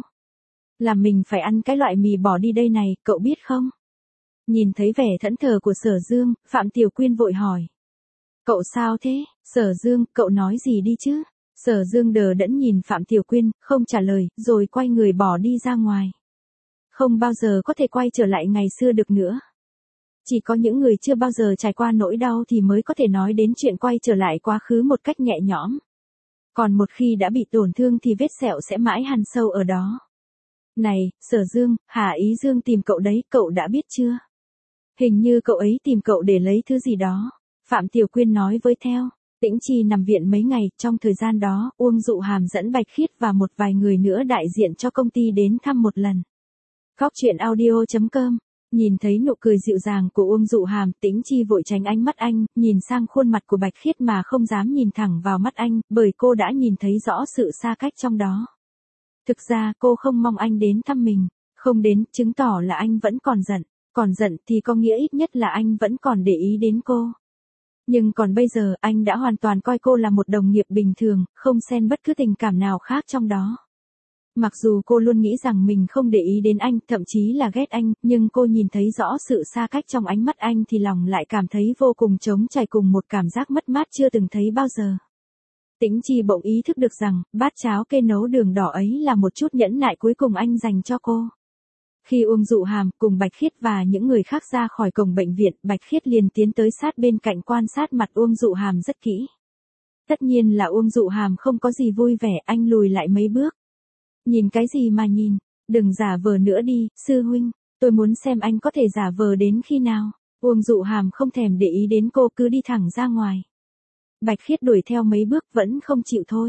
Làm mình phải ăn cái loại mì bỏ đi đây này, cậu biết không? Nhìn thấy vẻ thẫn thờ của Sở Dương, Phạm Tiểu Quyên vội hỏi. Cậu sao thế? Sở Dương, cậu nói gì đi chứ? Sở Dương đờ đẫn nhìn Phạm Tiểu Quyên, không trả lời, rồi quay người bỏ đi ra ngoài. Không bao giờ có thể quay trở lại ngày xưa được nữa. Chỉ có những người chưa bao giờ trải qua nỗi đau thì mới có thể nói đến chuyện quay trở lại quá khứ một cách nhẹ nhõm. Còn một khi đã bị tổn thương thì vết sẹo sẽ mãi hằn sâu ở đó. Này, Sở Dương, Hạ Ý Dương tìm cậu đấy, cậu đã biết chưa? Hình như cậu ấy tìm cậu để lấy thứ gì đó. Phạm Tiểu Quyên nói với theo. Tĩnh Chi nằm viện mấy ngày, trong thời gian đó, Uông Dụ Hàm dẫn Bạch Khiết và một vài người nữa đại diện cho công ty đến thăm một lần. Góc truyện audio.com. Nhìn thấy nụ cười dịu dàng của Uông Dụ Hàm, Tĩnh Chi vội tránh ánh mắt anh, nhìn sang khuôn mặt của Bạch Khiết mà không dám nhìn thẳng vào mắt anh, bởi cô đã nhìn thấy rõ sự xa cách trong đó. Thực ra cô không mong anh đến thăm mình, không đến, chứng tỏ là anh vẫn còn giận thì có nghĩa ít nhất là anh vẫn còn để ý đến cô. Nhưng còn bây giờ, anh đã hoàn toàn coi cô là một đồng nghiệp bình thường, không xen bất cứ tình cảm nào khác trong đó. Mặc dù cô luôn nghĩ rằng mình không để ý đến anh, thậm chí là ghét anh, nhưng cô nhìn thấy rõ sự xa cách trong ánh mắt anh thì lòng lại cảm thấy vô cùng trống trải cùng một cảm giác mất mát chưa từng thấy bao giờ. Tĩnh Chi bỗng ý thức được rằng, bát cháo kê nấu đường đỏ ấy là một chút nhẫn nại cuối cùng anh dành cho cô. Khi Uông Dụ Hàm cùng Bạch Khiết và những người khác ra khỏi cổng bệnh viện, Bạch Khiết liền tiến tới sát bên cạnh quan sát mặt Uông Dụ Hàm rất kỹ. Tất nhiên là Uông Dụ Hàm không có gì vui vẻ, anh lùi lại mấy bước. Nhìn cái gì mà nhìn, đừng giả vờ nữa đi, sư huynh, tôi muốn xem anh có thể giả vờ đến khi nào. Uông Dụ Hàm không thèm để ý đến cô, cứ đi thẳng ra ngoài. Bạch Khiết đuổi theo mấy bước vẫn không chịu thôi.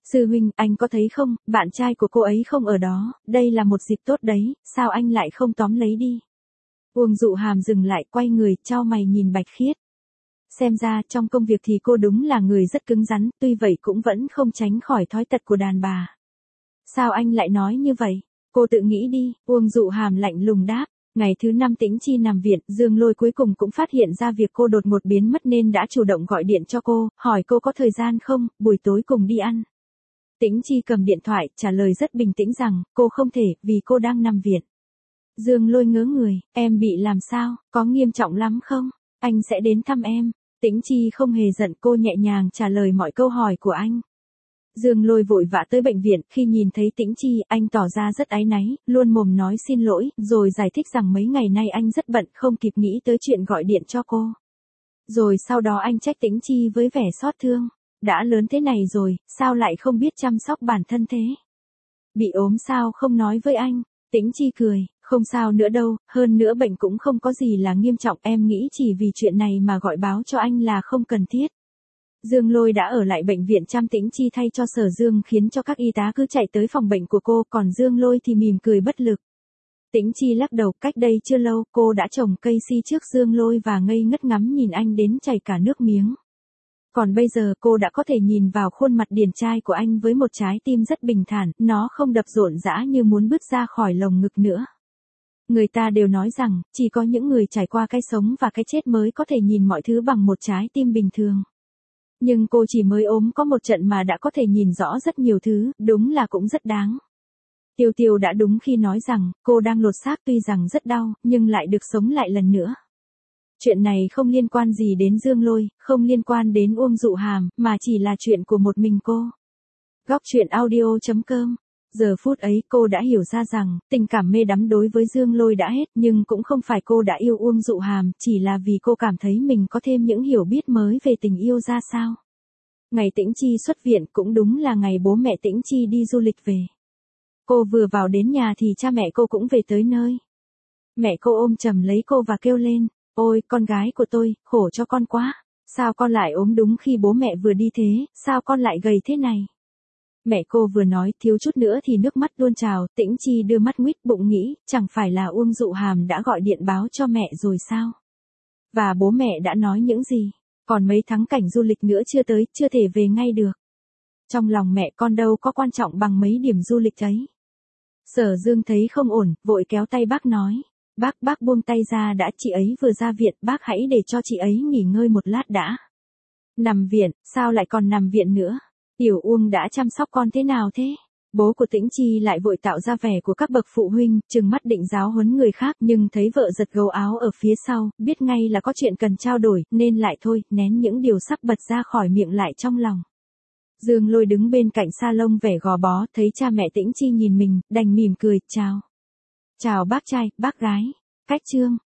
Sư huynh, anh có thấy không, bạn trai của cô ấy không ở đó, đây là một dịp tốt đấy, sao anh lại không tóm lấy đi? Uông Dụ Hàm dừng lại, quay người, chau mày nhìn Bạch Khiết. Xem ra trong công việc thì cô đúng là người rất cứng rắn, tuy vậy cũng vẫn không tránh khỏi thói tật của đàn bà. Sao anh lại nói như vậy? Cô tự nghĩ đi, Uông Dụ Hàm lạnh lùng đáp. Ngày thứ 5 Tĩnh Chi nằm viện, Dương Lôi cuối cùng cũng phát hiện ra việc cô đột ngột biến mất nên đã chủ động gọi điện cho cô, hỏi cô có thời gian không, buổi tối cùng đi ăn. Tĩnh Chi cầm điện thoại, trả lời rất bình tĩnh rằng, cô không thể, vì cô đang nằm viện. Dương Lôi ngớ người, em bị làm sao, có nghiêm trọng lắm không? Anh sẽ đến thăm em. Tĩnh Chi không hề giận, cô nhẹ nhàng trả lời mọi câu hỏi của anh. Dương Lôi vội vã tới bệnh viện, khi nhìn thấy Tĩnh Chi, anh tỏ ra rất áy náy, luôn mồm nói xin lỗi, rồi giải thích rằng mấy ngày nay anh rất bận, không kịp nghĩ tới chuyện gọi điện cho cô. Rồi sau đó anh trách Tĩnh Chi với vẻ xót thương. Đã lớn thế này rồi, sao lại không biết chăm sóc bản thân thế? Bị ốm sao không nói với anh? Tĩnh Chi cười, không sao nữa đâu, hơn nữa bệnh cũng không có gì là nghiêm trọng, em nghĩ chỉ vì chuyện này mà gọi báo cho anh là không cần thiết. Dương Lôi đã ở lại bệnh viện chăm Tĩnh Chi thay cho Sở Dương, khiến cho các y tá cứ chạy tới phòng bệnh của cô, còn Dương Lôi thì mỉm cười bất lực. Tĩnh Chi lắc đầu, cách đây chưa lâu, cô đã trồng cây si trước Dương Lôi và ngây ngất ngắm nhìn anh đến chảy cả nước miếng. Còn bây giờ cô đã có thể nhìn vào khuôn mặt điển trai của anh với một trái tim rất bình thản, nó không đập rộn rã như muốn bứt ra khỏi lồng ngực nữa. Người ta đều nói rằng, chỉ có những người trải qua cái sống và cái chết mới có thể nhìn mọi thứ bằng một trái tim bình thường. Nhưng cô chỉ mới ốm có một trận mà đã có thể nhìn rõ rất nhiều thứ, đúng là cũng rất đáng. Tiêu Tiêu đã đúng khi nói rằng, cô đang lột xác tuy rằng rất đau, nhưng lại được sống lại lần nữa. Chuyện này không liên quan gì đến Dương Lôi, không liên quan đến Uông Dụ Hàm, mà chỉ là chuyện của một mình cô. Góc truyện audio.com. Giờ phút ấy cô đã hiểu ra rằng, tình cảm mê đắm đối với Dương Lôi đã hết, nhưng cũng không phải cô đã yêu Uông Dụ Hàm, chỉ là vì cô cảm thấy mình có thêm những hiểu biết mới về tình yêu ra sao. Ngày Tĩnh Chi xuất viện cũng đúng là ngày bố mẹ Tĩnh Chi đi du lịch về. Cô vừa vào đến nhà thì cha mẹ cô cũng về tới nơi. Mẹ cô ôm chầm lấy cô và kêu lên, ôi con gái của tôi, khổ cho con quá, sao con lại ốm đúng khi bố mẹ vừa đi thế, sao con lại gầy thế này. Mẹ cô vừa nói, thiếu chút nữa thì nước mắt tuôn trào, Tĩnh Chi đưa mắt nguýt bụng nghĩ, chẳng phải là Uông Dụ Hàm đã gọi điện báo cho mẹ rồi sao? Và bố mẹ đã nói những gì? Còn mấy thắng cảnh du lịch nữa chưa tới, chưa thể về ngay được. Trong lòng mẹ con đâu có quan trọng bằng mấy điểm du lịch ấy. Sở Dương thấy không ổn, vội kéo tay bác nói. Bác buông tay ra đã, chị ấy vừa ra viện, bác hãy để cho chị ấy nghỉ ngơi một lát đã. Nằm viện, sao lại còn nằm viện nữa? Tiểu Uông đã chăm sóc con thế nào thế? Bố của Tĩnh Chi lại vội tạo ra vẻ của các bậc phụ huynh, trừng mắt định giáo huấn người khác, nhưng thấy vợ giật gấu áo ở phía sau, biết ngay là có chuyện cần trao đổi, nên lại thôi, nén những điều sắp bật ra khỏi miệng lại trong lòng. Dương Lôi đứng bên cạnh salon vẻ gò bó, thấy cha mẹ Tĩnh Chi nhìn mình, đành mỉm cười, chào. Chào bác trai, bác gái. Cách chương.